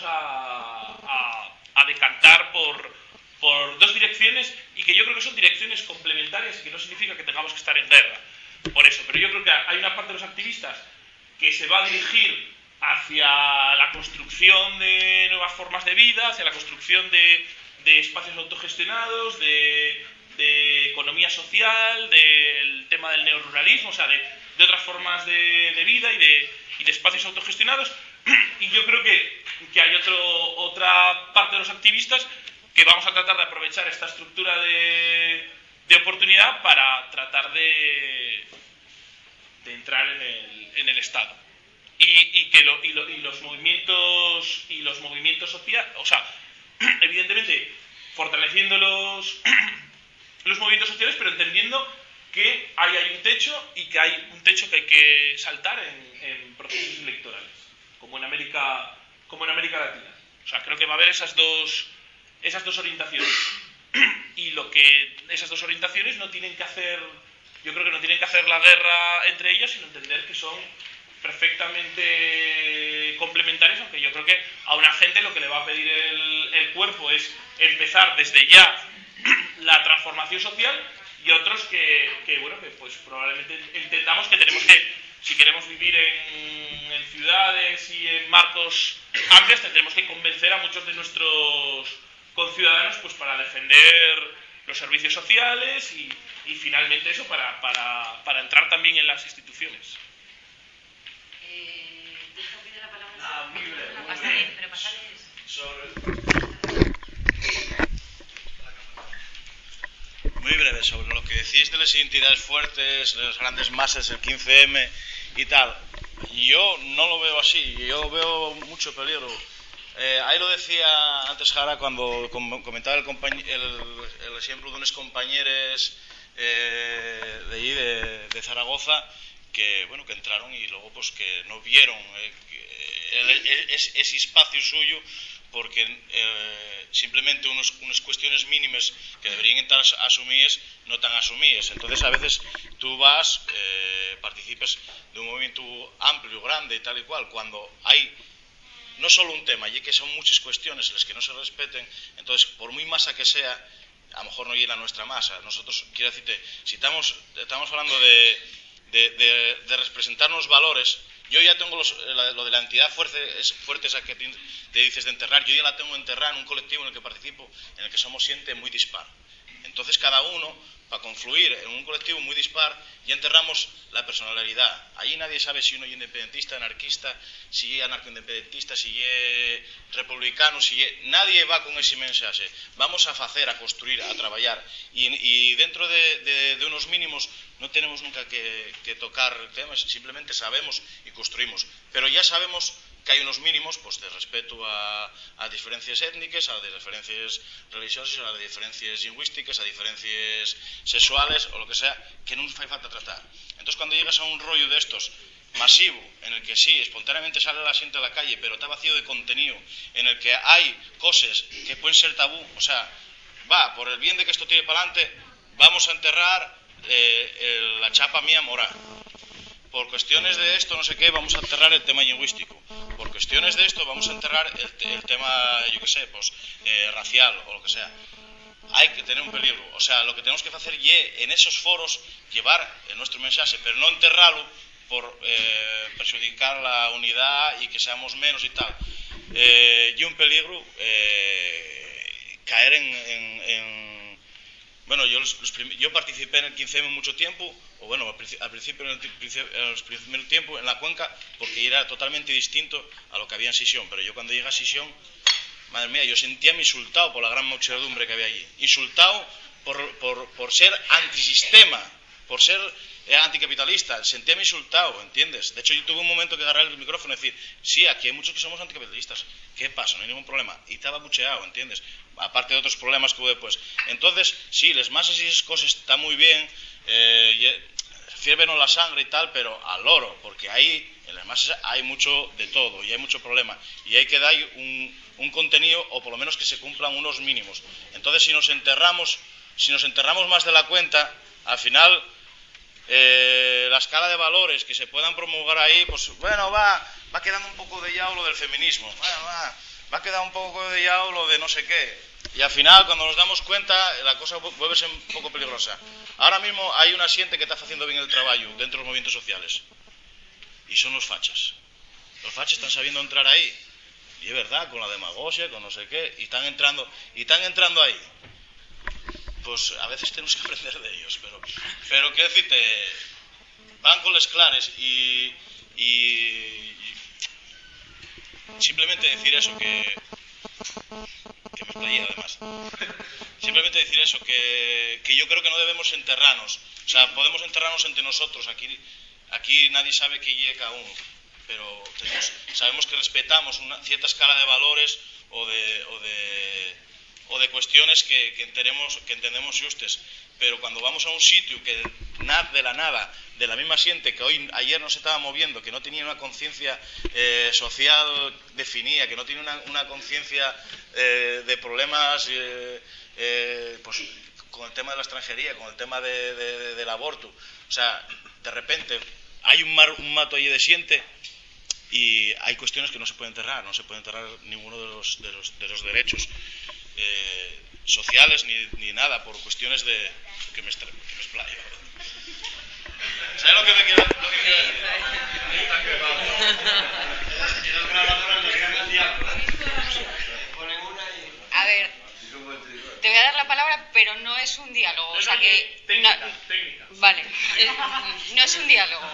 a decantar por dos direcciones, y que yo creo que son direcciones complementarias y que no significa que tengamos que estar en guerra por eso. Pero yo creo que hay una parte de los activistas que se va a dirigir hacia la construcción de nuevas formas de vida, hacia la construcción de espacios autogestionados, de economía social, del tema del neoruralismo, o sea, de otras formas de vida y de espacios autogestionados. Y yo creo que hay otra parte de los activistas que vamos a tratar de aprovechar esta estructura de oportunidad para tratar de entrar en el Estado. Y los movimientos sociales, o sea, evidentemente fortaleciendo los movimientos sociales, pero entendiendo que ahí hay un techo, y que hay un techo que hay que saltar en procesos electorales, como en América Latina. O sea, creo que va a haber esas dos orientaciones. Y esas dos orientaciones no tienen que hacer, yo creo que no tienen que hacer la guerra entre ellas, sino entender que son perfectamente complementarios, aunque yo creo que a una gente lo que le va a pedir el cuerpo es empezar desde ya la transformación social, y otros que pues probablemente entendamos que tenemos que, si queremos vivir en ciudades y en marcos amplios, tendremos que convencer a muchos de nuestros conciudadanos pues para defender los servicios sociales y finalmente eso para entrar también en las instituciones. Muy breve, sobre lo que decís de las identidades fuertes, las grandes masas, el 15M y tal. Yo no lo veo así, yo veo mucho peligro. Ahí lo decía antes Jara cuando comentaba el ejemplo de unos compañeros de allí, de Zaragoza, que entraron y luego pues que no vieron ese espacio suyo, porque simplemente unas cuestiones mínimas que deberían estar asumidas no están asumidas. Entonces a veces tú vas, participas de un movimiento amplio, grande y tal y cual, cuando hay no solo un tema, y que son muchas cuestiones en las que no se respeten. Entonces, por muy masa que sea, a lo mejor no llena nuestra masa. Nosotros, quiero decirte, si estamos hablando de representarnos valores, yo ya tengo lo de la entidad fuerte esa que te dices de enterrar, yo ya la tengo enterrada en un colectivo en el que participo, en el que somos gente muy dispar. Entonces cada uno, para confluir en un colectivo muy dispar, ya enterramos la personalidad. Allí nadie sabe si uno es independentista, anarquista, si es anarcoindependentista, si es republicano, nadie va con ese mensaje. Vamos a hacer, a construir, a trabajar. Y dentro de unos mínimos no tenemos nunca que tocar temas, simplemente sabemos y construimos. Pero ya sabemos que hay unos mínimos pues de respeto a diferencias étnicas, a diferencias religiosas, a diferencias lingüísticas, a diferencias sexuales o lo que sea, que no hace falta tratar. Entonces cuando llegas a un rollo de estos masivo, en el que sí, espontáneamente sale la gente a la calle, pero está vacío de contenido, en el que hay cosas que pueden ser tabú, o sea, por el bien de que esto tire para adelante, vamos a enterrar la chapa mía moral. Por cuestiones de esto, no sé qué, vamos a enterrar el tema lingüístico. Por cuestiones de esto, vamos a enterrar el tema, yo qué sé, pues racial o lo que sea. Hay que tener un peligro. O sea, lo que tenemos que hacer es, en esos foros, llevar nuestro mensaje, pero no enterrarlo por perjudicar la unidad y que seamos menos y tal. Y un peligro caer en bueno, yo participé en el 15M mucho tiempo, o bueno, al principio, en los primeros tiempos, en la Cuenca, porque era totalmente distinto a lo que había en Sisión. Pero yo cuando llegué a Sisión, madre mía, yo sentíame insultado por la gran muchedumbre que había allí. Insultado por ser antisistema, por ser anticapitalista, sentíame insultado, ¿entiendes? De hecho, yo tuve un momento que agarrar el micrófono y decir, sí, aquí hay muchos que somos anticapitalistas, ¿qué pasa? No hay ningún problema. Y estaba bucheado, ¿entiendes? Aparte de otros problemas que hubo después. Entonces, sí, les masas y esas cosas está muy bien, fiérvenos la sangre y tal, pero al loro, porque ahí en las masas hay mucho de todo y hay mucho problema. Y hay que dar un contenido, o por lo menos que se cumplan unos mínimos. Entonces, si nos enterramos más de la cuenta, al final la escala de valores que se puedan promulgar ahí, pues bueno, va quedando un poco de yao lo del feminismo, va quedando un poco de yao lo de no sé qué. Y al final, cuando nos damos cuenta, la cosa vuelve a ser un poco peligrosa. Ahora mismo hay una xente que está haciendo bien el trabajo dentro de los movimientos sociales. Y son los fachas. Los fachas están sabiendo entrar ahí. Y es verdad, con la demagogia, con no sé qué, y están entrando ahí. Pues a veces tenemos que aprender de ellos, pero quiero decirte, van con les clares y simplemente decir eso, que me explayé además. Simplemente decir eso, que yo creo que no debemos enterrarnos. O sea, podemos enterrarnos entre nosotros, aquí nadie sabe qué llega cada uno, pero sabemos que respetamos una cierta escala de valores o de cuestiones que entendemos justes, pero cuando vamos a un sitio que de la nada, de la misma gente que ayer no se estaba moviendo, que no tenía una conciencia social definida, que no tiene una conciencia de problemas pues, con el tema de la extranjería, con el tema del aborto, o sea, de repente hay un mato allí de siente. Y hay cuestiones que no se pueden enterrar, no se puede enterrar ninguno de los derechos sociales ni nada, por cuestiones de que me explayo. ¿Sabes lo que te quiero decir? A ver, te voy a dar la palabra, pero no es un diálogo. O sea que técnica. Vale, no es un diálogo.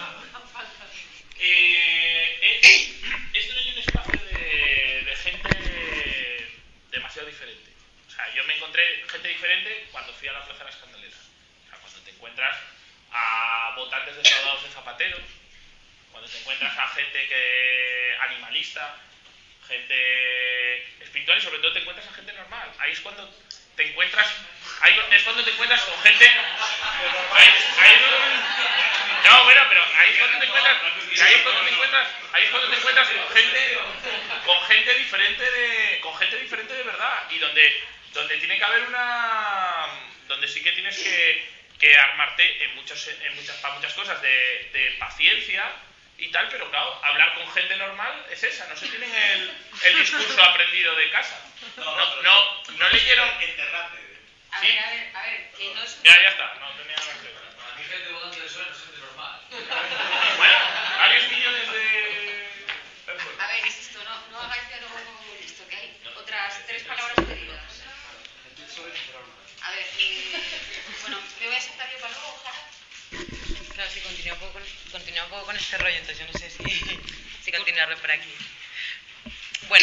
Esto no es un espacio de gente demasiado diferente. O sea, yo me encontré gente diferente cuando fui a la Plaza de las Candeleras. O sea, cuando te encuentras a votantes defraudados de Zapatero, cuando te encuentras a gente animalista, gente espiritual y sobre todo te encuentras a gente normal. Ahí es cuando te encuentras, con gente. No, bueno, pero ahí es cuando te encuentras con gente diferente de verdad, y donde tiene que haber donde sí que tienes que armarte para muchas cosas de paciencia y tal, pero claro, hablar con gente normal es esa, no se tienen el discurso aprendido de casa. No leyeron. A ver, que no es... Ya está, no tenía nada que ver. A mi gente votante de suena es gente normal. Bueno, varios millones de... A ver, es esto, no hagáis diálogo como hemos visto, que hay otras 3 palabras pedidas. A ver, bueno, me voy a sentar yo para luego, ojalá. Claro, sí, continúa un poco con este rollo, entonces yo no sé si continuarlo por aquí. Bueno,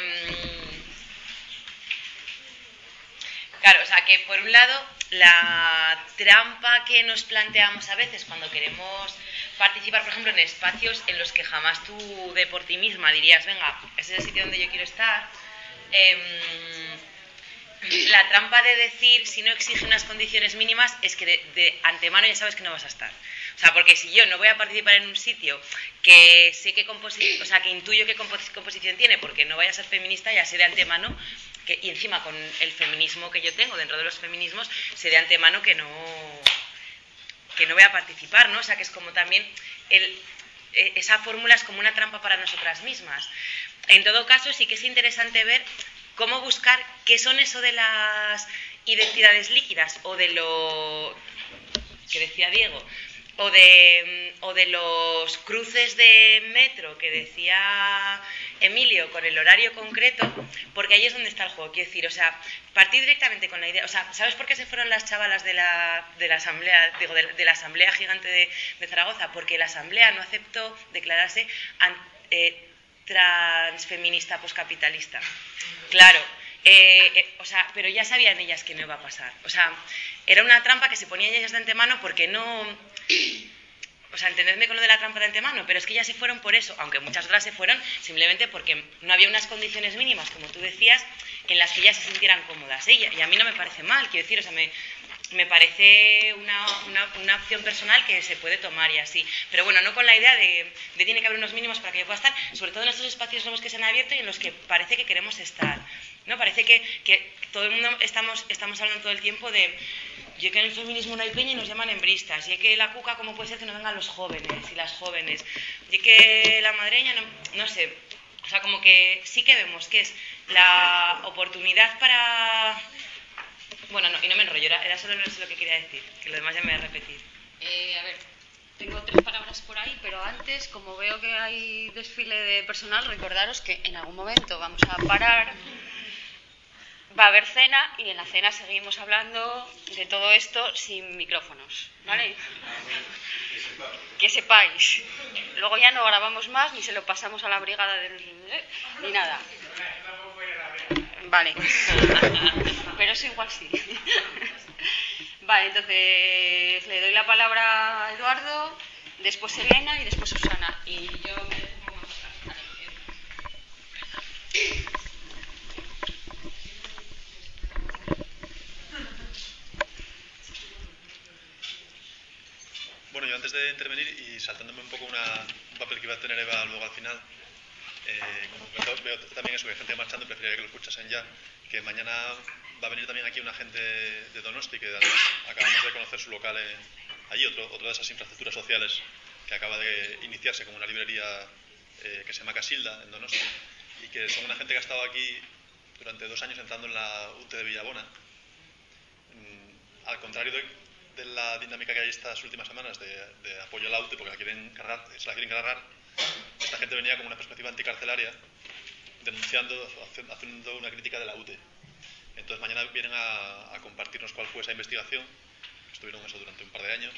claro, o sea, que por un lado, la trampa que nos planteamos a veces cuando queremos participar, por ejemplo, en espacios en los que jamás tú de por ti misma dirías, venga, ese es el sitio donde yo quiero estar, la trampa de decir, si no exige unas condiciones mínimas, es que de antemano ya sabes que no vas a estar. O sea, porque si yo no voy a participar en un sitio que sé que que intuyo qué composición tiene, porque no vaya a ser feminista, ya sé de antemano y encima con el feminismo que yo tengo dentro de los feminismos, sé de antemano que no voy a participar, ¿no? O sea, que es como también esa fórmula es como una trampa para nosotras mismas. En todo caso, sí que es interesante ver cómo buscar qué son eso de las identidades líquidas o de lo que decía Diego, o de los cruces de metro que decía Emilio con el horario concreto, porque ahí es donde está el juego. Quiero decir, o sea, partir directamente con la idea, o sea, ¿sabes por qué se fueron las chavalas de la asamblea, digo, de la asamblea gigante de Zaragoza? Porque la asamblea no aceptó declararse transfeminista poscapitalista. Claro. O sea, pero ya sabían ellas que no iba a pasar. O sea, era una trampa que se ponían ellas de antemano porque no... O sea, entendedme con lo de la trampa de antemano, pero es que ellas se fueron por eso, aunque muchas otras se fueron simplemente porque no había unas condiciones mínimas, como tú decías, en las que ellas se sintieran cómodas. Y a mí no me parece mal, quiero decir, o sea, me parece una opción personal que se puede tomar y así. Pero bueno, no con la idea de tiene que haber unos mínimos para que yo pueda estar, sobre todo en estos espacios nuevos que se han abierto y en los que parece que queremos estar, ¿no? Parece que todo el mundo estamos hablando todo el tiempo de... Y que en el feminismo no hay peña y nos llaman hembristas. Y que la cuca, ¿cómo puede ser que no vengan los jóvenes y las jóvenes? Y que la madreña, no sé. O sea, como que sí que vemos que es la oportunidad para... Bueno, no, y no me enrollo, era solo lo que quería decir, que lo demás ya me voy a repetir. A ver, tengo 3 palabras por ahí, pero antes, como veo que hay desfile de personal, recordaros que en algún momento vamos a parar... Va a haber cena y en la cena seguimos hablando de todo esto sin micrófonos, ¿vale? Que sepáis. Luego ya no grabamos más ni se lo pasamos a la brigada ni nada. Vale. Pero eso igual sí. Vale, entonces le doy la palabra a Eduardo, después Elena y después Susana. Y yo me pongo más tarde. Bueno, yo antes de intervenir y saltándome un poco un papel que iba a tener Eva luego al final, como veo también eso, que hay gente marchando, preferiría que lo escuchasen ya, que mañana va a venir también aquí una gente de Donosti, que además acabamos de conocer su local allí, otra de esas infraestructuras sociales que acaba de iniciarse como una librería que se llama Casilda, en Donosti, y que son una gente que ha estado aquí durante 2 años entrando en la UTE de Villabona. Al contrario de la dinámica que hay estas últimas semanas de apoyo a la UTE porque se la quieren cargar, esta gente venía con una perspectiva anticarcelaria denunciando, haciendo una crítica de la UTE. Entonces mañana vienen a compartirnos cuál fue esa investigación. Estuvieron eso durante un par de años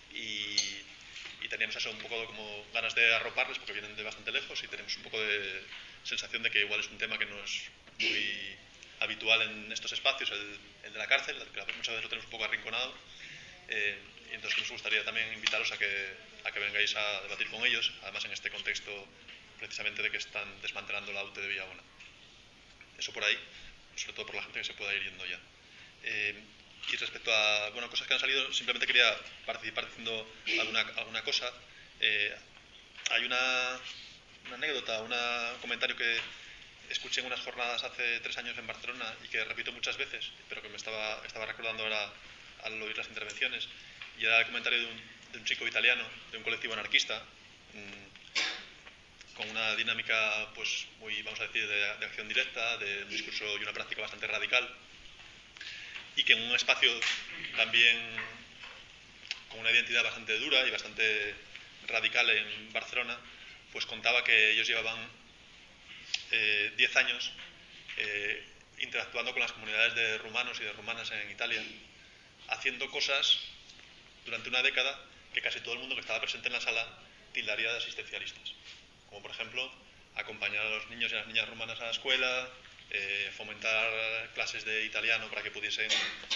y teníamos eso un poco como ganas de arroparles porque vienen de bastante lejos y tenemos un poco de sensación de que igual es un tema que no es muy habitual en estos espacios, el de la cárcel, que muchas veces lo tenemos un poco arrinconado. Y entonces nos gustaría también invitaros a que vengáis a debatir con ellos, además en este contexto precisamente de que están desmantelando la UTE de Villabona. Eso por ahí, sobre todo por la gente que se pueda ir yendo ya. Y respecto a cosas que han salido, simplemente quería participar diciendo alguna cosa. Hay una anécdota, un comentario que escuché en unas jornadas hace 3 años en Barcelona y que repito muchas veces, pero que me estaba recordando ahora al oír las intervenciones, y era el comentario de un chico italiano, de un colectivo anarquista, con una dinámica pues muy, vamos a decir, de acción directa, de un discurso y una práctica bastante radical, y que en un espacio también con una identidad bastante dura y bastante radical en Barcelona, pues contaba que ellos llevaban 10 años interactuando con las comunidades de rumanos y de rumanas en Italia, haciendo cosas durante una década que casi todo el mundo que estaba presente en la sala tildaría de asistencialistas, como por ejemplo acompañar a los niños y a las niñas rumanas a la escuela, fomentar clases de italiano para que pudiesen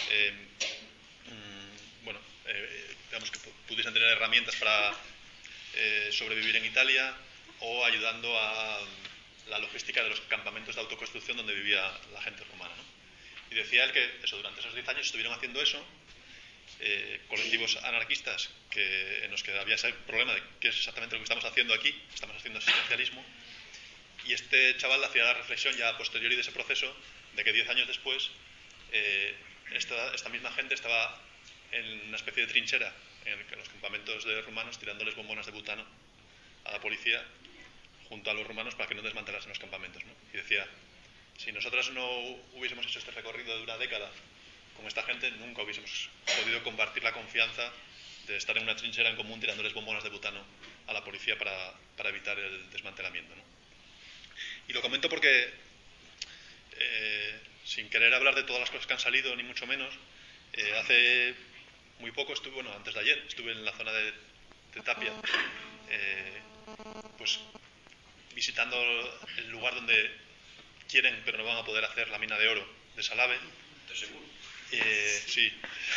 digamos que pudiesen tener herramientas para sobrevivir en Italia, o ayudando a la logística de los campamentos de autoconstrucción donde vivía la gente rumana, ¿no? Y decía él que durante esos 10 años estuvieron haciendo eso, colectivos anarquistas en los que había ese problema de qué es exactamente lo que estamos haciendo aquí, estamos haciendo asistencialismo, y este chaval hacía la reflexión ya a posteriori de ese proceso de que 10 años después esta misma gente estaba en una especie de trinchera en los campamentos de rumanos tirándoles bombonas de butano a la policía junto a los rumanos para que no desmantelasen los campamentos, ¿no? Y decía, si nosotros no hubiésemos hecho este recorrido de una década con esta gente, nunca hubiésemos podido compartir la confianza de estar en una trinchera en común tirándoles bombonas de butano a la policía para evitar el desmantelamiento, ¿no? Y lo comento porque, sin querer hablar de todas las cosas que han salido, ni mucho menos, hace muy poco antes de ayer, estuve en la zona de Tapia, pues visitando el lugar donde quieren pero no van a poder hacer la mina de oro de Salave. ¿Estás seguro? Sí.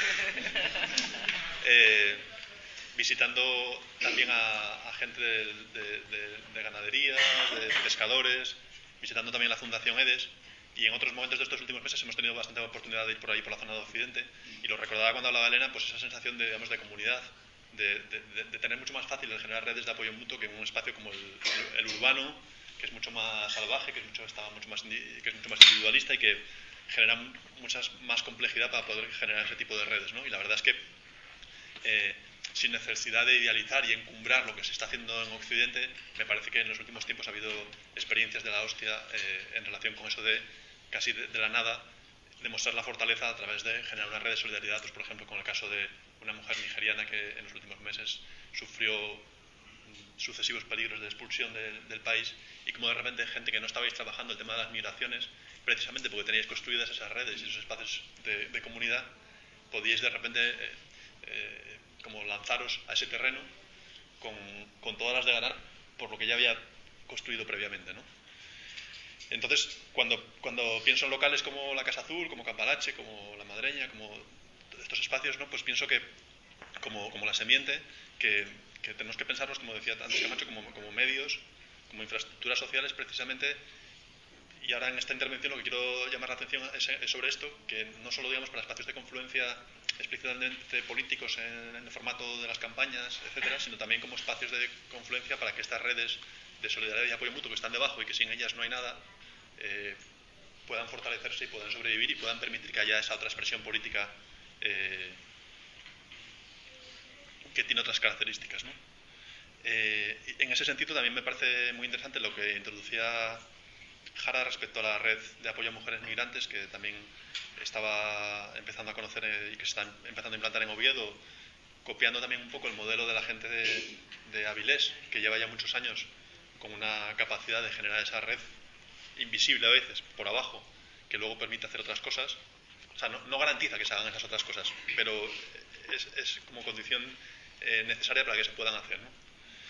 Visitando también a gente de ganadería, de pescadores, visitando también la Fundación EDES, y en otros momentos de estos últimos meses hemos tenido bastante oportunidad de ir por ahí por la zona de Occidente, y lo recordaba cuando hablaba Elena, pues esa sensación de, digamos, de comunidad, de tener mucho más fácil el generar redes de apoyo mutuo que en un espacio como el urbano, que es mucho más salvaje, que es mucho más individualista y que genera mucha más complejidad para poder generar ese tipo de redes, ¿no? Y la verdad es que sin necesidad de idealizar y encumbrar lo que se está haciendo en Occidente, me parece que en los últimos tiempos ha habido experiencias de la hostia en relación con eso de casi de la nada demostrar la fortaleza a través de generar una red de solidaridad, pues por ejemplo con el caso de una mujer nigeriana que en los últimos meses sufrió sucesivos peligros de expulsión del país, y como de repente gente que no estabais trabajando el tema de las migraciones, precisamente porque teníais construidas esas redes y esos espacios de comunidad, podíais de repente como lanzaros a ese terreno con todas las de ganar por lo que ya había construido previamente, ¿no? Entonces, cuando pienso en locales como la Casa Azul, como Campalache, como La Madreña, como estos espacios, ¿no? Pues pienso que como la semiente, que tenemos que pensarlos, como decía antes Camacho, como medios, como infraestructuras sociales precisamente. Y ahora en esta intervención lo que quiero llamar la atención es sobre esto, que no solo digamos para espacios de confluencia explícitamente políticos en el formato de las campañas, etcétera, sino también como espacios de confluencia para que estas redes de solidaridad y apoyo mutuo que están debajo y que sin ellas no hay nada, puedan fortalecerse y puedan sobrevivir y puedan permitir que haya esa otra expresión política que tiene otras características, ¿no? En ese sentido también me parece muy interesante lo que introducía Jara respecto a la red de apoyo a mujeres migrantes, que también estaba empezando a conocer y que se está empezando a implantar en Oviedo, copiando también un poco el modelo de la gente de Avilés, que lleva ya muchos años con una capacidad de generar esa red invisible a veces, por abajo, que luego permite hacer otras cosas. O sea, no garantiza que se hagan esas otras cosas, pero es como condición necesaria para que se puedan hacer, ¿no?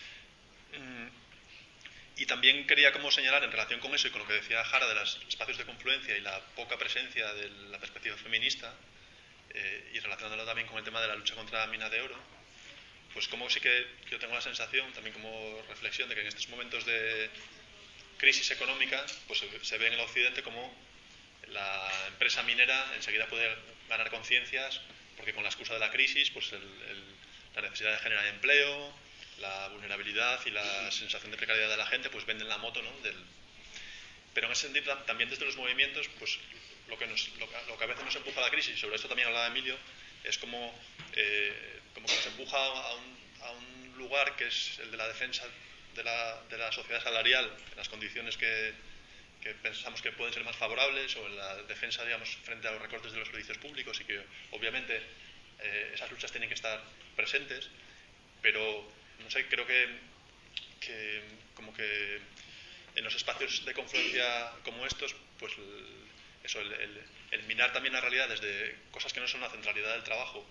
Y también quería como señalar en relación con eso y con lo que decía Jara de los espacios de confluencia y la poca presencia de la perspectiva feminista, y relacionándolo también con el tema de la lucha contra la mina de oro, pues como sí que yo tengo la sensación, también como reflexión, de que en estos momentos de crisis económica pues se ve en el Occidente como la empresa minera enseguida puede ganar conciencias, porque con la excusa de la crisis pues la necesidad de generar empleo, la vulnerabilidad y la sensación de precariedad de la gente, pues venden la moto, ¿no? Pero en ese sentido también desde los movimientos, pues lo que a veces nos empuja a la crisis, y sobre esto también hablaba Emilio, es como que nos empuja a un lugar que es el de la defensa de la sociedad salarial en las condiciones que pensamos que pueden ser más favorables, o en la defensa, digamos, frente a los recortes de los servicios públicos, y que obviamente esas luchas tienen que estar presentes, pero no sé, creo que como que en los espacios de confluencia como estos, pues el mirar también la realidad desde cosas que no son la centralidad del trabajo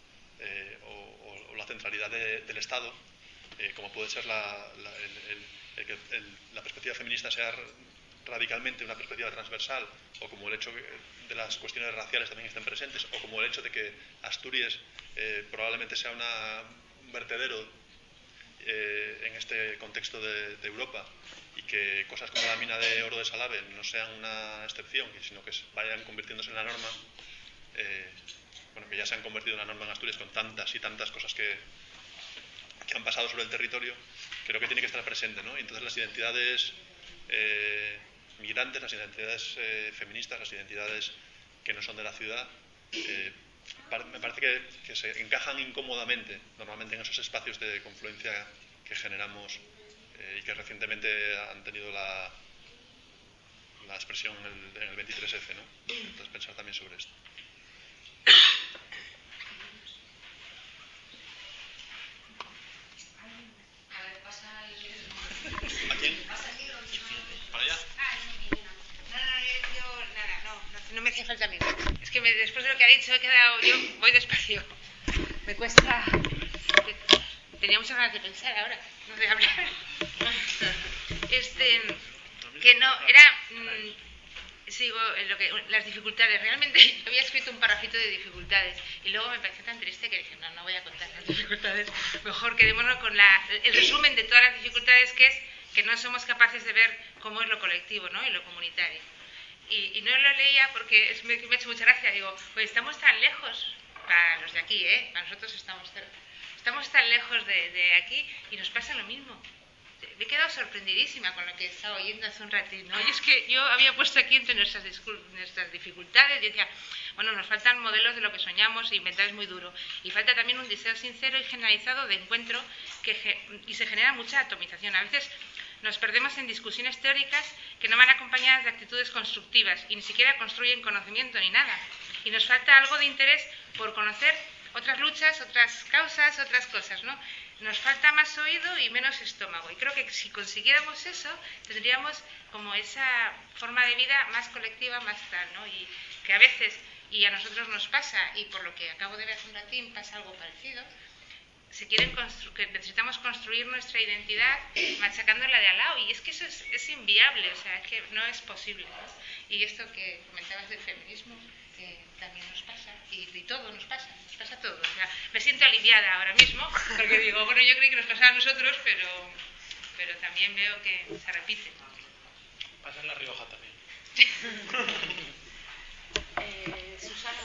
o la centralidad del Estado, como puede ser la perspectiva feminista sea radicalmente una perspectiva transversal, o como el hecho de las cuestiones raciales también estén presentes, o como el hecho de que Asturias probablemente sea un vertedero en este contexto de Europa, y que cosas como la mina de oro de Salave no sean una excepción, sino que vayan convirtiéndose en la norma, que ya se han convertido en la norma en Asturias con tantas y tantas cosas que han pasado sobre el territorio, creo que tiene que estar presente, ¿no? Y entonces las identidades migrantes, las identidades feministas, las identidades que no son de la ciudad, me parece que se encajan incómodamente normalmente en esos espacios de confluencia que generamos y que recientemente han tenido la expresión en el 23F, ¿no? Entonces pensar también sobre esto. A ver, pasa ¿A quién? ¿Para allá? No me hacía falta a mí. Es que después de lo que ha dicho he quedado, yo voy despacio. Me cuesta. Tenía muchas ganas de pensar ahora, no de hablar. Que no, era. sigo en las dificultades. Realmente yo había escrito un parrafito de dificultades y luego me pareció tan triste que dije, no voy a contar las dificultades, mejor quedémonos con el resumen de todas las dificultades, que es que no somos capaces de ver cómo es lo colectivo, ¿no? Y lo comunitario. Y no lo leía porque me ha hecho mucha gracia. Digo, pues estamos tan lejos, para los de aquí, para nosotros estamos cerca, estamos tan lejos de aquí y nos pasa lo mismo. Me he quedado sorprendidísima con lo que estaba oyendo hace un ratito, ¿no? Y es que yo había puesto aquí entre nuestras dificultades, y decía, bueno, nos faltan modelos de lo que soñamos, e inventar es muy duro, y falta también un deseo sincero y generalizado de encuentro, y se genera mucha atomización. A veces nos perdemos en discusiones teóricas que no van acompañadas de actitudes constructivas y ni siquiera construyen conocimiento ni nada. Y nos falta algo de interés por conocer otras luchas, otras causas, otras cosas, ¿no? Nos falta más oído y menos estómago. Y creo que si consiguiéramos eso, tendríamos como esa forma de vida más colectiva, más tal, ¿no? Y que a veces, y a nosotros nos pasa, y por lo que acabo de ver hace un ratín, pasa algo parecido, que necesitamos construir nuestra identidad machacando la de al lado, y es que eso es inviable, o sea, es que no es posible, ¿no? Y esto que comentabas del feminismo, también nos pasa, y todo nos pasa todo. O sea, me siento aliviada ahora mismo, porque digo, bueno, yo creí que nos pasaba a nosotros, pero también veo que se repite. Pasa en La Rioja también. Susana.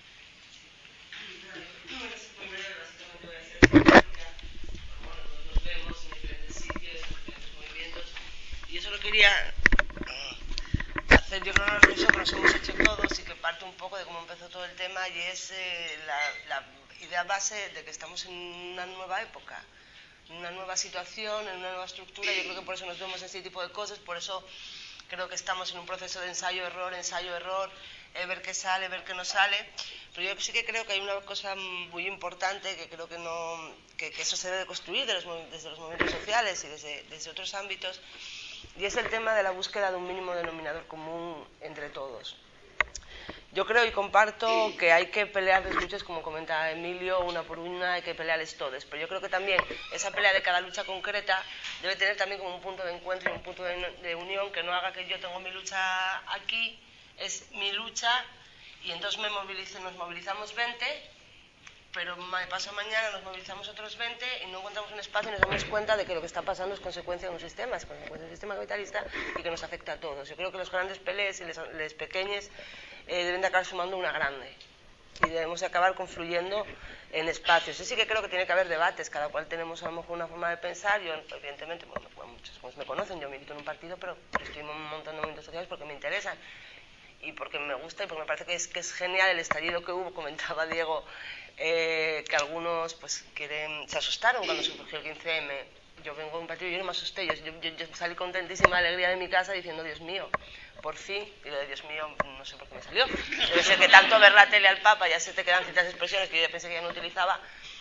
Nos vemos en diferentes sitios, en diferentes movimientos, y yo solo quería hacer, yo creo, una reflexión que nos hemos hecho todos y que parte un poco de cómo empezó todo el tema, y es la idea base de que estamos en una nueva época, en una nueva situación, en una nueva estructura. Yo creo que por eso nos vemos en este tipo de cosas, por eso creo que estamos en un proceso de ensayo-error, ver qué sale, ver qué no sale. Pero yo sí que creo que hay una cosa muy importante que creo que eso se debe construir desde los movimientos sociales y desde otros ámbitos, y es el tema de la búsqueda de un mínimo denominador común entre todos. Yo creo y comparto que hay que pelear las luchas, como comenta Emilio, una por una, hay que pelearles todas, pero yo creo que también esa pelea de cada lucha concreta debe tener también como un punto de encuentro y un punto de unión, que no haga que yo tengo mi lucha aquí, es mi lucha, y entonces nos movilizamos 20, pero paso mañana nos movilizamos otros 20 y no encontramos un espacio y nos damos cuenta de que lo que está pasando es consecuencia de un sistema, es consecuencia del sistema capitalista, y que nos afecta a todos. Yo creo que los grandes peleas y les pequeños deben de acabar sumando una grande, y debemos de acabar confluyendo en espacios. Yo sí que creo que tiene que haber debates, cada cual tenemos a lo mejor una forma de pensar. Yo, evidentemente, muchos me conocen, yo milito en un partido, pero estoy en un montón de movimientos sociales porque me interesan y porque me gusta y porque me parece que es genial el estallido que hubo. Comentaba Diego que algunos pues se asustaron cuando surgió el 15M. Yo vengo de un partido y yo no me asusté, yo salí contentísima, alegría de mi casa, diciendo, Dios mío, por fin. Y lo de Dios mío, no sé por qué me salió. Debe ser que tanto ver la tele al Papa ya se te quedan ciertas expresiones que yo ya pensé que ya no utilizaba.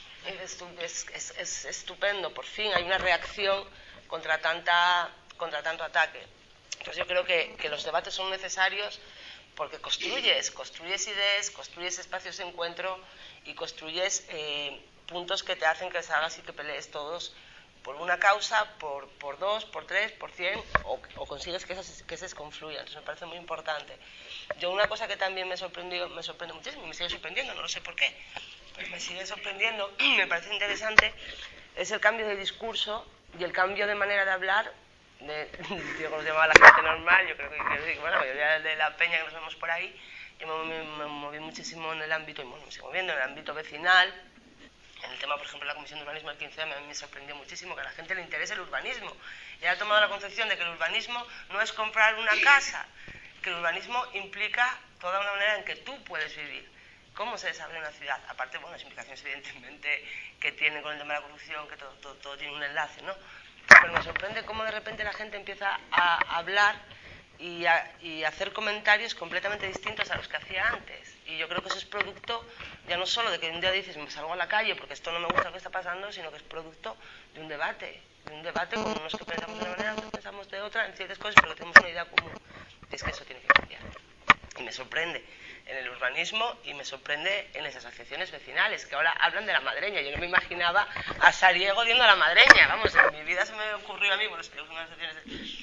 Es estupendo, por fin hay una reacción contra tanto ataque. Entonces yo creo que los debates son necesarios, porque construyes ideas, construyes espacios de encuentro y construyes puntos que te hacen que salgas y que pelees todos por una causa, por 2, por 3, por 100, o consigues que esas confluyan. Entonces me parece muy importante. Yo una cosa que también me sorprende muchísimo, me sigue sorprendiendo, no lo sé por qué, pero me sigue sorprendiendo, me parece interesante, es el cambio de discurso y el cambio de manera de hablar. Diego nos llamaba la gente normal, yo creo que bueno, la mayoría de la peña que nos vemos por ahí. Yo me moví muchísimo en el ámbito, y bueno, me sigo moviendo en el ámbito vecinal. En el tema, por ejemplo, de la Comisión de Urbanismo del 15M, a mí me sorprendió muchísimo que a la gente le interese el urbanismo. Y ha tomado la concepción de que el urbanismo no es comprar una casa, que el urbanismo implica toda una manera en que tú puedes vivir, cómo se desarrolla una ciudad. Aparte, bueno, las implicaciones evidentemente que tiene con el tema de la corrupción, que todo tiene un enlace, ¿no? Pero me sorprende cómo de repente la gente empieza a hablar y a hacer comentarios completamente distintos a los que hacía antes. Y yo creo que eso es producto ya no solo de que un día dices me salgo a la calle porque esto no me gusta lo que está pasando, sino que es producto de un debate con unos que pensamos de una manera, otros pensamos de otra, en ciertas cosas, pero tenemos una idea común, que es que eso tiene que cambiar. Y me sorprende en el urbanismo y me sorprende en las asociaciones vecinales, que ahora hablan de la madreña. Yo no me imaginaba a Sariego viendo a la madreña, vamos, en mi vida se me ocurrió a mí, bueno, unas asociaciones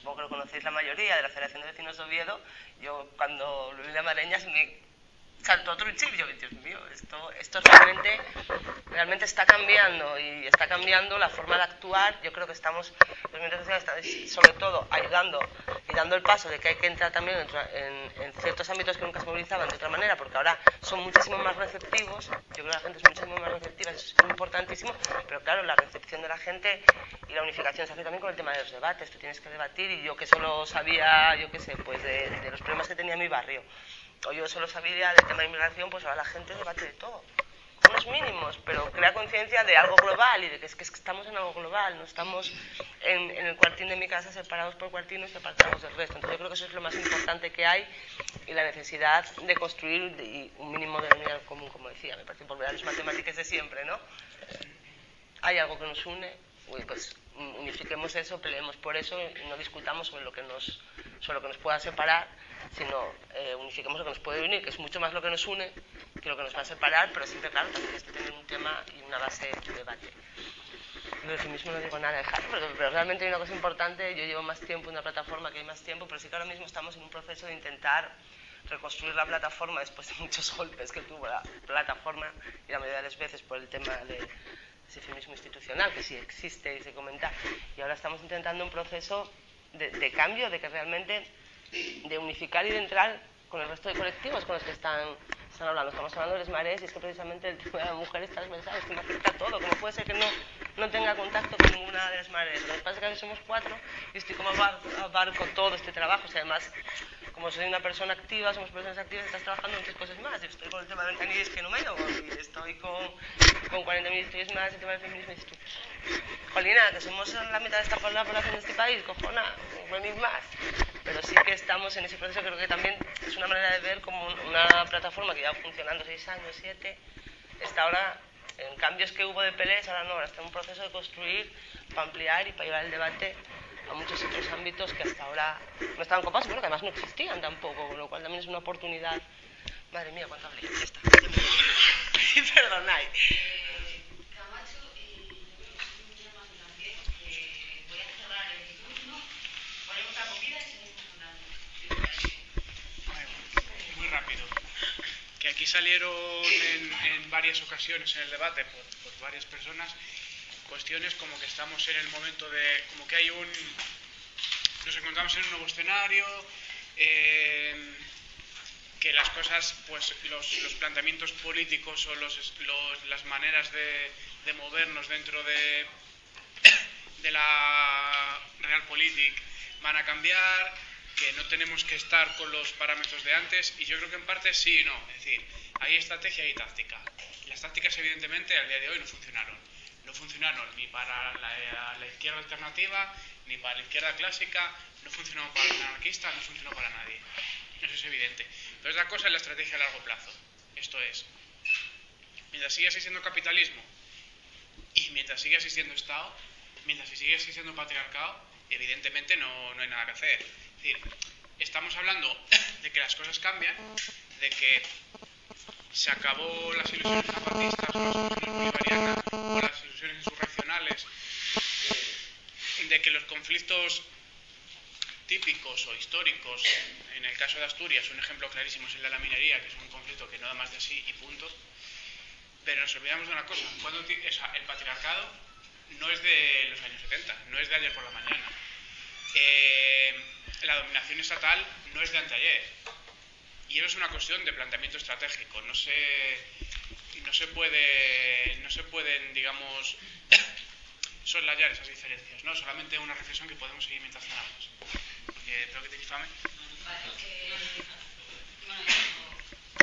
supongo que lo conocéis la mayoría, de la Federación de Vecinos de Oviedo. Yo cuando lo vi en Mareñas me saltó otro chip y yo, Dios mío, esto realmente está cambiando, y está cambiando la forma de actuar. Yo creo que estamos, los movimientos sociales, sobre todo ayudando y dando el paso de que hay que entrar también en ciertos ámbitos que nunca se movilizaban de otra manera, porque ahora son muchísimo más receptivos. Yo creo que la gente es muchísimo más receptiva, eso es importantísimo, pero claro, la recepción de la gente y la unificación se hace también con el tema de los debates. Tú tienes que debatir, y yo que solo sabía, yo qué sé, pues de los problemas que tenía mi barrio, o yo solo sabía del tema de inmigración, pues ahora la gente debate de todo, unos mínimos, pero crea conciencia de algo global, y de que es que estamos en algo global, no estamos en el cuartín de mi casa separados por cuartinos y apartados del resto. Entonces yo creo que eso es lo más importante que hay, y la necesidad de construir un mínimo de unidad común, como decía. Me parece volver a las matemáticas de siempre, ¿no? Hay algo que nos une, pues unifiquemos eso, peleemos por eso, y no discutamos sobre lo que nos pueda separar, sino unifiquemos lo que nos puede unir, que es mucho más lo que nos une que lo que nos va a separar, pero siempre, claro, también tienes que tener un tema y una base de debate. Lo del feminismo no digo nada, pero realmente hay una cosa importante. Yo llevo más tiempo en una plataforma, que hay más tiempo, pero sí que ahora mismo estamos en un proceso de intentar reconstruir la plataforma después de muchos golpes que tuvo la plataforma, y la mayoría de las veces por el tema de ese feminismo institucional, que sí existe y se comenta, y ahora estamos intentando un proceso de cambio, de que realmente, de unificar y de entrar con el resto de colectivos con los que están hablando. Estamos hablando de Les Marés, y es que precisamente el tema de la mujer está transversal, es que me afecta a todo. ¿Cómo puede ser que no tenga contacto con ninguna de las Marés? Lo que pasa es que a veces somos 4 y estoy como abarco todo este trabajo. O sea, además, como soy una persona activa, somos personas activas, estás trabajando en muchas cosas más. Yo estoy con el tema de ventanillas, que no me llevo, y estoy con 40.000 estudios más, el tema del feminismo. Y tú, Jolina, que somos la mitad de esta población de este país, cojona, venid más. Pero sí que estamos en ese proceso. Creo que también es una manera de ver como una plataforma que lleva funcionando 6 años, 7, está ahora en cambios que hubo de peleas, ahora no, ahora está en un proceso de construir, para ampliar y para llevar el debate a muchos otros ámbitos que hasta ahora no estaban copados, pero que además no existían tampoco, con lo cual también es una oportunidad. Madre mía, cuánto hablé, ya está. Perdonad. Que aquí salieron en varias ocasiones en el debate por varias personas cuestiones como que estamos en el momento de, como que nos encontramos en un nuevo escenario, que las cosas, pues los planteamientos políticos o las maneras de movernos dentro de la realpolitik van a cambiar, que no tenemos que estar con los parámetros de antes, y yo creo que en parte sí y no. Es decir, hay estrategia y hay táctica. Las tácticas, evidentemente, al día de hoy no funcionaron. No funcionaron ni para la izquierda alternativa, ni para la izquierda clásica, no funcionó para el anarquista, no funcionó para nadie. Eso es evidente. Pero otra cosa es la estrategia a largo plazo. Esto es, mientras siga existiendo capitalismo y mientras siga existiendo Estado, mientras siga existiendo patriarcado, evidentemente no hay nada que hacer. Es decir, estamos hablando de que las cosas cambian, de que se acabó las ilusiones zapatistas, o las ilusiones bolivarianas, o las ilusiones insurreccionales, de que los conflictos típicos o históricos, en el caso de Asturias, un ejemplo clarísimo es el de la minería, que es un conflicto que no da más de sí y punto. Pero nos olvidamos de una cosa, el patriarcado no es de los años 70, no es de ayer por la mañana. La dominación estatal no es de anteayer. Y eso es una cuestión de planteamiento estratégico. No se pueden, digamos, soslayar esas diferencias, ¿no? Solamente una reflexión que podemos seguir mientras cenamos. Espero que te infame. Vale,